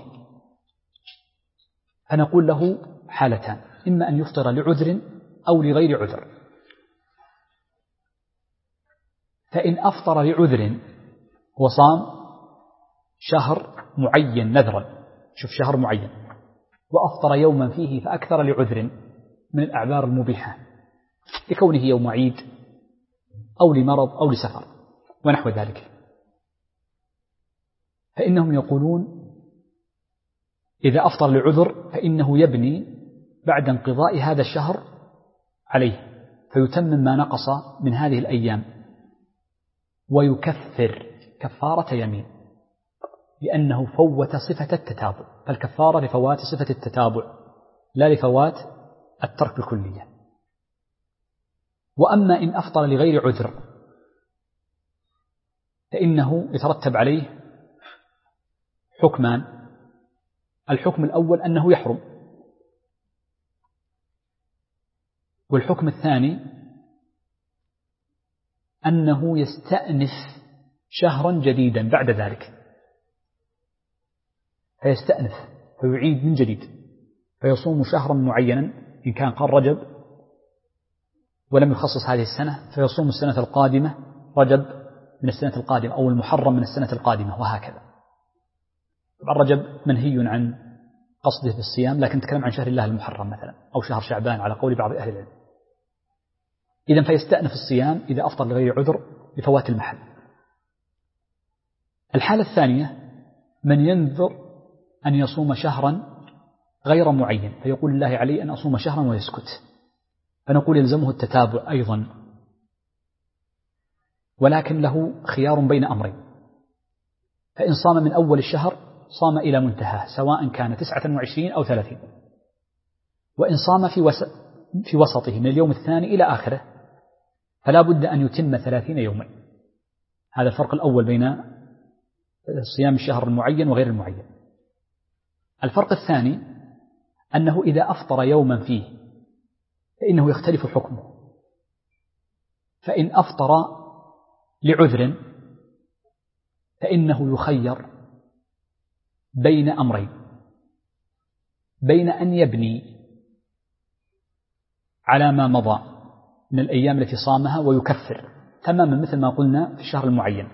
فنقول له حالتان، إما أن يفطر لعذر أو لغير عذر. فإن أفطر لعذر وصام شهر معين نذرا، شوف شهر معين، وأفطر يوما فيه فأكثر لعذر من الأعذار المبيحة لكونه يوم عيد أو لمرض أو لسفر ونحو ذلك، فإنهم يقولون إذا أفطر لعذر فإنه يبني بعد انقضاء هذا الشهر عليه، فيتمم ما نقص من هذه الأيام ويكفر كفارة يمين، لأنه فوت صفة التتابع، فالكفارة لفوات صفة التتابع لا لفوات الترك الكلية. وأما إن أفطر لغير عذر فإنه يترتب عليه حكمان. الحكم الأول أنه يحرم، والحكم الثاني أنه يستأنف شهرا جديدا بعد ذلك، فيستأنف فيعيد من جديد، فيصوم شهرا معينا إن كان قال رجب ولم يخصص هذه السنة فيصوم السنة القادمة رجب من السنة القادمة أو المحرم من السنة القادمة وهكذا. طبعا رجب منهي عن قصده بالصيام، لكن نتكلم عن شهر الله المحرم مثلا أو شهر شعبان على قول بعض أهل العلم. إذن فيستأنف الصيام إذا أفطر لغير عذر لفوات المحل. الحالة الثانية من ينذر أن يصوم شهرا غير معين فيقول الله علي أن أصوم شهرا ويسكت، فنقول يلزمه التتابع أيضا، ولكن له خيار بين أمرين. فإن صام من أول الشهر صام إلى منتهاه سواء كان 29 أو 30، وإن صام في وسطه من اليوم الثاني إلى آخره فلا بد أن يتم 30 يوما. هذا الفرق الأول بين صيام الشهر المعين وغير المعين. الفرق الثاني أنه إذا أفطر يوما فيه فإنه يختلف حكمه. فإن أفطر لعذر فإنه يخير بين أمرين، بين أن يبني على ما مضى من الأيام التي صامها ويكفر تماما مثل ما قلنا في الشهر المعين،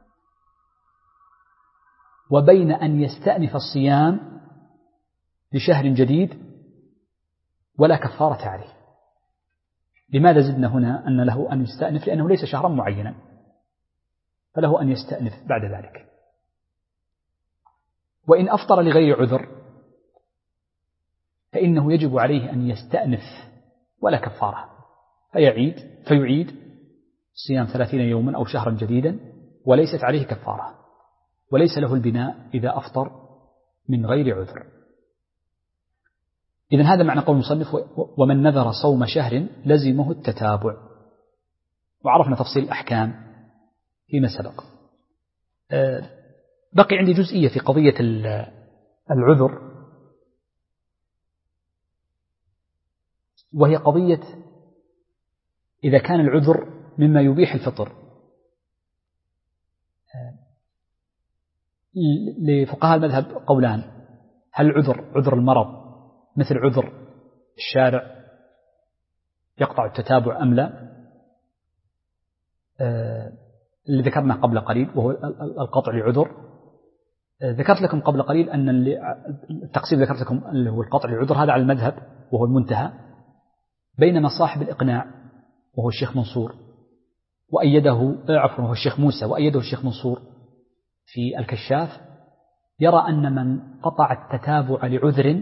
وبين أن يستأنف الصيام لشهر جديد ولا كفارة عليه. لماذا زدنا هنا أن له أن يستأنف؟ لأنه ليس شهرا معينا، فله أن يستأنف بعد ذلك. وإن أفطر لغير عذر فإنه يجب عليه أن يستأنف ولا كفارة، فيعيد صيام 30 يوما أو شهرا جديدا وليست عليه كفارة، وليس له البناء إذا أفطر من غير عذر. إذن هذا معنى قول المصنف ومن نذر صوم شهر لزمه التتابع. وعرفنا تفصيل الأحكام فيما سبق. بقي عندي جزئية في قضية العذر، وهي قضية إذا كان العذر مما يبيح الفطر. لفقهاء المذهب قولان: هل عذر المرض مثل عذر الشارع يقطع التتابع أم لا؟ اللي ذكرنا قبل قليل وهو القطع لعذر. ذكرت لكم قبل قليل أن التقسيم ذكرت لكم اللي هو القطع لعذر هذا على المذهب وهو المنتهى، بينما صاحب الإقناع وهو الشيخ منصور وهو الشيخ موسى وأيده الشيخ منصور في الكشاف يرى أن من قطع التتابع لعذر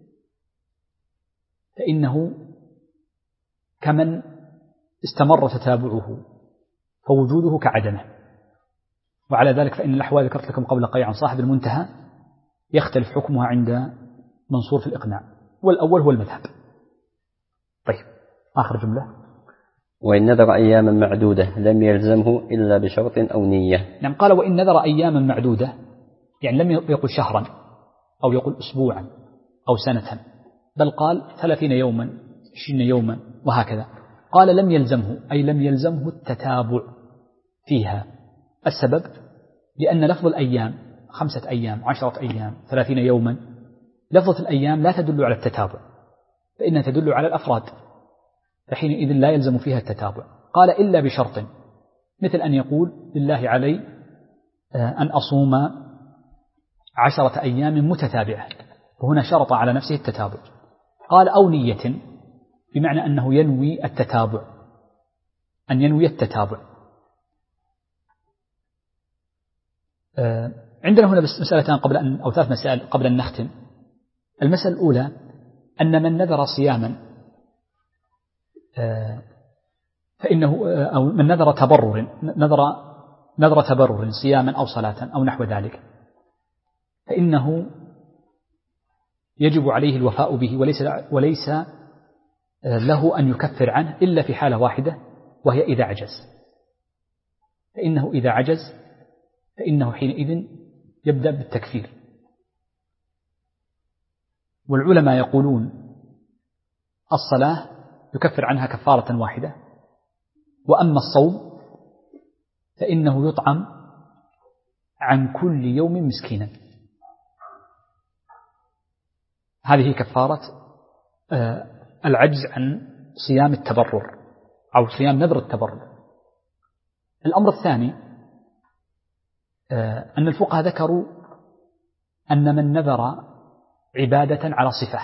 فإنه كمن استمر تتابعه فوجوده كعدمه. وعلى ذلك فإن الأحوال ذكرت لكم قبل قليل عن صاحب المنتهى يختلف حكمها عند منصور في الإقناع، والأول هو المذهب. طيب، آخر جملة: وإن نذر أياما معدودة لم يلزمه إلا بشرط أو نية. نعم، قال وإن نذر أياما معدودة، يعني لم يقل شهرا أو يقول أسبوعا أو سنة، بل قال 30 يوما 20 يوما وهكذا. قال لم يلزمه، أي لم يلزمه التتابع فيها. السبب لأن لفظ الأيام 5 أيام 10 أيام 30 يوما، لفظة الأيام لا تدل على التتابع، فإنها تدل على الأفراد، فحينئذ لا يلزم فيها التتابع. قال إلا بشرط، مثل أن يقول لله علي أن أصوم 10 أيام متتابعة، وهنا شرط على نفسه التتابع. قال أو نية، بمعنى أنه ينوي التتابع، أن ينوي التتابع. عندنا هنا بس مسألتان أو 3 مسائل قبل أن نختم. المسألة الأولى أن من نذر صياما فإنه أو من نذر تبرر صياما أو صلاة أو نحو ذلك، فإنه يجب عليه الوفاء به وليس له أن يكفر عنه إلا في حالة واحدة، وهي إذا عجز. فإنه إذا عجز فإنه حينئذ يبدأ بالتكفير. والعلماء يقولون الصلاة يكفر عنها كفارة واحدة، وأما الصوم فإنه يطعم عن كل يوم مسكينا. هذه كفارة العجز عن صيام التبرر أو صيام نذر التبرر. الأمر الثاني أن الفقهاء ذكروا أن من نذر عبادة على صفة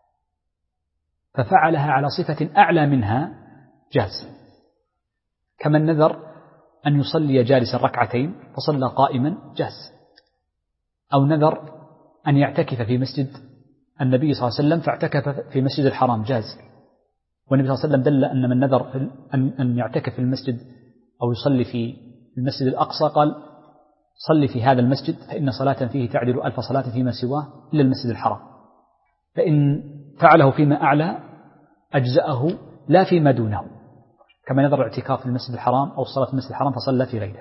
ففعلها على صفة أعلى منها جاز، كمن نذر أن يصلي جالسا ركعتين فصلى قائما جاز، أو نذر أن يعتكف في مسجد النبي صلى الله عليه وسلم فاعتكف في مسجد الحرام جاز، والنبي صلى الله عليه وسلم دل أن من نذر أن يعتكف في المسجد أو يصلي في المسجد الأقصى قال صلي في هذا المسجد فإن صلاة فيه تعدل 1000 صلاة فيما سواه إلا المسجد الحرام، فإن فعله فيما أعلى أجزأه لا فيما دونه، كما نذر الاعتكاف في المسجد الحرام أو الصلاة في المسجد الحرام فصلى في غيره.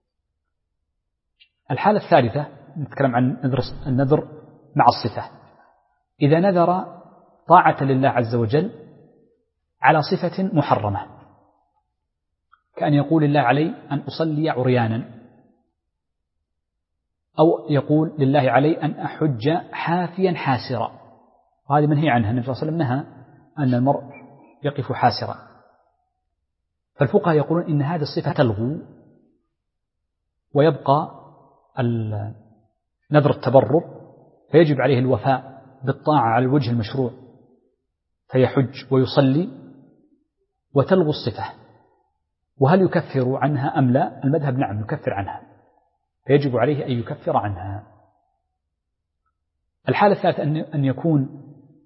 الحالة الثالثة نتكلم عن النذر مع الصفة، إذا نذر طاعة لله عز وجل على صفة محرمة، كأن يقول لله علي أن أصلي عريانا، أو يقول لله علي أن أحج حافيا حاسرا، وهذه منهي عنها، النبي صلى الله عليه وسلم نهى أن المرء يقف حاسرا. فالفقهاء يقولون إن هذه الصفة تلغو ويبقى نذر التبرر، فيجب عليه الوفاء بالطاعة على الوجه المشروع فيحج ويصلي، وتلغو الصفة. وهل يكفر عنها أم لا؟ المذهب نعم يكفر عنها، فيجب عليه أن يكفر عنها. الحالة الثالثة أن يكون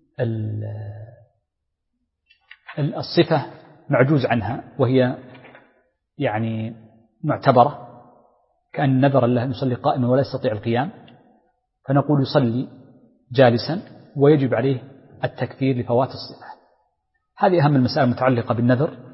الصفة معجوز عنها وهي يعني معتبرة، كأن نذر الله أن يصلي قائما ولا يستطيع القيام، فنقول يصلي جالسا ويجب عليه التكفير لفوات الصفة. هذه أهم المسائل المتعلقة بالنذر.